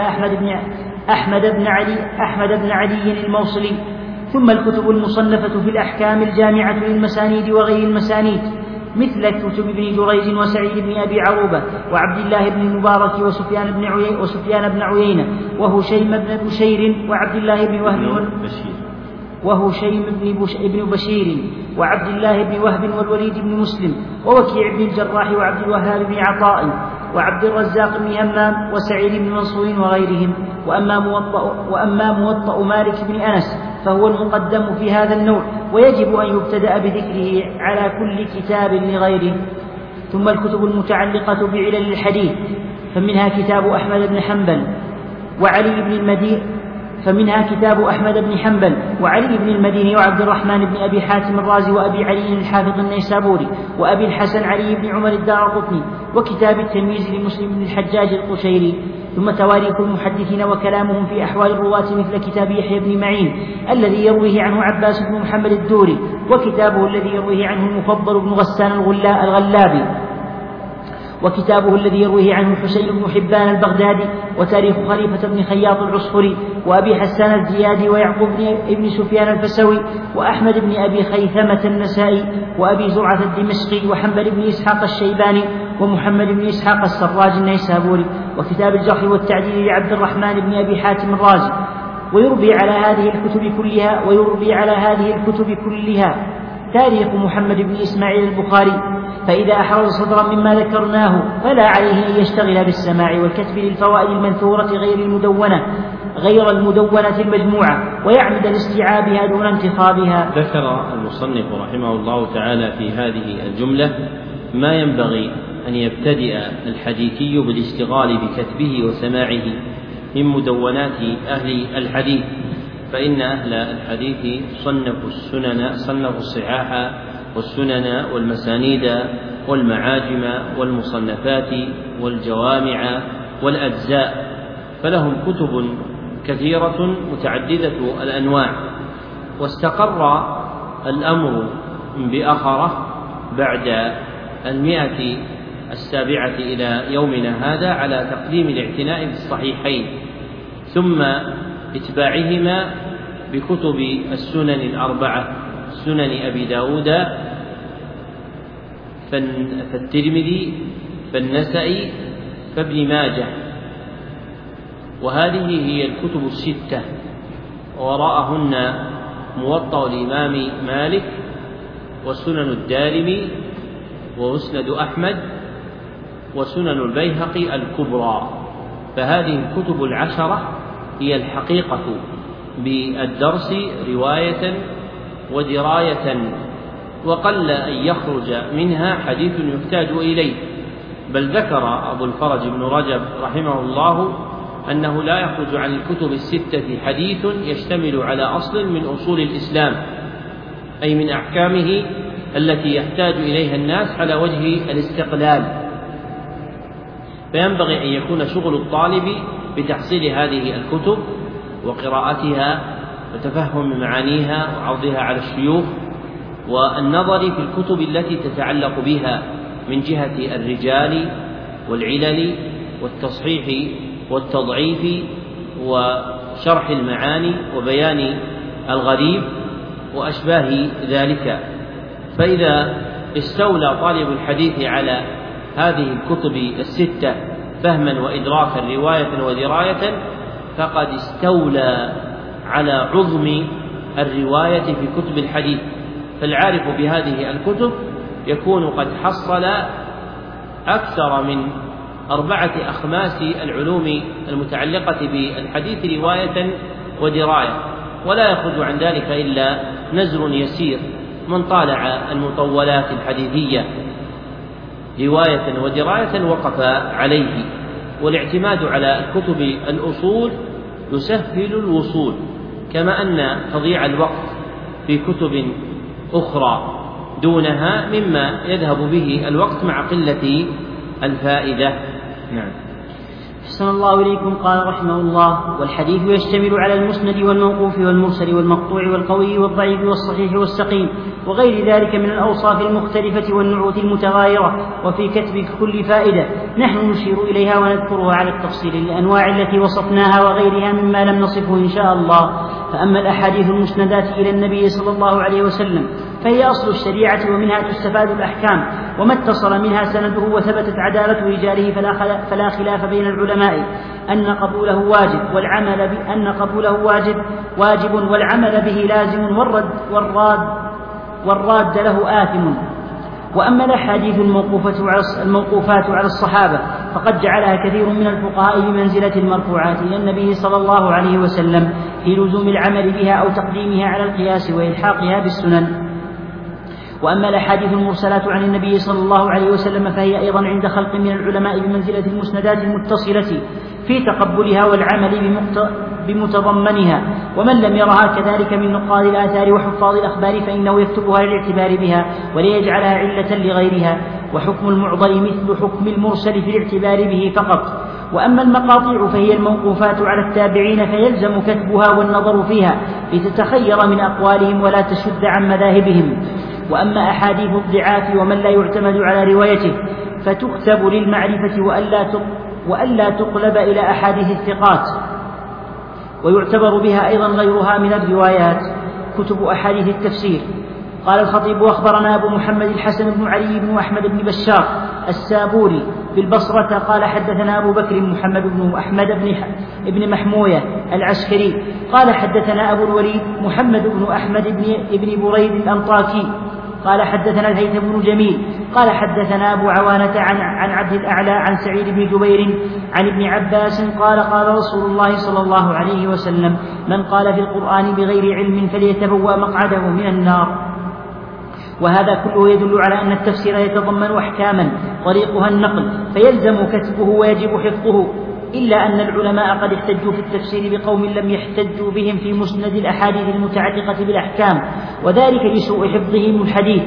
أحمد بن علي الموصلي. ثم الكتب المصنفة في الأحكام الجامعة للمسانيد وغير المسانيد مثل كتب ابن جريج وسعيد بن أبي عروبة وعبد الله بن المبارك وسفيان بن عيينة وهشيم بن بشير وعبد الله بن وهب وهشيم بن بشير وعبد الله بن وهب والوليد بن مسلم ووكيع بن الجراح وعبد الوهاب بن عطاء وعبد الرزاق بن همام وسعيد بن منصور وغيرهم. وأما موطأ مالك بن أنس فهو المقدم في هذا النوع، ويجب أن يبتدأ بذكره على كل كتاب لغيره. ثم الكتب المتعلقة بعلل الحديث فمنها كتاب أحمد بن حنبل وعلي بن المديني وعبد الرحمن بن أبي حاتم الرازي وأبي علي الحافظ النيسابوري وأبي الحسن علي بن عمر الدارقطني، وكتاب التمييز لمسلم بن الحجاج القشيري. ثم تواريخ المحدثين وكلامهم في أحوال الرواة مثل كتاب يحيى بن معين الذي يرويه عنه عباس بن محمد الدوري، وكتابه الذي يرويه عنه المفضل بن غسان الغلابي، وكتابه الذي يرويه عنه الحسين بن حبان البغدادي، وتاريخ خليفة بن خياط العصفري وأبي حسان الزيادي ويعقوب بن سفيان الفسوي وأحمد بن أبي خيثمة النسائي وأبي زرعة الدمشقي وحنبل بن إسحاق الشيباني ومحمد بن إسحاق السراج النيسابوري، وكتاب الجرح والتعديل لعبد الرحمن بن أبي حاتم الرازي. ويربي على هذه الكتب كلها تاريخ محمد بن إسماعيل البخاري، فإذا أحرز صدرا مما ذكرناه فلا عليه أن يشتغل بالسماع والكتب للفوائد المنثورة غير المدونة المجموعة، ويعمد لاستيعابها دون انتخابها. ذكر المصنف رحمه الله تعالى في هذه الجملة ما ينبغي أن يبتدئ الحديثي بالاشتغال بكتبه وسماعه من مدونات أهل الحديث، فإن أهل الحديث صنفوا الصحاح والسنن والمسانيد والمعاجم والمصنفات والجوامع والأجزاء، فلهم كتب كثيرة متعددة الأنواع. واستقر الأمر بأخره بعد 107 إلى يومنا هذا على تقديم الاعتناء بالصحيحين، ثم اتباعهما بكتب السنن الأربعة: سنن أبي داود فالترمذي فالنسائي فابن ماجه، وهذه هي الكتب الستة، ووراءهن موطأ الإمام مالك وسنن الدارمي ومسند أحمد وسنن البيهقي الكبرى. فهذه الكتب العشرة هي الحقيقة بالدرس رواية ودراية، وقل أن يخرج منها حديث يحتاج إليه، بل ذكر أبو الفرج بن رجب رحمه الله أنه لا يخرج عن الكتب الستة حديث يشتمل على أصل من أصول الإسلام، أي من أحكامه التي يحتاج إليها الناس على وجه الاستقلال. فينبغي أن يكون شغل الطالب بتحصيل هذه الكتب وقراءتها وتفهم معانيها وعرضها على الشيوخ، والنظر في الكتب التي تتعلق بها من جهة الرجال والعلل والتصحيح والتضعيف وشرح المعاني وبيان الغريب وأشباه ذلك. فإذا استولى طالب الحديث على هذه الكتب الستة فهما وإدراكا رواية ودراية فقد استولى على عظم الرواية في كتب الحديث. فالعارف بهذه الكتب يكون قد حصل أكثر من 4 أخماس العلوم المتعلقة بالحديث رواية ودراية، ولا يخرج عن ذلك إلا نزر يسير من طالع المطولات الحديثية رواية ودراية وقف عليه. والاعتماد على كتب الأصول يسهل الوصول، كما أن تضييع الوقت في كتب أخرى دونها مما يذهب به الوقت مع قلة الفائدة. نعم. أحسن الله إليكم. قال رحمه الله: والحديث يشتمل على المسند والموقوف والمرسل والمقطوع والقوي والضعيف والصحيح والسقيم وغير ذلك من الأوصاف المختلفة والنعوت المتغايرة. وفي كتب كل فائدة نحن نشير إليها ونذكرها على التفصيل للأنواع التي وصفناها وغيرها مما لم نصفه إن شاء الله. فأما الأحاديث المسندات إلى النبي صلى الله عليه وسلم فهي أصل الشريعة، ومنها تستفاد الأحكام، وما اتصل منها سنده وثبتت عدالة رجاله فلا خلاف بين العلماء أن قبوله واجب والعمل به لازم والراد له آثم. وأما الأحاديث الموقوفات على الصحابة فقد جعلها كثير من الفقهاء بمنزلة المرفوعات إلى النبي صلى الله عليه وسلم في لزوم العمل بها أو تقديمها على القياس وإلحاقها بالسنن. وأما الأحاديث المرسلات عن النبي صلى الله عليه وسلم فهي أيضا عند خلق من العلماء بمنزلة المسندات المتصلة في تقبلها والعمل بمتضمنها، ومن لم يرها كذلك من نقاد الآثار وحفاظ الأخبار فإنه يكتبها للاعتبار بها وليجعلها علة لغيرها، وحكم المعضل مثل حكم المرسل في الاعتبار به فقط. وأما المقاطع فهي الموقوفات على التابعين فيلزم كتبها والنظر فيها لتتخير من أقوالهم ولا تشد عن مذاهبهم. وأما أحاديث الضعاف ومن لا يعتمد على روايته فتكتب للمعرفة وألا تقلب إلى أحاديث الثقات، ويعتبر بها أيضا غيرها من الروايات. كتب أحاديث التفسير. قال الخطيب: أخبرنا أبو محمد الحسن بن علي بن أحمد بن بشار السابوري بالبصرة قال حدثنا أبو بكر محمد بن أحمد بن محموية العسكري قال حدثنا أبو الوليد محمد بن أحمد بن بريد الأنطاكي قال حدثنا الهيثم بن جميل قال حدثنا أبو عوانة عن عبد الأعلى عن سعيد بن جبير عن ابن عباس قال: قال رسول الله صلى الله عليه وسلم: من قال في القرآن بغير علم فليتبوأ مقعده من النار. وهذا كله يدل على أن التفسير يتضمن أحكاما طريقها النقل فيلزم كتبه ويجب حفظه، إلا أن العلماء قد احتجوا في التفسير بقوم لم يحتجوا بهم في مسند الأحاديث المتعلقة بالأحكام، وذلك لسوء حفظهم الحديث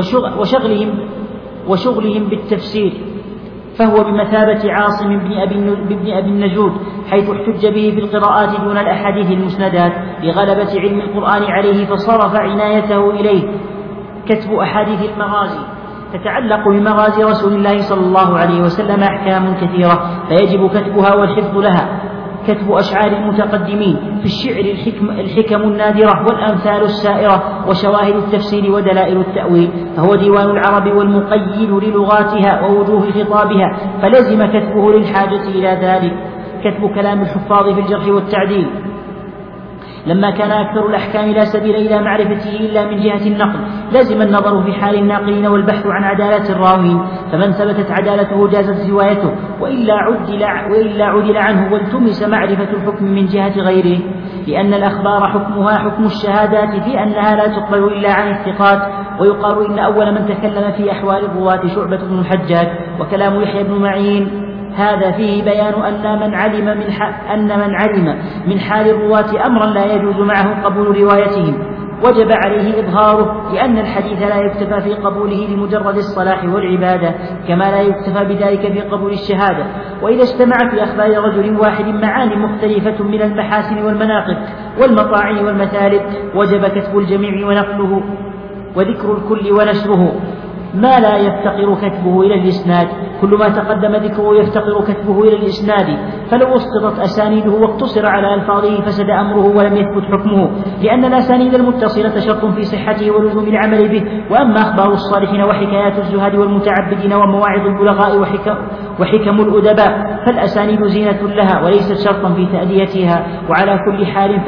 وشغلهم بالتفسير، فهو بمثابة عاصم بن أبي النجود حيث احتج به في القراءات دون الأحاديث المسندات لغلبة علم القرآن عليه فصرف عنايته إليه. كتب أحاديث المغازي. تتعلق بمغازي رسول الله صلى الله عليه وسلم أحكام كثيرة فيجب كتبها والحفظ لها. كتب أشعار المتقدمين في الشعر الحكم النادرة والأمثال السائرة وشواهد التفسير ودلائل التأويل، فهو ديوان العرب والمقيد للغاتها ووجوه خطابها فلزم كتبه للحاجة إلى ذلك. كتب كلام الحفاظ في الجرح والتعديل. لما كان أكثر الأحكام لا سبيل إلى معرفته إلا من جهة النقل لازم النظر في حال الناقلين والبحث عن عدالة الراوين، فمن ثبتت عدالته جازت روايته وإلا عدل عنه والتمس معرفة الحكم من جهة غيره، لأن الأخبار حكمها حكم الشهادات في أنها لا تقبل إلا عن الثقات. ويقال إن أول من تكلم في أحوال الرواة شعبة بن الحجاج، وكلام يحيى بن معين هذا فيه بيان أن من علم من حال الرواة أمرا لا يجوز معه قبول روايتهم وجب عليه إظهاره، لأن الحديث لا يكتفى في قبوله لمجرد الصلاح والعبادة كما لا يكتفى بذلك في قبول الشهادة. وإذا اجتمع في أخبار رجل واحد معاني مختلفة من المحاسن والمناقب والمطاعن والمثالب وجب كتب الجميع ونقله وذكر الكل ونشره، ما لا يفتقر كتبه إلى الإسناد. كل ما تقدم ذكره يفتقر كتبه إلى الإسناد، فلو اسقطت أسانيده واقتصر على ألفاظه فسد أمره ولم يثبت حكمه، لأن الأسانيد المتصلة شرط في صحته ولزوم العمل به. وأما أخبار الصالحين وحكايات الزهاد والمتعبدين ومواعظ البلغاء وحكم الأدباء فالأسانيد زينة لها وليست شرطا في تأديتها. وعلى كل حال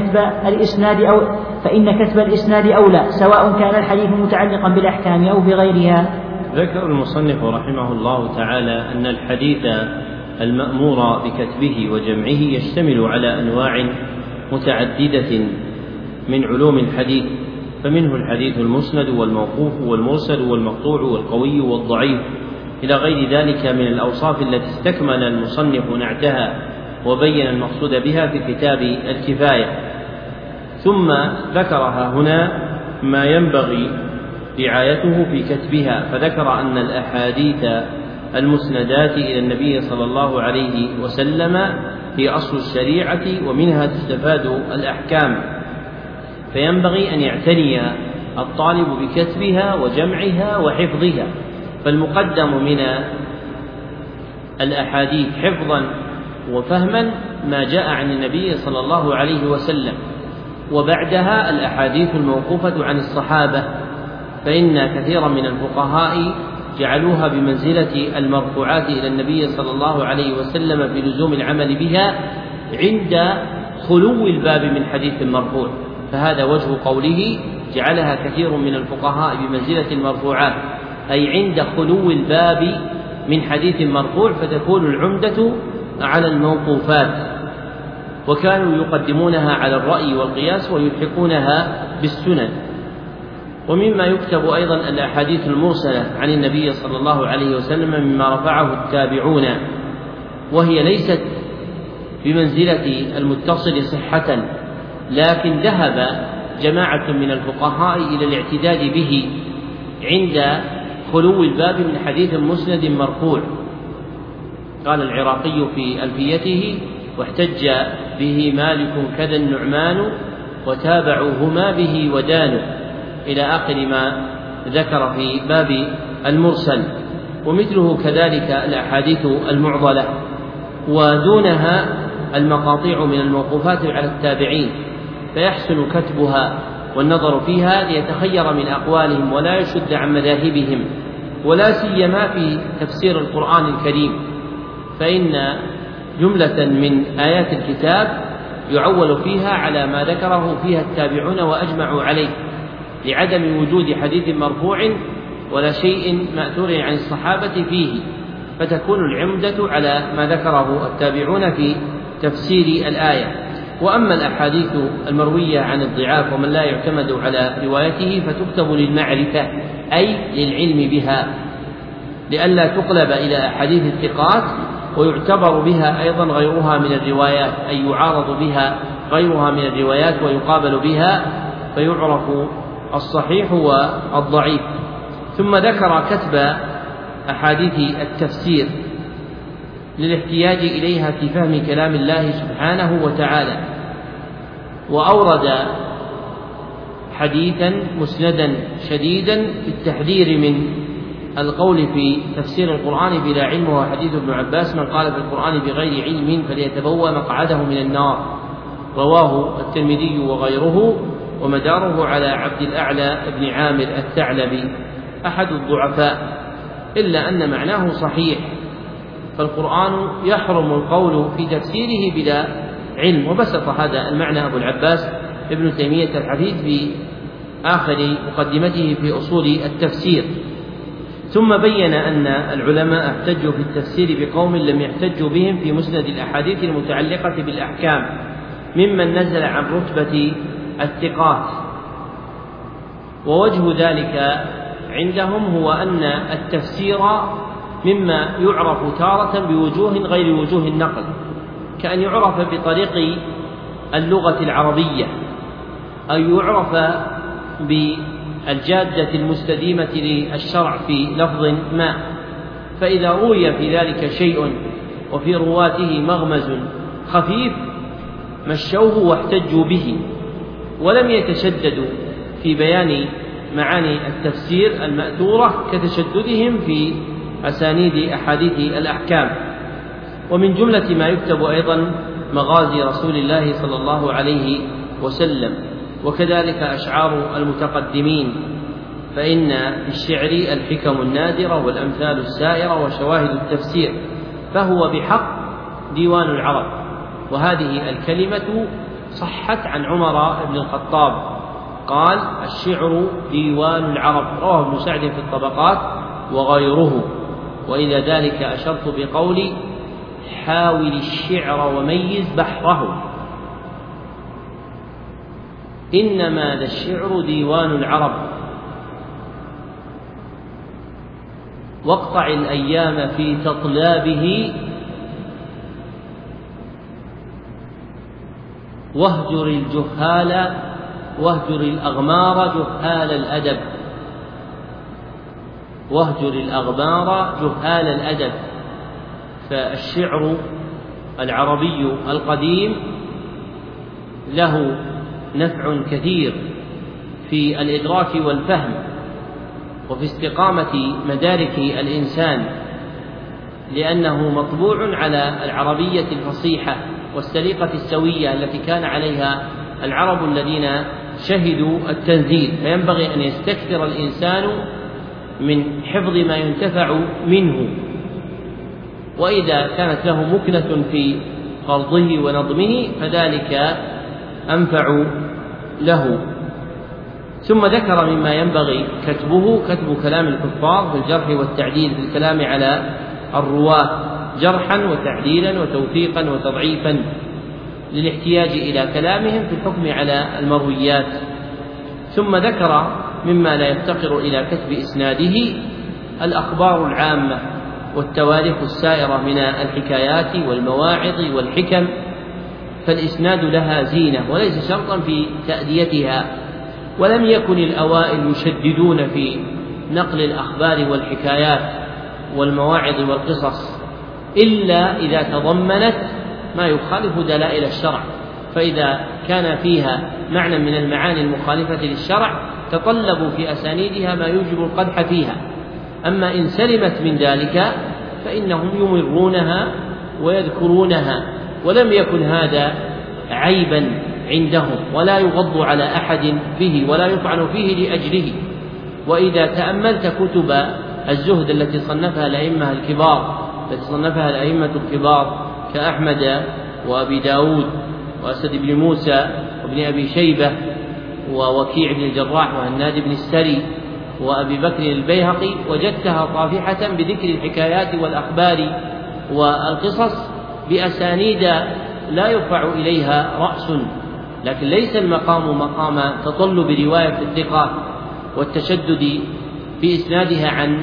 فإن كتب الإسناد أولى سواء كان الحديث متعلقا بالأحكام أو بغيرها. ذكر المصنف رحمه الله تعالى أن الحديث المأمور بكتبه وجمعه يشتمل على أنواع متعددة من علوم الحديث، فمنه الحديث المسند والموقوف والمرسل والمقطوع والقوي والضعيف إلى غير ذلك من الأوصاف التي استكمل المصنف نعتها وبين المقصود بها في كتاب الكفاية. ثم ذكرها هنا ما ينبغي رعايته في كتبها، فذكر أن الأحاديث المسندات إلى النبي صلى الله عليه وسلم هي أصل الشريعة ومنها تستفاد الأحكام، فينبغي أن يعتني الطالب بكتبها وجمعها وحفظها. فالمقدم من الأحاديث حفظا وفهما ما جاء عن النبي صلى الله عليه وسلم، وبعدها الأحاديث الموقوفة عن الصحابة، فإن كثيرا من الفقهاء جعلوها بمنزلة المرفوعات إلى النبي صلى الله عليه وسلم في لزوم العمل بها عند خلو الباب من حديث مرفوع، فهذا وجه قوله جعلها كثير من الفقهاء بمنزلة المرفوعات، أي عند خلو الباب من حديث مرفوع فتكون العمدة على الموقوفات، وكانوا يقدمونها على الرأي والقياس ويلحقونها بالسنن. ومما يكتب أيضا الأحاديث المرسلة عن النبي صلى الله عليه وسلم مما رفعه التابعون، وهي ليست بمنزلة المتصل صحة، لكن ذهب جماعة من الفقهاء إلى الاعتداد به عند خلو الباب من حديث مسند مرفوع. قال العراقي في ألفيته: واحتج به مالك كذا النعمان وتابعوهما به ودانوا، إلى آخر ما ذكر في باب المرسل. ومثله كذلك الأحاديث المعضلة، ودونها المقاطيع من الموقوفات على التابعين، فيحسن كتبها والنظر فيها ليتخير من أقوالهم ولا يشد عن مذاهبهم، ولا سيما في تفسير القرآن الكريم، فإن جملة من آيات الكتاب يعول فيها على ما ذكره فيها التابعون وأجمعوا عليه، لعدم وجود حديث مرفوع ولا شيء مأثور عن الصحابة فيه، فتكون العمدة على ما ذكره التابعون في تفسير الآية. وأما الأحاديث المروية عن الضعاف ومن لا يعتمد على روايته فتكتب للمعرفة، أي للعلم بها، لئلا تقلب إلى أحاديث الثقات ويعتبر بها أيضا غيرها من الروايات، أي يعارض بها غيرها من الروايات ويقابل بها فيعرف الصحيح والضعيف. ثم ذكر كتب أحاديث التفسير للاحتياج إليها في فهم كلام الله سبحانه وتعالى، وأورد حديثا مسندا شديدا في التحذير من القول في تفسير القرآن بلا علم، وهو حديث ابن عباس: من قال في القرآن بغير علم فليتبوأ مقعده من النار، رواه الترمذي وغيره، ومداره على عبد الأعلى بن عامر الثعلبي أحد الضعفاء، إلا أن معناه صحيح، فالقرآن يحرم القول في تفسيره بلا علم. وبسط هذا المعنى أبو العباس ابن تيمية الحفيد في آخر مقدمته في أصول التفسير. ثم بين أن العلماء احتجوا في التفسير بقوم لم يحتجوا بهم في مسند الأحاديث المتعلقة بالأحكام، ممن نزل عن رتبة الثقات. ووجه ذلك عندهم هو أن التفسير مما يعرف تارة بوجوه غير وجوه النقل، كأن يعرف بطريق اللغة العربية، أو يعرف بالجادة المستديمة للشرع في لفظ ما، فإذا روي في ذلك شيء وفي رواته مغمز خفيف مشوه واحتجوا به، ولم يتشددوا في بيان معاني التفسير المأثورة كتشددهم في أسانيد أحاديث الأحكام. ومن جملة ما يكتب أيضا مغازي رسول الله صلى الله عليه وسلم، وكذلك أشعار المتقدمين، فإن في الشعر الحكم النادرة والأمثال السائرة وشواهد التفسير، فهو بحق ديوان العرب. وهذه الكلمة صحت عن عمر بن الخطاب قال: الشعر ديوان العرب، رواه ابن سعد في الطبقات وغيره. وإلى ذلك أشرت بقولي: حاول الشعر وميز بحره، إنما ذا الشعر ديوان العرب، واقطع الأيام في تطلابه، واهجر الجهال واهجر الأغمار جهال الأدب، واهجر الأغمار جهال الأدب. فالشعر العربي القديم له نفع كثير في الإدراك والفهم وفي استقامة مدارك الإنسان، لأنه مطبوع على العربية الفصيحة والسليقة السوية التي كان عليها العرب الذين شهدوا التنزيل، فينبغي أن يستكثر الإنسان من حفظ ما ينتفع منه، وإذا كانت له مكنة في خلطه ونظمه فذلك أنفع له. ثم ذكر مما ينبغي كتبه: كتب كلام الكفار في الجرح والتعديل، في الكلام على الرواة جرحا وتعديلا وتوثيقا وتضعيفا للاحتياج إلى كلامهم في الحكم على المرويات. ثم ذكر مما لا يفتقر إلى كتب إسناده الأخبار العامة والتواريخ السائرة من الحكايات والمواعظ والحكم، فالإسناد لها زينة وليس شرطا في تأديتها. ولم يكن الأوائل يشددون في نقل الأخبار والحكايات والمواعظ والقصص إلا إذا تضمنت ما يخالف دلائل الشرع، فإذا كان فيها معنى من المعاني المخالفة للشرع تطلبوا في أسانيدها ما يوجب القدح فيها. أما إن سلمت من ذلك فإنهم يمرونها ويذكرونها، ولم يكن هذا عيبا عندهم، ولا يغض على أحد به ولا يطعن فيه لأجله. وإذا تأملت كتب الزهد التي صنفها الأئمة الكبار كأحمد وأبي داود وأسد بن موسى وابن أبي شيبة ووكيع بن الجراح وهناد بن السري وأبي بكر البيهقي، وجدتها طافحة بذكر الحكايات والأخبار والقصص بأسانيد لا يرفع إليها رأس، لكن ليس المقام مقام تطلب رواية الثقات والتشدد في إسنادها عن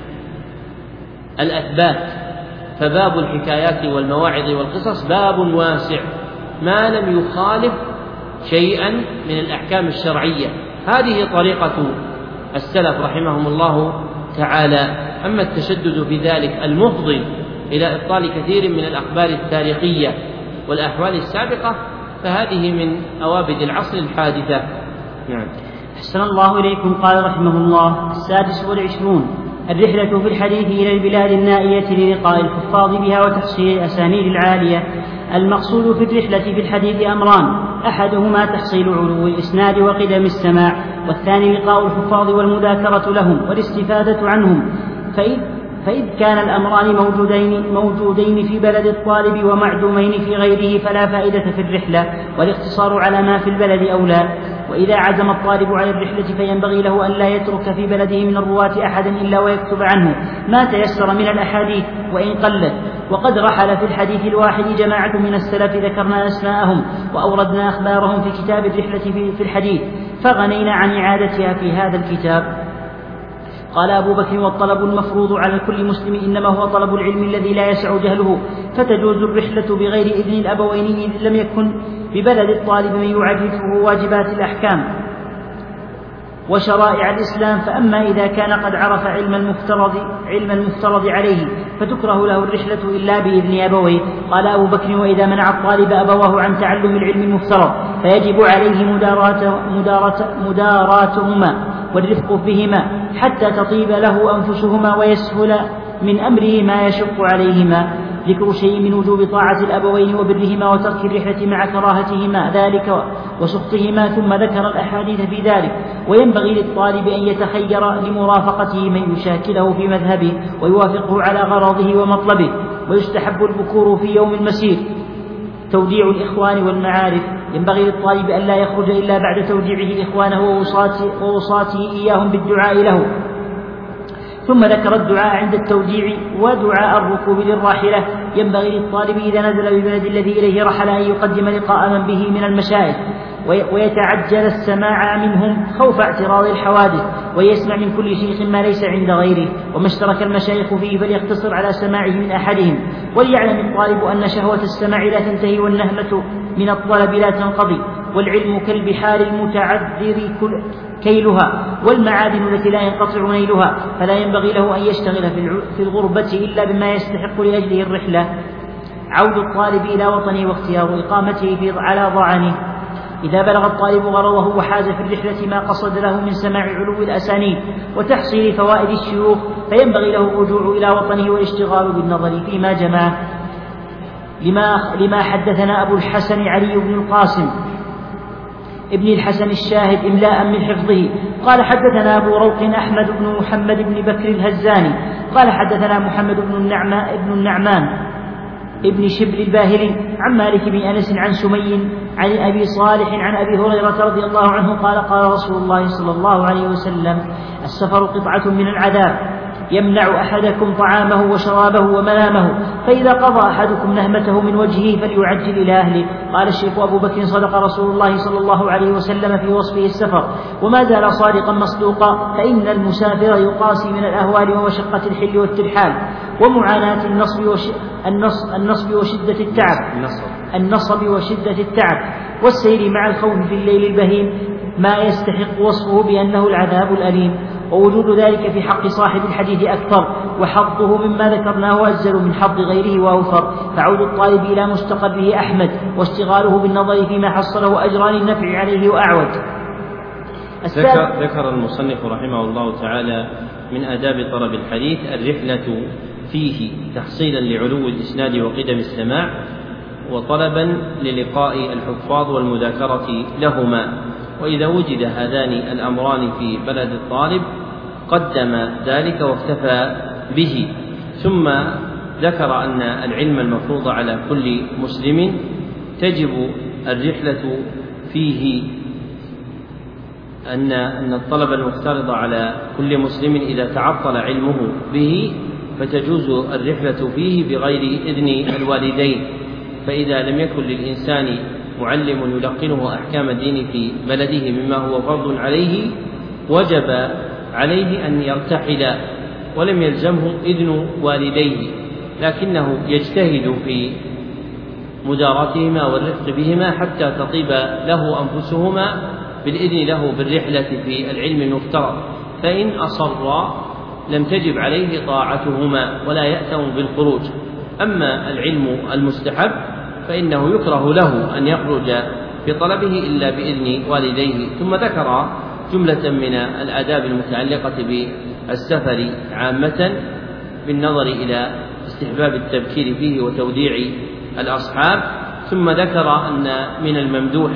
الأثبات. فباب الحكايات والمواعظ والقصص باب واسع ما لم يخالف شيئا من الأحكام الشرعية. هذه طريقة السلف رحمهم الله تعالى. أما التشدد في ذلك المفضي إلى إبطال كثير من الأخبار التاريخية والأحوال السابقة فهذه من أوابد العصر الحادثة. نعم. أحسن الله إليكم. قال رحمه الله: 26 الرحلة في الحديث إلى البلاد النائية للقاء الحفاظ بها وتحصيل الأسانيد العالية. المقصود في الرحلة في الحديث أمران: أحدهما تحصيل علو الإسناد وقدم السماع، والثاني لقاء الحفاظ والمذاكرة لهم والاستفادة عنهم. فإذ كان الأمران موجودين في بلد الطالب ومعدومين في غيره فلا فائدة في الرحلة، والاقتصار على ما في البلد أولى. وإذا عزم الطالب على الرحلة فينبغي له أن لا يترك في بلده من الرواة أحدا إلا ويكتب عنه ما تيسر من الأحاديث وإن قلت. وقد رحل في الحديث الواحد جماعة من السلف ذكرنا أسماءهم وأوردنا أخبارهم في كتاب الرحلة في الحديث، فغنينا عن إعادتها في هذا الكتاب. قال أبو بكر: والطلب المفروض على كل مسلم إنما هو طلب العلم الذي لا يسع جهله، فتجوز الرحلة بغير إذن الأبوين إذ لم يكن ببلد الطالب من يعرفه واجبات الأحكام وشرائع الإسلام. فأما إذا كان قد عرف علم المفترض عليه فتكره له الرحلة إلا بإذن أبويه. قال أبو بكر: وإذا منع الطالب أبواه عن تعلم العلم المفترض فيجب عليه مداراتهما والرفق بهما حتى تطيب له أنفسهما ويسهل من أمره ما يشق عليهما. ذكر شيء من وجوب طاعة الأبوين وبرهما وترك الرحلة مع كراهتهما ذلك وسخطهما، ثم ذكر الأحاديث في ذلك. وينبغي للطالب أن يتخير لمرافقته من يشاكله في مذهبه ويوافقه على غرضه ومطلبه. ويستحب البكور في يوم المسير، توديع الإخوان والمعارف. ينبغي للطالب أن لا يخرج إلا بعد توديعه إخوانه ووصاته إياهم بالدعاء له. ثم ذكر الدعاء عند التوديع ودعاء الركوب للراحلة. ينبغي للطالب إذا نزل بالبلد الذي إليه رحل أن يقدم لقاء من به من المشايخ ويتعجل السماع منهم خوف اعتراض الحوادث، ويسمع من كل شيخ ما ليس عند غيره، وما اشترك المشايخ فيه فليقتصر على سماعه من أحدهم. وليعلم الطالب أن شهوة السماع لا تنتهي والنهمة من الطلب لا تنقضي، والعلم كالبحار المتعذر كيلها والمعادن التي لا ينقطع نيلها، فلا ينبغي له أن يشتغل في الغربة إلا بما يستحق لأجله الرحلة. عود الطالب إلى وطنه واختيار إقامته على ضعنه. إذا بلغ الطالب غرضه وحاز في الرحلة ما قصد له من سماع علو الأسانيد وتحصيل فوائد الشيوخ فينبغي له الرجوع إلى وطنه والاشتغال بالنظر فيما جمعه. لما حدثنا أبو الحسن علي بن القاسم ابن الحسن الشاهد إملاء من حفظه قال: حدثنا أبو روق أحمد بن محمد بن بكر الهزاني قال: حدثنا محمد بن النعمان ابن شبل الباهلي عن مالك بن أنس عن سمي عن أبي صالح عن أبي هريرة رضي الله عنه قال: قال رسول الله صلى الله عليه وسلم: السفر قطعة من العذاب يمنع أحدكم طعامه وشرابه ومنامه، فإذا قضى أحدكم نهمته من وجهه فليعجل إلى أهله. قال الشيخ أبو بكر: صدق رسول الله صلى الله عليه وسلم في وصفه السفر، وما زال صادقا مصدوقا، فإن المسافر يقاسي من الأهوال ومشقة الحل والترحال ومعاناة النصب وشدة التعب والسير مع الخوف في الليل البهيم ما يستحق وصفه بأنه العذاب الأليم، ووجود ذلك في حق صاحب الحديث أكثر، وحظه مما ذكرناه أجزل من حظ غيره وأوفر، فعود الطالب إلى مستقره أحمد، واشتغاله بالنظر فيما حصله أجران النفع عليه وأعود. ذكر المصنف رحمه الله تعالى من آداب طلب الحديث الرحلة فيه تحصيلا لعلو الإسناد وقدم السماع، وطلبا للقاء الحفاظ والمذاكرة لهما. وإذا وجد هذان الأمران في بلد الطالب قدم ذلك واكتفى به. ثم ذكر أن العلم المفروض على كل مسلم تجب الرحلة فيه، أن الطلب المفترض على كل مسلم إذا تعطل علمه به فتجوز الرحلة فيه بغير إذن الوالدين. فإذا لم يكن للإنسان معلم يلقنه أحكام الدين في بلده مما هو فرض عليه وجب عليه أن يرتحل، ولم يلزمه إذن والديه، لكنه يجتهد في مداراتهما والرفق بهما حتى تطيب له أنفسهما بالإذن له بالرحلة في العلم المفترض. فإن أصر لم تجب عليه طاعتهما ولا يأتم بالخروج. أما العلم المستحب فإنه يكره له أن يخرج في طلبه إلا بإذن والديه. ثم ذكر جملة من الآداب المتعلقة بالسفر عامة بالنظر إلى استحباب التبكير فيه وتوديع الأصحاب. ثم ذكر أن من الممدوح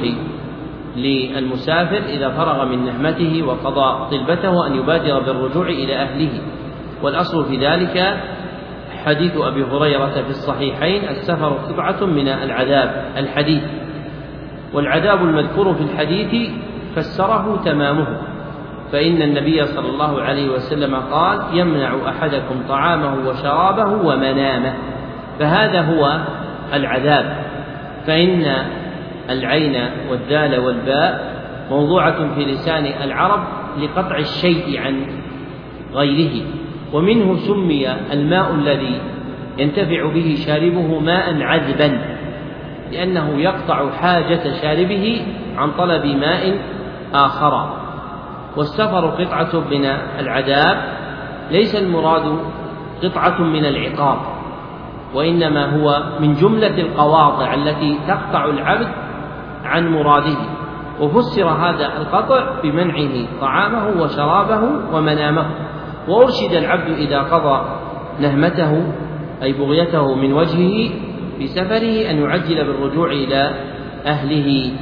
للمسافر إذا فرغ من نهمته وقضى طلبته أن يبادر بالرجوع إلى أهله، والأصل في ذلك حديث أبي هريرة في الصحيحين: السفر قطعة من العذاب الحديث. والعذاب المذكور في الحديث فسره تمامه، فإن النبي صلى الله عليه وسلم قال: يمنع أحدكم طعامه وشرابه ومنامه، فهذا هو العذاب. فإن العين والدال والباء موضوعة في لسان العرب لقطع الشيء عن غيره، ومنه سمي الماء الذي ينتفع به شاربه ماء عذبا، لأنه يقطع حاجة شاربه عن طلب ماء آخر. والسفر قطعة من العذاب، ليس المراد قطعة من العقاب، وإنما هو من جملة القواطع التي تقطع العبد عن مراده. وفسر هذا القطع بمنعه طعامه وشرابه ومنامه. وأرشد العبد إذا قضى نهمته أي بغيته من وجهه في سفره أن يعجل بالرجوع إلى أهله.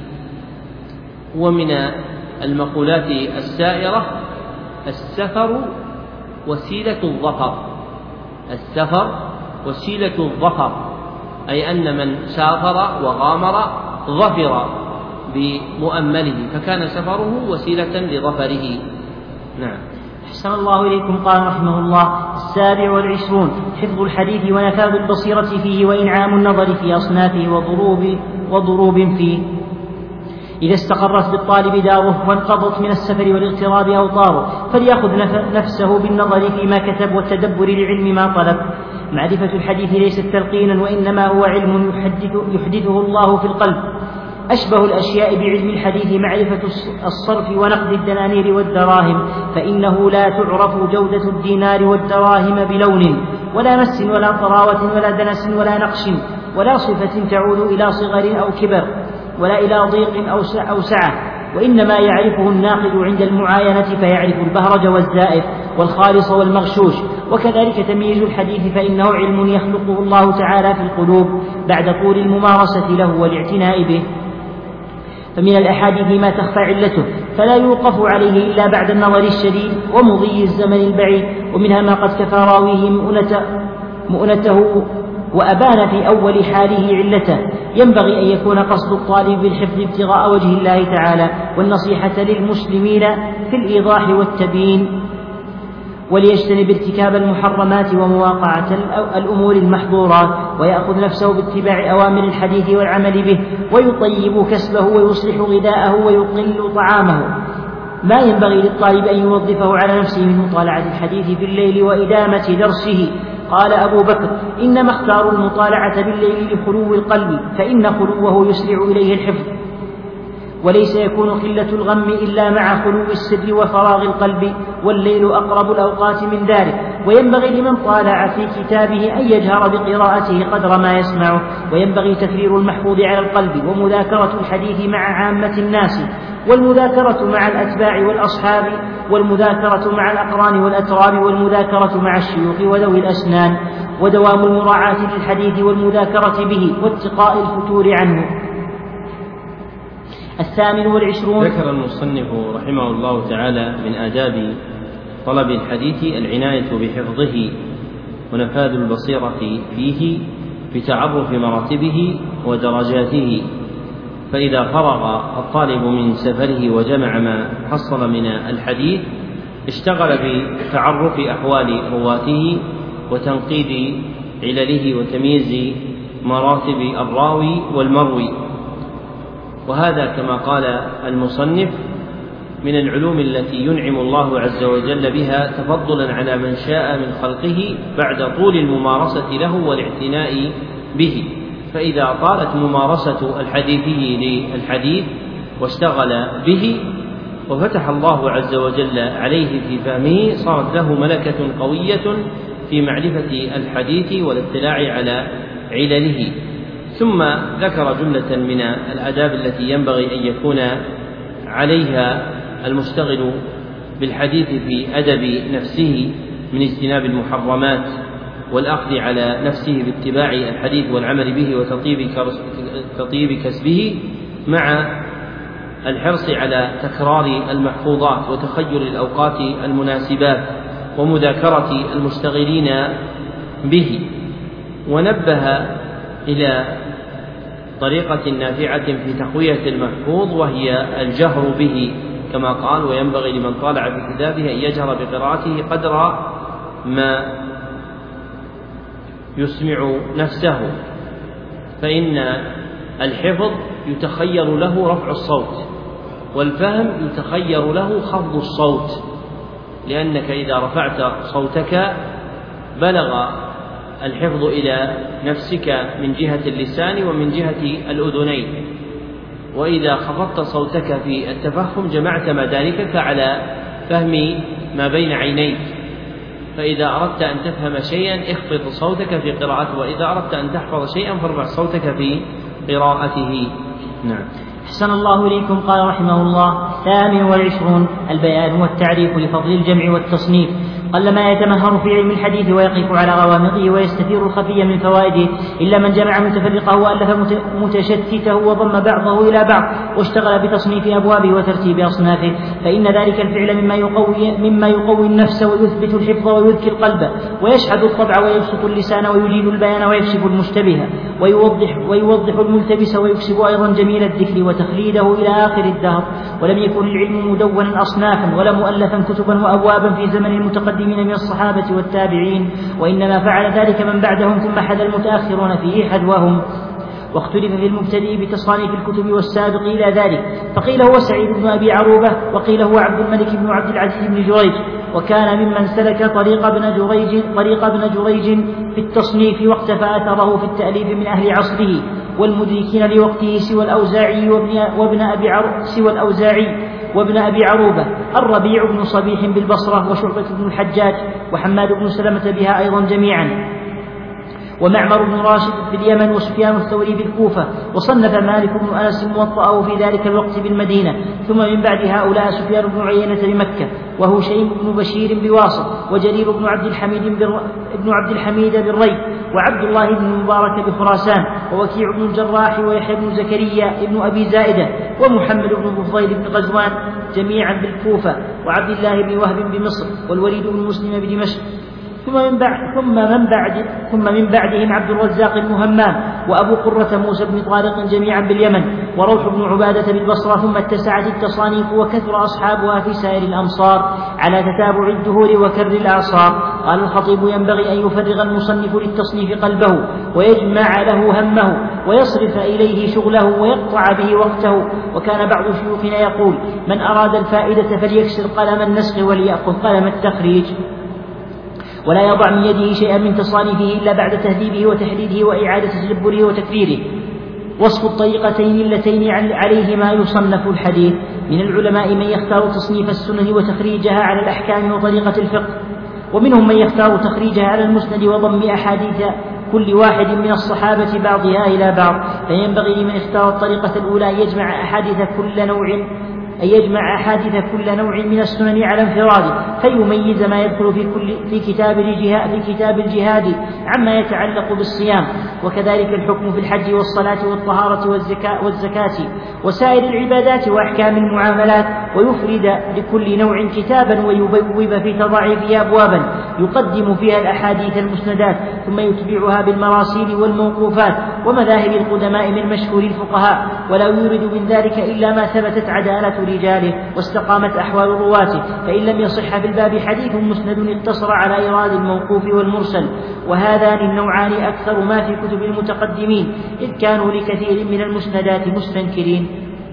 ومن المقولات السائرة: السفر وسيلة الظفر. السفر وسيلة الظفر، أي أن من سافر وغامر ظفر بمؤمله، فكان سفره وسيلة لظفره. نعم. أحسن الله إليكم. قال رحمه الله: 27 حفظ الحديث ونفاذ البصيرة فيه وإنعام النظر في أصنافه وضروب فيه. إذا استقرت بالطالب داره وانقضت من السفر والاغتراب أوطاره فليأخذ نفسه بالنظر فيما كتب والتدبر لعلم ما طلب. معرفة الحديث ليست تلقينا، وإنما هو علم يحدثه الله في القلب. أشبه الأشياء بعلم الحديث معرفة الصرف ونقد الدنانير والدراهم، فإنه لا تعرف جودة الدينار والدراهم بلون ولا مس ولا طراوة ولا دنس ولا نقش ولا صفة تعود إلى صغر أو كبر ولا إلى ضيق أو سعة، وإنما يعرفه الناقد عند المعاينة، فيعرف البهرج والزائف والخالص والمغشوش. وكذلك تمييز الحديث، فإنه علم يخلقه الله تعالى في القلوب بعد طول الممارسة له والاعتناء به. فمن الأحاديث ما تخفى علته فلا يوقف عليه إلا بعد النظر الشديد ومضي الزمن البعيد، ومنها ما قد كفى راويه مؤنته وأبان في أول حاله علته. ينبغي أن يكون قصد الطالب بالحفظ ابتغاء وجه الله تعالى والنصيحة للمسلمين في الإيضاح والتبيين. وليجتنب ارتكاب المحرمات ومواقعة الأمور المحظورات، ويأخذ نفسه باتباع أوامر الحديث والعمل به، ويطيب كسبه ويصلح غذاءه ويقل طعامه. ما ينبغي للطالب أن يوظفه على نفسه من مطالعة الحديث في الليل وإدامة درسه. قال أبو بكر: إنما اختاروا المطالعة بالليل لخلو القلب، فإن خلوه يسرع إليه الحفظ، وليس يكون قلة الغم إلا مع خلو السر وفراغ القلب، والليل أقرب الأوقات من ذلك. وينبغي لمن طالع في كتابه أن يجهر بقراءته قدر ما يسمعه، وينبغي تكرير المحفوظ على القلب، ومذاكرة الحديث مع عامة الناس، والمذاكرة مع الأتباع والأصحاب، والمذاكرة مع الأقران والأتراب، والمذاكرة مع الشيوخ وذوي الأسنان، ودوام المراعاة للحديث والمذاكرة به، واتقاء الفتور عنه. 28. ذكر المصنف رحمه الله تعالى من آداب طلب الحديث العناية بحفظه ونفاذ البصيرة فيه بتعرف مراتبه ودرجاته، فإذا فرغ الطالب من سفره وجمع ما حصل من الحديث اشتغل بتعرف أحوال رواته وتنقيد علله وتمييز مراتب الراوي والمروي. وهذا كما قال المصنف من العلوم التي ينعم الله عز وجل بها تفضلا على من شاء من خلقه بعد طول الممارسة له والاعتناء به. فإذا طالت ممارسة الحديثي للحديث واشتغل به وفتح الله عز وجل عليه في فهمه صارت له ملكة قوية في معرفة الحديث والاطلاع على علله. ثم ذكر جملة من الآداب التي ينبغي أن يكون عليها المشتغل بالحديث في أدب نفسه من اجتناب المحرمات والأخذ على نفسه باتباع الحديث والعمل به وتطيب كسبه، مع الحرص على تكرار المحفوظات وتخيل الأوقات المناسبات ومذاكرة المشتغلين به. ونبه إلى طريقة نافعة في تقوية المحفوظ وهي الجهر به كما قال: وينبغي لمن طالع في كتابه أن يجهر بقراءته قدر ما يسمع نفسه، فإن الحفظ يتخير له رفع الصوت، والفهم يتخير له خفض الصوت، لأنك إذا رفعت صوتك بلغ الحفظ إلى نفسك من جهة اللسان ومن جهة الأذنين، وإذا خفضت صوتك في التفهم جمعت مداركك على فهم ما بين عينيك. فإذا أردت أن تفهم شيئا اخفض صوتك في قراءته، وإذا أردت أن تحفظ شيئا فارفع صوتك في قراءته. نعم. أحسن الله إليكم. قال رحمه الله: 28. البيان والتعريف لفضل الجمع والتصنيف. قلما يتمهر في علم الحديث ويقف على غوامضه ويستثير الخفي من فوائده إلا من جمع متفرقه وألف متشتته وضم بعضه إلى بعض واشتغل بتصنيف أبوابه وترتيب أصنافه، فإن ذلك الفعل مما يقوي النفس ويثبت الحفظ ويذكي القلب ويشحذ الطبع ويبسط اللسان ويجيد البيان ويكشف المشتبه ويوضح الملتبس ويكسب أيضا جميل الذكر وتخليده إلى آخر الدهر. ولم يكن العلم مدونا أصنافا ولا مؤلفا كتبا وأبوابا في زمن المتقدمين من الصحابة والتابعين، وإنما فعل ذلك من بعدهم ثم حذى المتأخرون فيه حذوهم. واختلف في المبتدئ بتصانيف الكتب والسابق إلى ذلك، فقيل هو سعيد بن أبي عروبة، وقيل هو عبد الملك بن عبد العزيز بن جريج، وكان ممن سلك طريق ابن جريج في التصنيف واقتفى أثره في التأليف من أهل عصره والمدركين لوقته سوى الأوزاعي وابن أبي عروبة، الربيع بن صبيح بالبصرة، وشعبة بن الحجاج، وحماد بن سلمة بها أيضا جميعا، ومعمر بن راشد في اليمن، وسفيان الثوري بالكوفة، وصنف مالك بن أنس موطأه في ذلك الوقت بالمدينة، ثم من بعد هؤلاء سفيان بن عيينة بمكة، وهشيم بن بشير بواسط، وجرير بن عبد الحميد بالري، وعبد الله بن المبارك بخراسان، ووكيع بن الجراح، ويحيى بن زكريا بن أبي زائدة، ومحمد بن بفضيل بن غزوان جميعا بالكوفة، وعبد الله بن وهب بمصر، والوليد بن مسلم بدمشق، ثم من بعدهم عبد الرزاق المهمام، وأبو قرة موسى بن طارق جميعا باليمن، وروح بن عبادة بالبصرة. ثم اتسعت التصانيف وكثر أصحابها في سائر الأمصار على تتابع الدهور وكر الأعصار. قال الخطيب: ينبغي أن يفرغ المصنف للتصنيف قلبه ويجمع له همه ويصرف إليه شغله ويقطع به وقته. وكان بعض شيوخنا يقول: من أراد الفائدة فليكسر قلم النسخ وليأخذ قلم التخريج، ولا يضع من يده شيئا من تصانيفه إلا بعد تهذيبه وتحديده وإعادة تدبره وتكريره. وصف الطريقتين اللتين عليهما يصنف الحديث. من العلماء من يختار تصنيف السنن وتخريجها على الأحكام وطريقة الفقه، ومنهم من يختار تخريجها على المسند وضم أحاديث كل واحد من الصحابة بعضها إلى بعض. فينبغي لمن اختار الطريقة الأولى أن يجمع أحاديث كل نوع من السنن على انفراده، فيميز ما يدخل في كتاب الجهاد عما يتعلق بالصيام، وكذلك الحكم في الحج والصلاة والطهارة والزكاة وسائر العبادات وأحكام المعاملات، ويفرد لكل نوع كتابا ويبوب في تضاعيفه أبوابا يقدم فيها الأحاديث المسندات، ثم يتبعها بالمراسيل والموقوفات ومذاهب القدماء من مشهور الفقهاء، ولا يورد من ذلك إلا ما ثبتت عدالة رجاله واستقامت أحوال رواته. فإن لم يصح في الباب حديث مسند اقتصر على إيراد الموقوف والمرسل، وهذان النوعان أكثر ما في كتب المتقدمين، إذ كانوا لكثير من المسندات مستنكرين.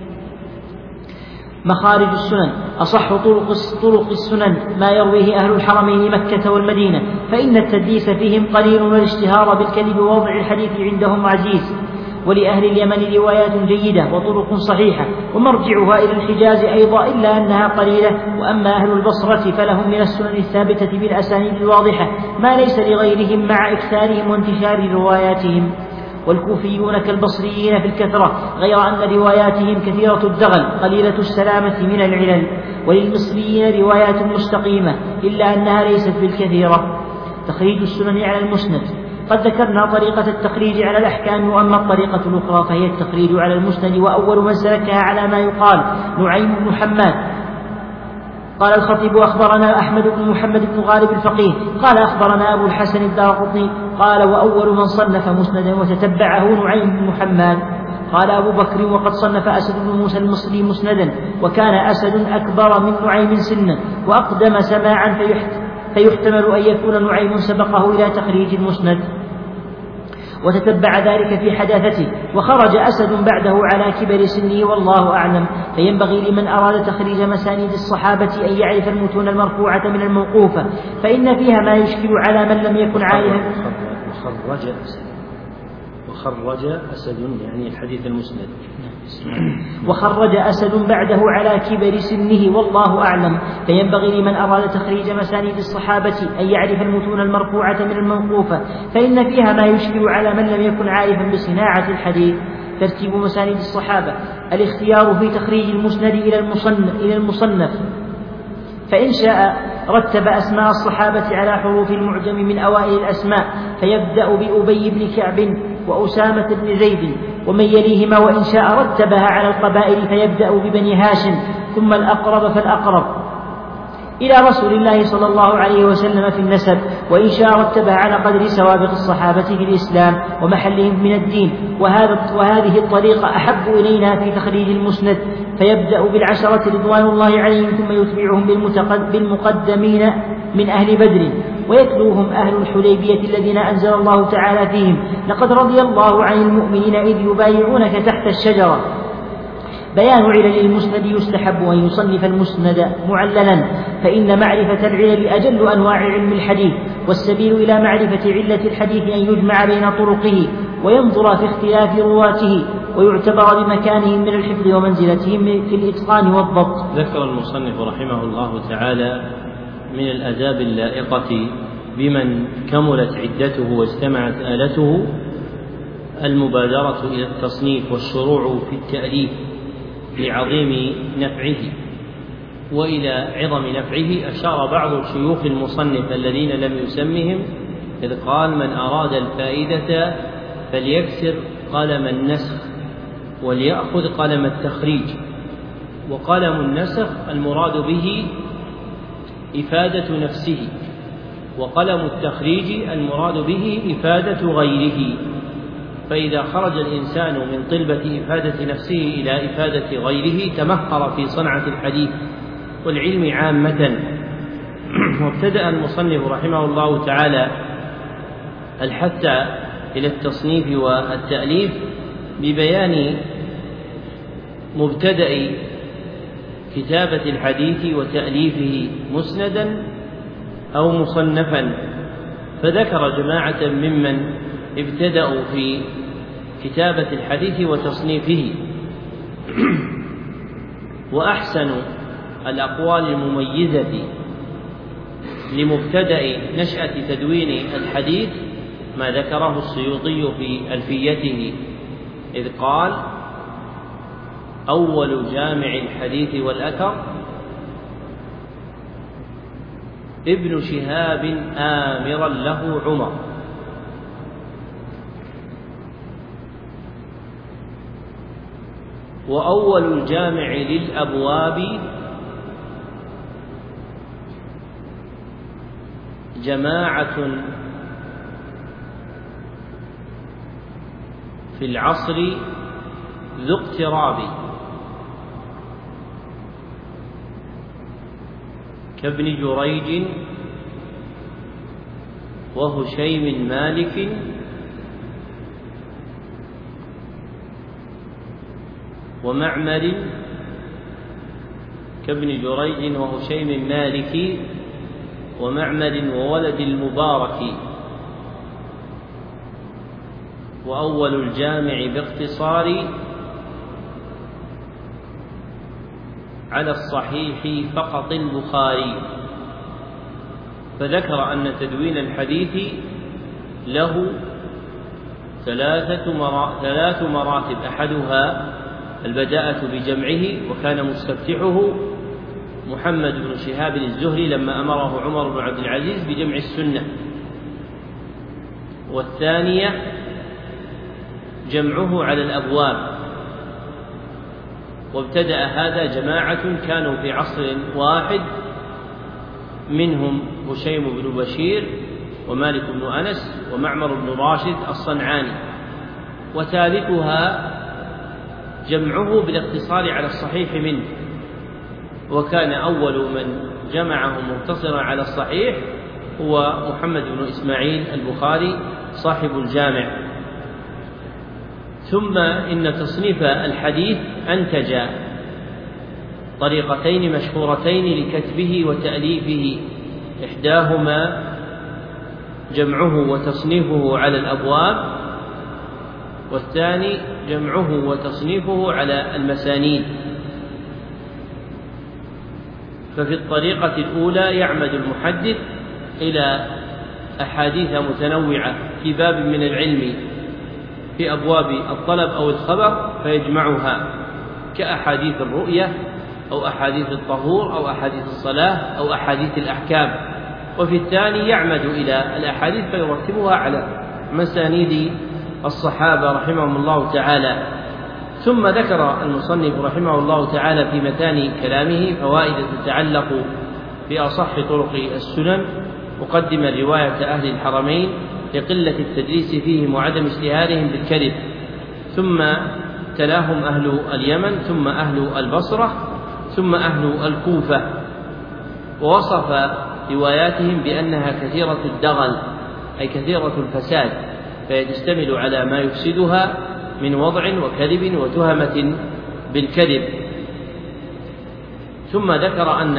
مخارج السنن. أصح طرق السنن ما يرويه أهل الحرمين مكة والمدينة، فإن التدليس فيهم قليل والاشتهار بالكذب ووضع الحديث عندهم عزيز. ولأهل اليمن روايات جيدة وطرق صحيحة ومرجعها إلى الحجاز أيضا، إلا أنها قليلة. وأما أهل البصرة فلهم من السنن الثابتة بالأسانيد الواضحة ما ليس لغيرهم مع إكثارهم وانتشار رواياتهم. والكوفيون كالبصريين في الكثرة، غير أن رواياتهم كثيرة الدغل قليلة السلامة من العلل. وللمصريين روايات مستقيمة إلا أنها ليست بالكثيرة. تخريج السنن على المسند. قد ذكرنا طريقة التخريج على الأحكام، وأما الطريقة الأخرى فهي التخريج على المسند، وأول من سلكها على ما يقال نعيم بن حماد. قال الخطيب: أخبرنا أحمد بن محمد بن غالب الفقيه قال أخبرنا أبو الحسن الدارقطني قال: وأول من صنف مسندا وتتبعه نعيم بن محمد. قال أبو بكر: وقد صنف أسد بن موسى المصري مسندا، وكان أسد أكبر من نعيم سنا وأقدم سماعا، فيحتمل أن يكون نعيم سبقه إلى تخريج المسند وتتبع ذلك في حداثته، وخرج أسد بعده على كبر سنه والله أعلم. فينبغي لمن أراد تخريج مسانيد الصحابة أن يعرف المتون المرفوعة من الموقوفة، فإن فيها ما يشكل على من لم يكن عارفا. وخرج أسد يعني الحديث المسند. وخرج أسد بعده على كبر سنه والله أعلم. فينبغي لمن أراد تخريج مسانيد الصحابة أن يعرف المتون المرفوعة من الموقوفة، فإن فيها ما يشكل على من لم يكن عارفا بصناعة الحديث. ترتيب مسانيد الصحابة. الاختيار في تخريج المسند إلى المصنف، فإن شاء رتب أسماء الصحابة على حروف المعجم من أوائل الأسماء، فيبدأ بأبي بن كعب وأسامة بن زيد ومن يليهما، وإن شاء رتبها على القبائل فيبدأ ببني هاشم ثم الأقرب فالأقرب إلى رسول الله صلى الله عليه وسلم في النسب، وإن شاء رتبها على قدر سوابق الصحابة في الإسلام ومحلهم من الدين. وهذه الطريقة أحب إلينا في تخريج المسند، فيبدأ بالعشرة رضوان الله عليهم ثم يتبعهم بالمقدمين من أهل بدر، ويتلوهم أهل الحديبية الذين أنزل الله تعالى فيهم: لقد رضي الله عن المؤمنين إذ يبايعونك تحت الشجرة. بيان علل المسند. يستحب أن يصنف المسند معللا، فإن معرفة العلل أجل أنواع علم الحديث، والسبيل إلى معرفة علة الحديث أن يجمع بين طرقه وينظر في اختلاف رواته ويعتبر بمكانهم من الحفظ ومنزلتهم في الإتقان والضبط. ذكر المصنف رحمه الله تعالى من الآداب اللائقة بمن كملت عدته واجتمعت آلته المبادرة إلى التصنيف والشروع في التأليف لعظيم نفعه. وإلى عظم نفعه أشار بعض شيوخ المصنف الذين لم يسمهم، إذ قال: من أراد الفائدة فليكسر قلم النسخ وليأخذ قلم التخريج. وقلم النسخ المراد به إفادة نفسه، وقلم التخريج المراد به إفادة غيره. فإذا خرج الإنسان من طلبة إفادة نفسه إلى إفادة غيره تمهر في صنعة الحديث والعلم عامة، وابتدأ المصنف رحمه الله تعالى الحث إلى التصنيف والتأليف ببيان مبتدأ كتابة الحديث وتأليفه مسندا أو مصنفا، فذكر جماعة ممن ابتدأوا في كتابة الحديث وتصنيفه. وأحسن الأقوال المميزة لمبتدأ نشأة تدوين الحديث ما ذكره السيوطي في ألفيته، إذ قال: أول جامع الحديث والأثر ابن شهاب آمرا له عمر. وأول الجامع للأبواب جماعة في العصر ذو اقتراب كابن جريج وهشيم مالك ومعمر كابن جريج وهشيم مالك ومعمر وولد المبارك. وأول الجامع باختصار على الصحيح فقط البخاري. فذكر أن تدوين الحديث له ثلاث مراتب، أحدها البداءة بجمعه، وكان مستفتحه محمد بن شهاب الزهري لما أمره عمر بن عبد العزيز بجمع السنة. والثانية جمعه على الأبواب، وابتدأ هذا جماعة كانوا في عصر واحد، منهم هشيم بن بشير ومالك بن أنس ومعمر بن راشد الصنعاني. وثالثها جمعه بالاقتصار على الصحيح منه، وكان أول من جمعه مقتصرا على الصحيح هو محمد بن إسماعيل البخاري صاحب الجامع. ثم إن تصنيف الحديث أنتج طريقتين مشهورتين لكتبه وتأليفه، إحداهما جمعه وتصنيفه على الأبواب، والثاني جمعه وتصنيفه على المسانيد. ففي الطريقة الأولى يعمد المحدث إلى أحاديث متنوعة في باب من العلم في أبواب الطلب أو الخبر فيجمعها، كأحاديث الرؤية أو أحاديث الطهور أو أحاديث الصلاة أو أحاديث الأحكام. وفي الثاني يعمد إلى الأحاديث فيرتبها على مسانيد الصحابة رحمهم الله تعالى. ثم ذكر المصنف رحمه الله تعالى في متان كلامه فوائد تتعلق بأصح طرق السنن، مقدما رواية أهل الحرمين لقلة التدليس فيهم وعدم اشتهارهم بالكذب، ثم تلاهم أهل اليمن، ثم أهل البصرة، ثم أهل الكوفة. ووصف رواياتهم بأنها كثيرة الدغل، أي كثيرة الفساد، فيشتمل على ما يفسدها من وضع وكذب وتهمة بالكذب. ثم ذكر أن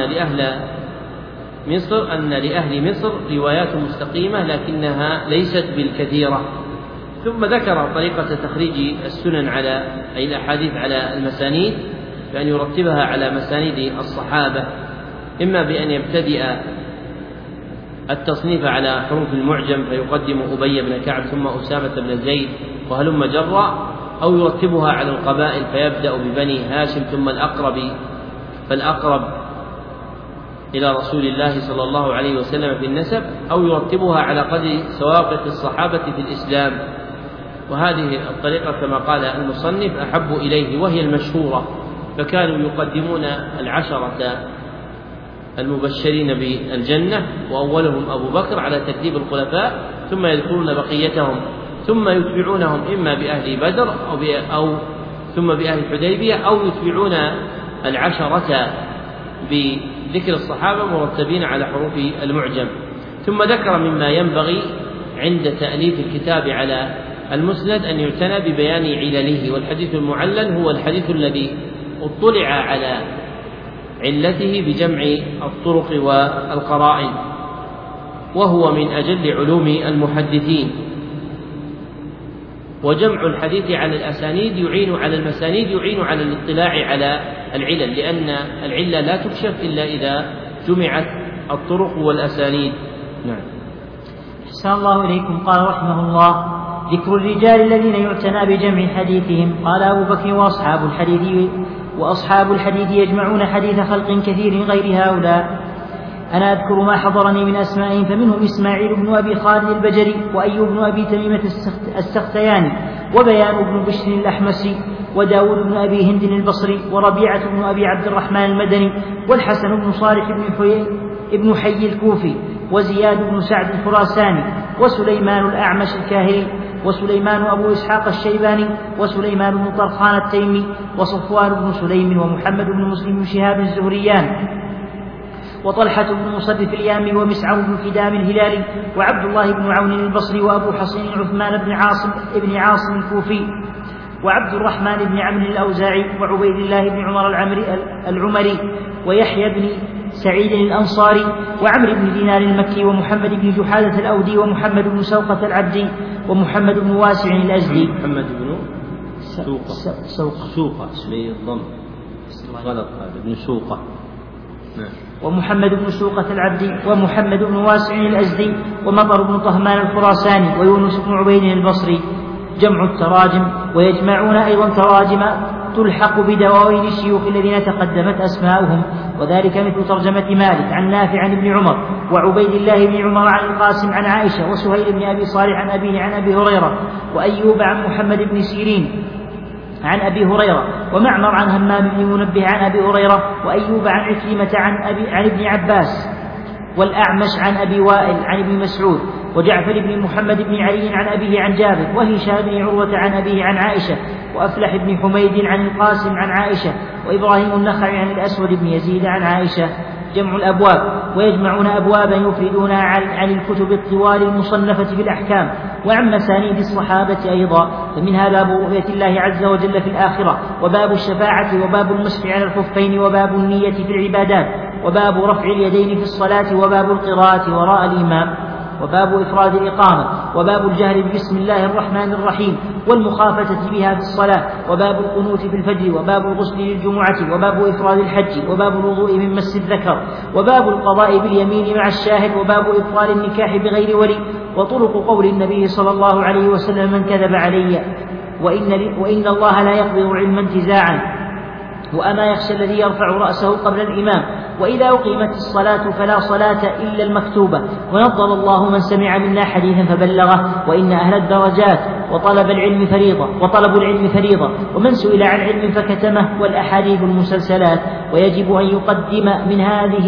لأهل مصر روايات مستقيمة لكنها ليست بالكثيرة. ثم ذكر طريقة تخريج السنن على أي الأحاديث على المسانيد، بأن يرتبها على مسانيد الصحابة، إما بأن يبتدئ التصنيف على حروف المعجم فيقدم أبي بن كعب ثم أسامة بن زيد وهلم جرا، أو يرتبها على القبائل فيبدأ ببني هاشم ثم فالأقرب إلى رسول الله صلى الله عليه وسلم في النسب، أو يرتبها على قدر سوابق الصحابة في الإسلام. وهذه الطريقة كما قال المصنف أحب إليه وهي المشهورة، فكانوا يقدمون 10 المبشرين بالجنة وأولهم أبو بكر على ترتيب الخلفاء، ثم يذكرون بقيتهم، ثم يتبعونهم إما بأهل بدر ثم بأهل الحديبية، أو يتبعون 10 ذكر الصحابة مرتبين على حروف المعجم. ثم ذكر مما ينبغي عند تأليف الكتاب على المسند أن يعتنى ببيان علله، والحديث المعلل هو الحديث الذي اطلع على علته بجمع الطرق والقرائن، وهو من أجل علوم المحدثين. وجمع الحديث على الأسانيد يعين على المسانيد، يعين على الاطلاع على العلل، لأن العلة لا تكشف إلا إذا جمعت الطرق والأسانيد. نعم. أحسن الله إليكم. قال رحمه الله: ذكر الرجال الذين يعتنى بجمع حديثهم. قال أبو بكر: وأصحاب الحديث يجمعون حديث خلق كثير غير هؤلاء. أنا أذكر ما حضرني من أسمائهم، فمنهم إسماعيل بن أبي خالد البجري، وأيوب بن أبي تميمة السختياني، وبيان بن بشر الأحمسي، وداود بن أبي هند البصري، وربيعة بن أبي عبد الرحمن المدني، والحسن بن صالح بن حي الكوفي، وزياد بن سعد الخراساني، وسليمان الأعمش الكاهلي، وسليمان أبو إسحاق الشيباني، وسليمان بن طرخان التيمي، وصفوان بن سليم، ومحمد بن مسلم بن شهاب الزهريان، وطلحة بن مصرف اليامي، ومسعر بن كدام الهلالي، وعبد الله بن عون البصري، وأبو حصين عثمان بن عاصم الكوفي، وعبد الرحمن بن عمرو الأوزاعي، وعبيد الله بن عمر العمري، ويحيى بن سعيد الأنصاري، وعمرو بن دينار المكي، ومحمد بن جحادة الأودي، ومحمد بن سوقة العبدي، ومحمد بن واسع الأزدي. محمد بن سوقة بالضم، غلط هذا، بن سوقة. ومحمد بن سوقة العبدي، ومحمد بن واسع الأزدي، ومطر بن طهمان الخراساني، ويونس بن عبيد البصري. جمع التراجم. ويجمعون أيضا تراجم تلحق بدواوين الشيوخ الذين تقدمت أسماؤهم، وذلك مثل ترجمة مالك عن نافع عن ابن عمر، وعبيد الله بن عمر عن القاسم عن عائشة، وسهيل بن أبي صالح عن أبيه عن أبي هريرة، وأيوب عن محمد بن سيرين عن أبي هريرة، ومعمر عن همام بن منبه عن أبي هريرة، وأيوب عن عكرمة عن ابن عباس، والأعمش عن أبي وائل عن ابن مسعود، وجعفر بن محمد بن علي عن أبيه عن جابر، وهشام بن عروة عن أبيه عن عائشة، وأفلح بن حميد عن القاسم عن عائشة، وإبراهيم النخعي عن الأسود بن يزيد عن عائشة. جمع الأبواب. ويجمعون أبوابا يفردونها عن الكتب الطوال المصنفة في الأحكام، وعن مسانيد الصحابة أيضا، فمنها باب رؤية الله عز وجل في الآخرة، وباب الشفاعة، وباب المسح على الخفين، وباب النية في العبادات، وباب رفع اليدين في الصلاة، وباب القراءة وراء الإمام، وباب إفراد الإقامة، وباب الجهر بسم الله الرحمن الرحيم والمخافتة بها في الصلاة، وباب القنوت في الفجر، وباب الغسل للجمعة، وباب إفراد الحج، وباب الوضوء من مس الذكر، وباب القضاء باليمين مع الشاهد، وباب إبطال النكاح بغير ولي، وطرق قول النبي صلى الله عليه وسلم: من كذب علي وإن الله لا يقبض علما انتزاعا، وأما يخشى الذي يرفع رأسه قبل الإمام، وإذا أقيمت الصلاة فلا صلاة إلا المكتوبة، ونضل الله من سمع منا حديثا فبلغه، وإن أهل الدرجات وطلب العلم فريضة، ومن سئل عن علم فكتمه، والأحاديث المسلسلات. ويجب أن يقدم من هذه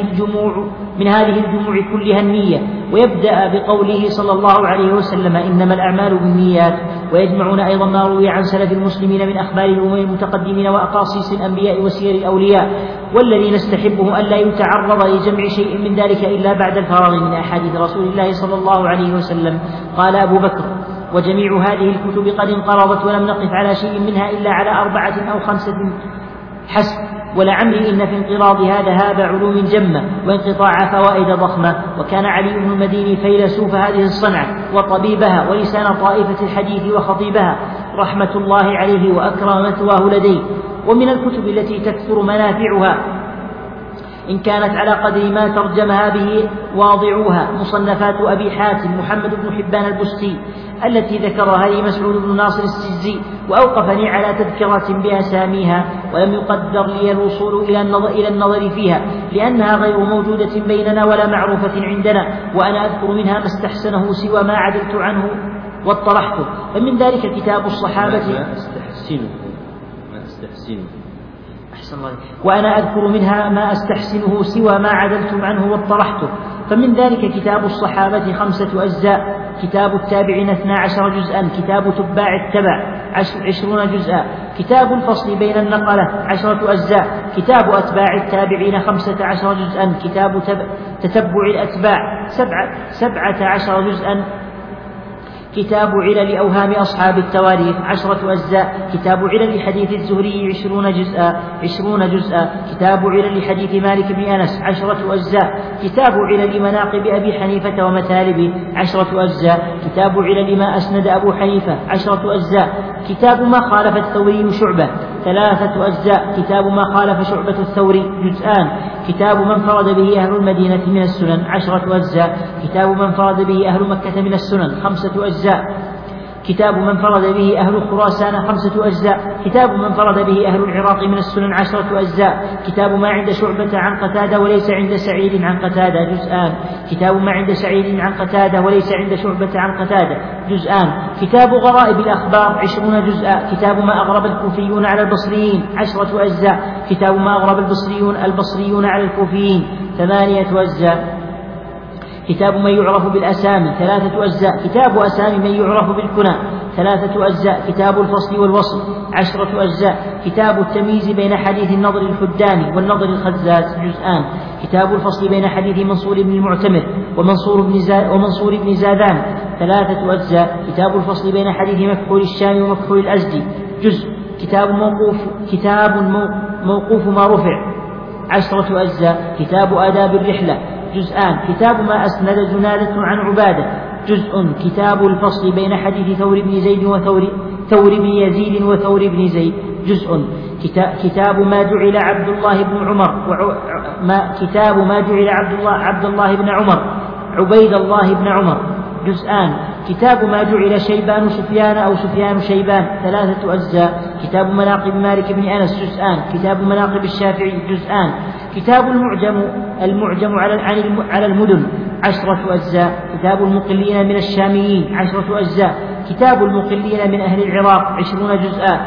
الجموع كلها النية، ويبدأ بقوله صلى الله عليه وسلم: إنما الأعمال بالنيات. ويجمعون أيضا ما روي عن سلف المسلمين من أخبار الأمم المتقدمين وأقاصيص الأنبياء وسير الأولياء، والذي نستحبه ألا يتعرض لجمع شيء من ذلك إلا بعد الفراغ من أحاديث رسول الله صلى الله عليه وسلم. قال أبو بكر: وجميع هذه الكتب قد انقرضت، ولم نقف على شيء منها إلا على 4 أو 5 حسب، ولعمري إن في انقراض هذا علوم جمة، وانقطاع فوائد ضخمة. وكان علي بن المديني فيلسوف هذه الصنعة وطبيبها، ولسان طائفة الحديث وخطيبها رحمة الله عليه، وأكرم مثواه لديه. ومن الكتب التي تكثر منافعها إن كانت على قدر ما ترجمها به واضعوها مصنفات أبي حاتم محمد بن حبان البستي التي ذكرها لي مسعود بن ناصر السجزي، وأوقفني على تذكرة بأساميها، ولم يقدر لي الوصول إلى النظر فيها، لأنها غير موجودة بيننا ولا معروفة عندنا، وأنا أذكر منها ما استحسنه سوى ما عدلت عنه واطرحته. فمن ذلك كتاب الصحابة وأنا أذكر منها ما أستحسنه سوى ما عدلت عنه واطرحته. فمن ذلك كتاب الصحابة 5 أجزاء، كتاب التابعين 12 جزءا، كتاب تباع التبع 20 جزءا. كتاب الفصل بين النقلة 10 أجزاء. كتاب أتباع التابعين 15 جزءا. كتاب تتبع الأتباع 17 جزءا. كتاب علل أوهام أصحاب التواريخ 10 أجزاء. كتاب علل حديث الزهري 20 جزءا. كتاب علل حديث مالك بن أنس 10 أجزاء. كتاب علل مناقب أبي حنيفة ومثالبه 10 أجزاء. كتاب علل ما أسند أبو حنيفة 10 أجزاء. كتاب ما خالف الثوري شعبة 3 أجزاء. كتاب ما خالف شعبة الثوري جزءان. كتاب من فرد به أهل المدينة من السنن 10 أجزاء. كتاب من فرد به أهل مكة من السنن 5 أجزاء. كتاب من فرد به أهل خراسان 5 أجزاء. كتاب من فرد به أهل العراق من السنن 10 أجزاء. كتاب ما عند شعبة عن قتادة وليس عند سعيد عن قتادة جزءان. كتاب ما عند سعيد عن قتادة وليس عند شعبة عن قتادة جزءان. كتاب غرائب الأخبار 20 جزءا. كتاب ما أغرب الكوفيون على البصريين 10 أجزاء. كتاب ما أغرب البصريون على الكوفيين 8 أجزاء. كتاب من يعرف بالأسامي 3 أجزاء. كتاب أسامي من يعرف بالكنى 3 أجزاء. كتاب الفصل والوصل 10 أجزاء. كتاب التمييز بين حديث النضر الحداني والنضر الخزاز جزءان. كتاب الفصل بين حديث منصور بن المعتمر ومنصور بن زادان 3 أجزاء. كتاب الفصل بين حديث مكحول الشام ومكحول الأزدي جزء. كتاب موقوف ما رفع 10 أجزاء. كتاب آداب الرحلة جزءان. كتاب ما أسند جنادة عن عبادة جزء. كتاب الفصل بين حديث ثور بن زيد ثور بن يزيد وثور بن زيد جزء. كتاب ما جعل عبد الله بن عمر كتاب ما جعل عبد الله بن عمر عبيد الله بن عمر جزءان. كتاب ما جعل شيبان سفيان أو سفيان شيبان 3 أجزاء. كتاب مناقب مالك بن أنس جزءان. كتاب مناقب الشافعي جزءان. كتاب المعجم على المدن 10 أجزاء. كتاب المقلين من الشاميين 10 أجزاء. كتاب المقلين من أهل العراق 20 جزءا.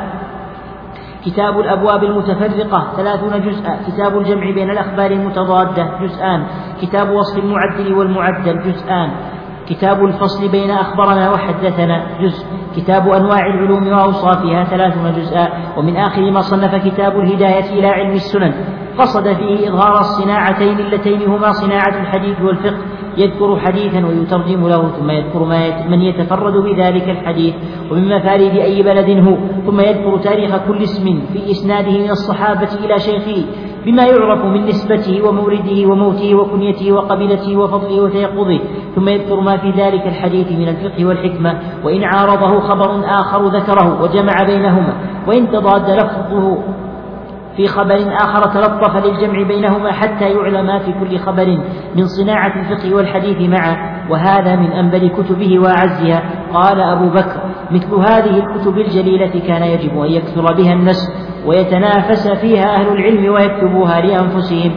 كتاب الأبواب المتفرقة 30 جزءا. كتاب الجمع بين الأخبار المتضادة جزءان. كتاب وصف المعدل والمعدل جزءان. كتاب الفصل بين أخبرنا وحدثنا جزء. كتاب أنواع العلوم وأوصافها 30 جزءا. ومن آخر ما صنف كتاب الهداية إلى علم السنن قصد فيه إظهار الصناعتين اللتين هما صناعة الحديث والفقه. يذكر حديثا ويترجم له ثم يذكر من يتفرد بذلك الحديث ومن مفارد أي بلد هو، ثم يذكر تاريخ كل اسم في إسناده من الصحابة إلى شيخه بما يعرف من نسبته ومورده وموته وكنيته وقبيلته وفضله وتيقظه، ثم يذكر ما في ذلك الحديث من الفقه والحكمة، وإن عارضه خبر آخر ذكره وجمع بينهما، وإن تضاد لفظه في خبر آخر تلطف للجمع بينهما حتى يعلم في كل خبر من صناعة الفقه والحديث معا، وهذا من أنبل كتبه وأعزها. قال أبو بكر: مثل هذه الكتب الجليلة كان يجب أن يكثر بها النسل ويتنافس فيها أهل العلم ويكتبوها لأنفسهم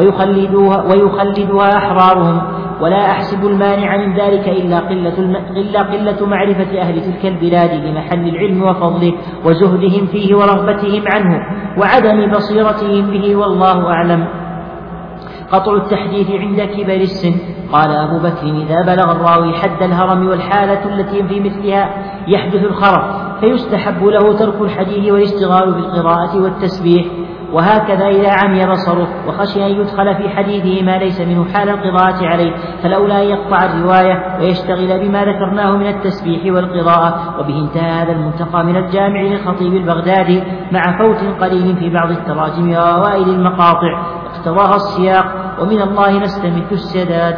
ويخلدها أحرارهم، ولا أحسب المانع من ذلك إلا قلة معرفة أهل تلك البلاد لمحل العلم وفضله وزهدهم فيه ورغبتهم عنه وعدم بصيرتهم به، والله أعلم. قطع التحديث عند كبر السن. قال أبو بكر: إذا بلغ الراوي حد الهرم والحالة التي في مثلها يحدث الخرف فيستحب له ترك الحديث والاشتغال بالقراءة والتسبيح، وهكذا إذا عمي بصره وخشي أن يدخل في حديثه ما ليس منه حال القراءة عليه فالأولى أن يقطع الرواية ويشتغل بما ذكرناه من التسبيح والقراءة. وبه انتهى هذا المنتقى من الجامع للخطيب البغدادي مع فوت قليل في بعض التراجم وأوائل المقاطع اقتضاها السياق، ومن الله نستمد السداد.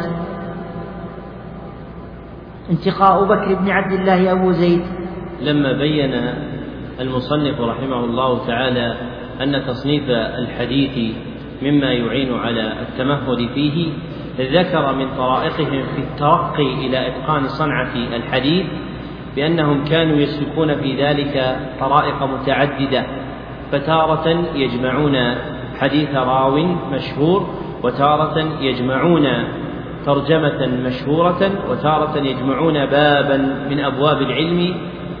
انتقاء بكر بن عبد الله أبو زيد. لما بين المصنف رحمه الله تعالى أن تصنيف الحديث مما يعين على التمهد فيه، ذكر من طرائقهم في الترقي إلى إتقان صنعة الحديث بأنهم كانوا يسلكون في ذلك طرائق متعددة، فتارة يجمعون حديث راو مشهور، وتارة يجمعون ترجمة مشهورة، وتارة يجمعون بابا من أبواب العلم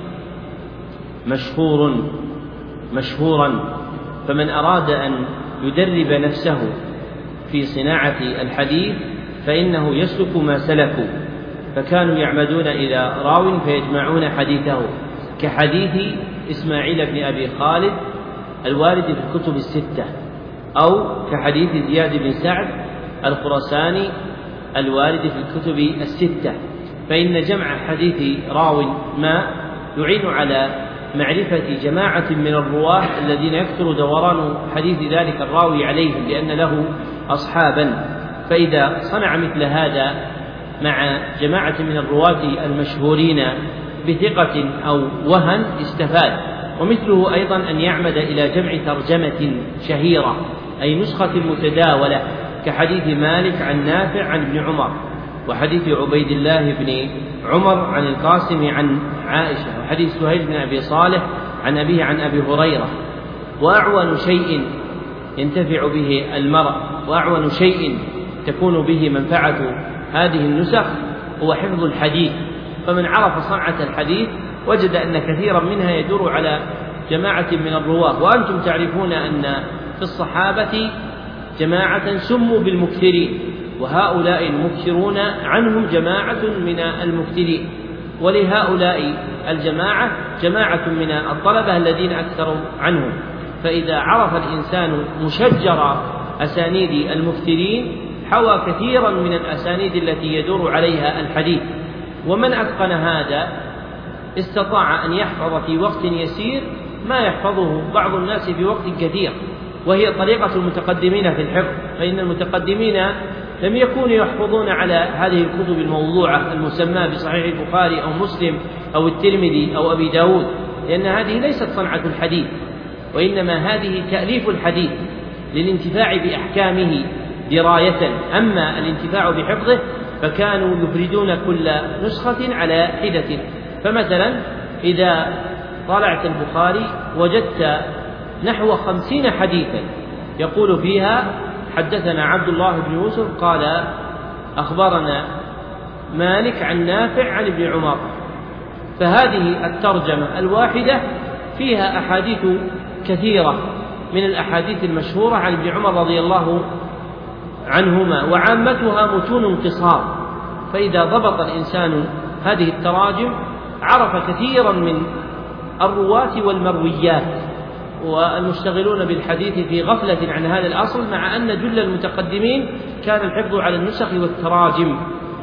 مشهورا. فمن أراد أن يدرب نفسه في صناعة الحديث فإنه يسلك ما سلكوا، فكانوا يعمدون إلى راو فيجمعون حديثه كحديث إسماعيل بن أبي خالد الوارد في الكتب الستة، أو كحديث زياد بن سعد الخراساني الوارد في الكتب الستة، فإن جمع حديث راو ما يعين على معرفة جماعة من الرواة الذين يكثر دوران حديث ذلك الراوي عليهم لأن له أصحابا، فإذا صنع مثل هذا مع جماعة من الرواة المشهورين بثقة أو وهن استفاد. ومثله أيضا أن يعمد إلى جمع ترجمة شهيرة أي نسخة متداولة كحديث مالك عن نافع عن ابن عمر، وحديث عبيد الله بن عمر عن القاسم عن عائشة، وحديث سهيل بن أبي صالح عن أبيه عن أبي هريرة. وأعون شيء ينتفع به المرء وأعون شيء تكون به منفعة هذه النسخ هو حفظ الحديث، فمن عرف صنعة الحديث وجد أن كثيرا منها يدور على جماعة من الرواة. وأنتم تعرفون أن في الصحابة جماعة سموا بالمكثرين، وهؤلاء المكثرون عنهم جماعة من المكثرين، ولهؤلاء الجماعة جماعة من الطلبة الذين أكثروا عنهم. فإذا عرف الإنسان مشجر أسانيد المكثرين حوى كثيرا من الأسانيد التي يدور عليها الحديث، ومن أتقن هذا استطاع أن يحفظ في وقت يسير ما يحفظه بعض الناس في وقت كثير، وهي طريقة المتقدمين في الحفظ، فإن المتقدمين لم يكونوا يحفظون على هذه الكتب الموضوعة المسمى بصحيح البخاري أو مسلم أو الترمذي أو أبي داود، لأن هذه ليست صنعة الحديث، وإنما هذه تأليف الحديث للانتفاع بأحكامه دراية. أما الانتفاع بحفظه فكانوا يفردون كل نسخة على حدة. فمثلا إذا طالعت البخاري وجدت نحو 50 حديثا يقول فيها حدثنا عبد الله بن يوسف قال أخبرنا مالك عن نافع عن ابن عمر، فهذه الترجمة الواحدة فيها أحاديث كثيرة من الأحاديث المشهورة عن ابن عمر رضي الله عنهما، وعامتها متون قصار. فإذا ضبط الإنسان هذه التراجم عرف كثيرا من الرواة والمرويات، والمشتغلون بالحديث في غفلة عن هذا الأصل، مع أن جل المتقدمين كان الحفظ على النسخ والتراجم.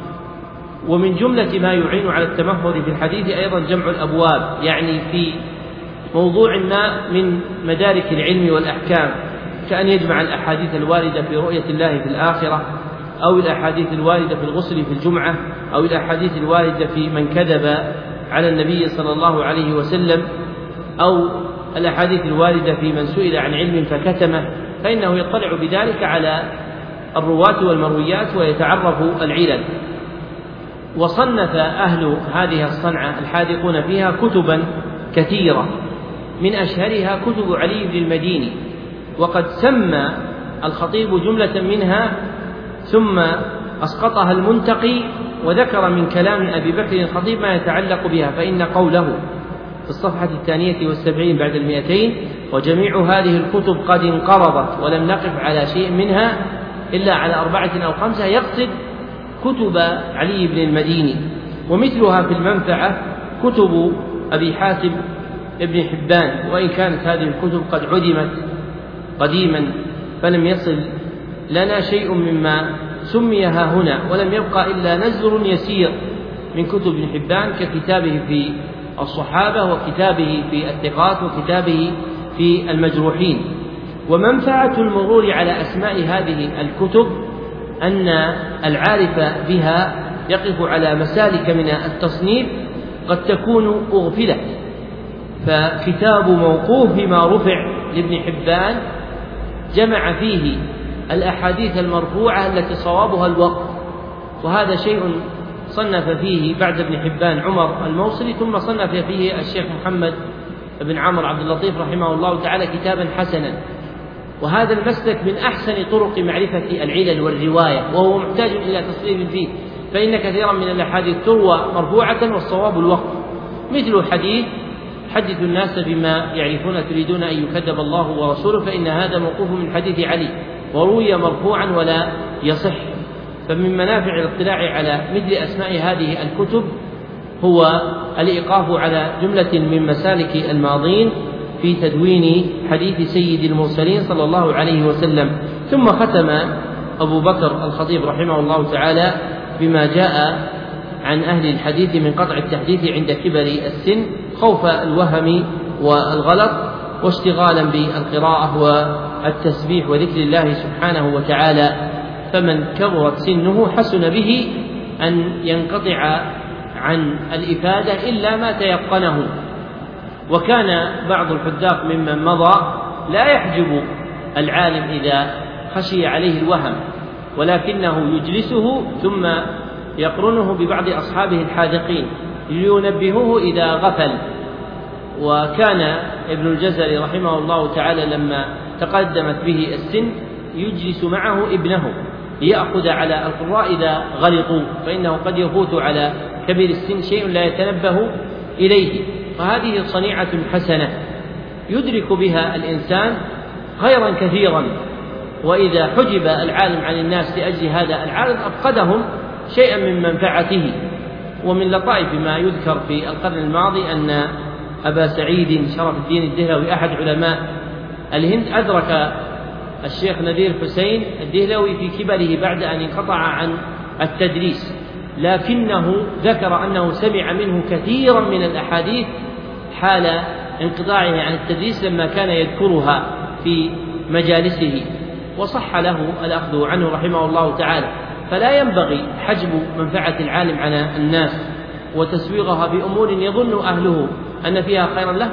ومن جملة ما يعين على التمهر في الحديث أيضا جمع الأبواب، يعني في موضوع ما من مدارك العلم والأحكام، كأن يجمع الأحاديث الواردة في رؤية الله في الآخرة، أو الأحاديث الواردة في الغسل في الجمعة، أو الأحاديث الواردة في من كذب على النبي صلى الله عليه وسلم، أو الأحاديث الواردة في من سئل عن علم فكتمه، فإنه يطلع بذلك على الرواة والمرويات ويتعرف العلل. وصنف أهل هذه الصنعة الحاذقون فيها كتبا كثيرة، من أشهرها كتب علي بن المديني، وقد سمى الخطيب جملة منها ثم أسقطها المنتقي وذكر من كلام أبي بكر الخطيب ما يتعلق بها، فإن قوله في الصفحة 72 بعد 200 وجميع هذه الكتب قد انقرضت ولم نقف على شيء منها إلا على 4 أو 5، يقصد كتب علي بن المديني. ومثلها في المنفعة كتب أبي حاتم ابن حبان، وإن كانت هذه الكتب قد عدمت قديما فلم يصل لنا شيء مما سميها هنا، ولم يبقى إلا نزر يسير من كتب ابن حبان ككتابه في الصحابة وكتابه في الثقات وكتابه في المجروحين. ومنفعة المرور على أسماء هذه الكتب أن العارف بها يقف على مسالك من التصنيف قد تكون أغفلت، فكتاب موقوف ما رفع لابن حبان جمع فيه الأحاديث المرفوعة التي صوابها الوقف، وهذا شيء صنف فيه بعد ابن حبان عمر الموصلي، ثم صنف فيه الشيخ محمد بن عمرو عبد اللطيف رحمه الله تعالى كتابا حسنا. وهذا المسلك من أحسن طرق معرفة العلل والرواية، وهو محتاج إلى تصريف فيه، فإن كثيرا من الأحاديث تروى مرفوعة والصواب الوقف، مثل حديث حدثوا الناس بما يعرفون تريدون أن يكذب الله ورسوله، فإن هذا موقوف من حديث علي وروي مرفوعا ولا يصح. فمن منافع الاطلاع على مثل أسماء هذه الكتب هو الإيقاف على جملة من مسالك الماضين في تدوين حديث سيد المرسلين صلى الله عليه وسلم. ثم ختم أبو بكر الخطيب رحمه الله تعالى بما جاء عن أهل الحديث من قطع التحديث عند كبر السن خوف الوهم والغلط، واشتغالا بالقراءة والتسبيح وذكر الله سبحانه وتعالى. فمن كبرت سنه حسن به أن ينقطع عن الإفادة إلا ما تيقنه. وكان بعض الحذاق ممن مضى لا يحجب العالم إذا خشي عليه الوهم، ولكنه يجلسه ثم يقرنه ببعض أصحابه الحاذقين لينبهوه إذا غفل. وكان ابن الجزري رحمه الله تعالى لما تقدمت به السن يجلس معه ابنه ليأخذ على القراء إذا غلطوا، فإنه قد يفوت على كبير السن شيء لا يتنبه إليه. فهذه صنيعة حسنة يدرك بها الإنسان خيرا كثيرا. وإذا حجب العالم عن الناس لأجل هذا العالم أفقدهم شيئا من منفعته. ومن لطائف ما يذكر في القرن الماضي أن أبا سعيد شرف الدين الدهلوي أحد علماء الهند أدرك الشيخ نذير حسين الدهلوي في كبره بعد أن انقطع عن التدريس، لكنه ذكر أنه سمع منه كثيرا من الأحاديث حال انقطاعه عن التدريس لما كان يذكرها في مجالسه، وصح له الأخذ عنه رحمه الله تعالى. فلا ينبغي حجب منفعة العالم عن الناس وتسويغها بأمور يظن أهله أن فيها خيرا له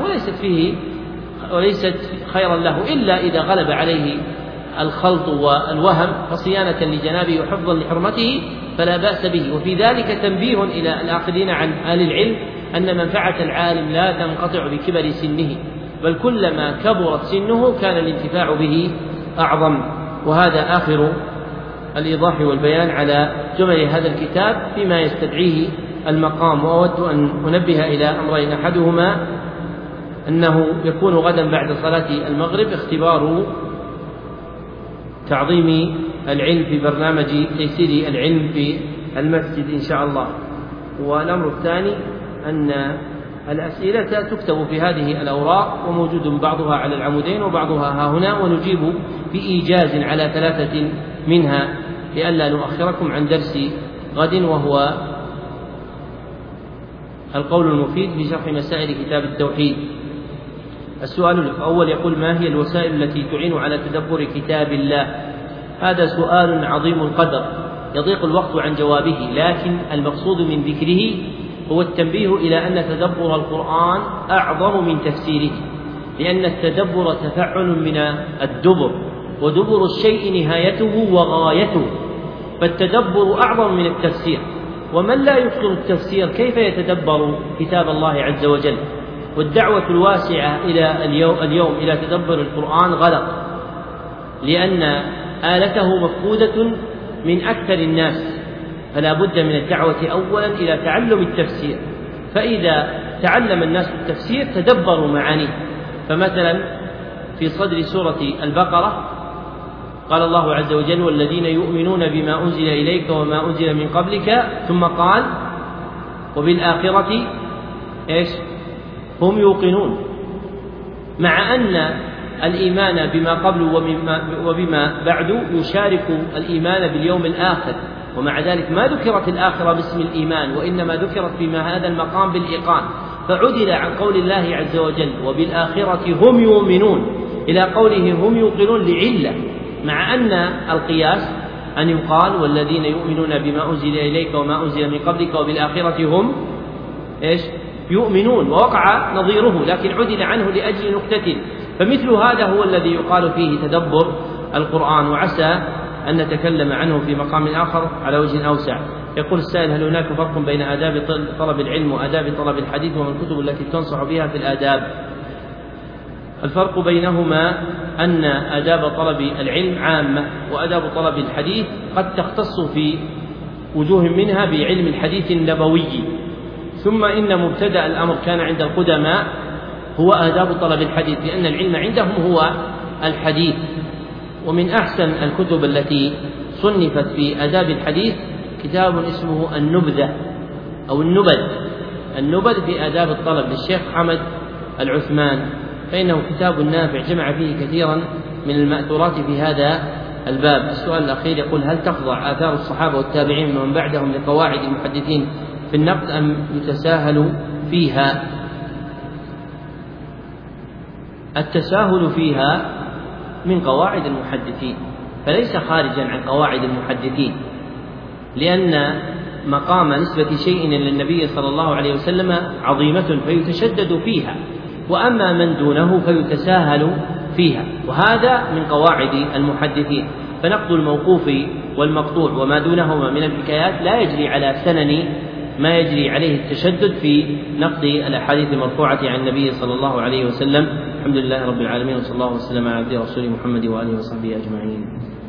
وليست خيرا له، إلا إذا غلب عليه الخلط والوهم، فصيانة لجنابه وحفظا لحرمته فلا بأس به. وفي ذلك تنبيه إلى الآخذين عن أهل العلم أن منفعة العالم لا تنقطع بكبر سنه، بل كلما كبرت سنه كان الانتفاع به أعظم. وهذا آخر الإيضاح والبيان على جمل هذا الكتاب فيما يستدعيه المقام. وأود أن أنبه إلى أمرين: أحدهما أنه يكون غدا بعد صلاة المغرب اختبار تعظيم العلم في برنامج تيسير العلم في المسجد إن شاء الله. والأمر الثاني أن الأسئلة تكتب في هذه الأوراق، وموجود بعضها على العمودين وبعضها ها هنا، ونجيب بإيجاز على 3 منها لئلا نؤخركم عن درس غد، وهو القول المفيد في شرح مسائل كتاب التوحيد. السؤال الأول يقول: ما هي الوسائل التي تعين على تدبر كتاب الله؟ هذا سؤال عظيم القدر يضيق الوقت عن جوابه، لكن المقصود من ذكره هو التنبيه إلى أن تدبر القرآن أعظم من تفسيره، لأن التدبر تفعل من الدبر، ودبر الشيء نهايته وغايته، فالتدبر أعظم من التفسير. ومن لا يتقن التفسير كيف يتدبر كتاب الله عز وجل؟ والدعوة الواسعة إلى اليوم إلى تدبر القرآن غلط، لأن آلته مفقودة من أكثر الناس، فلا بد من الدعوة أولا إلى تعلم التفسير. فإذا تعلم الناس التفسير تدبروا معانيه. فمثلا في صدر سورة البقرة قال الله عز وجل: والذين يؤمنون بما أنزل إليك وما أنزل من قبلك، ثم قال: وبالآخرة هم يوقنون، مع أن الإيمان بما قبل وبما بعد يشارك الإيمان باليوم الآخر، ومع ذلك ما ذكرت الآخرة باسم الإيمان، وإنما ذكرت في هذا المقام بالإيقان، فعدل عن قول الله عز وجل وبالآخرة هم يؤمنون إلى قوله هم يوقنون لعلة، مع أن القياس أن يقال والذين يؤمنون بما أنزل إليك وما أنزل من قبلك وبالآخرة هم يؤمنون، ووقع نظيره، لكن عدل عنه لأجل نكتة. فمثل هذا هو الذي يقال فيه تدبر القرآن، وعسى أن نتكلم عنه في مقام آخر على وجه أوسع. يقول السائل: هل هناك فرق بين آداب طلب العلم وآداب طلب الحديث، وما الكتب التي تنصح بها في الآداب؟ الفرق بينهما أن آداب طلب العلم عامة، وآداب طلب الحديث قد تختص في وجوه منها بعلم الحديث النبوي. ثم إن مبتدأ الأمر كان عند القدماء هو آداب طلب الحديث، لأن العلم عندهم هو الحديث. ومن أحسن الكتب التي صنفت في آداب الحديث كتاب اسمه النبذة أو النبذ النبذ في آداب الطلب للشيخ حمد العثمان، فإنه كتاب نافع جمع فيه كثيرا من المأثورات في هذا الباب. السؤال الأخير يقول: هل تخضع آثار الصحابة والتابعين ومن بعدهم لقواعد المحدثين في النقد أم يتساهل فيها؟ التساهل فيها من قواعد المحدثين، فليس خارجا عن قواعد المحدثين، لأن مقام نسبة شيء إلى النبي صلى الله عليه وسلم عظيمة فيتشدد فيها، وأما من دونه فيتساهل فيها، وهذا من قواعد المحدثين. فنقد الموقوف والمقطوع وما دونهما من الحكايات لا يجري على سنن ما يجري عليه التشدد في نقد الأحاديث المرفوعة عن النبي صلى الله عليه وسلم. الحمد لله رب العالمين، وصلى الله وسلم على عبده ورسوله محمد وآله وصحبه أجمعين.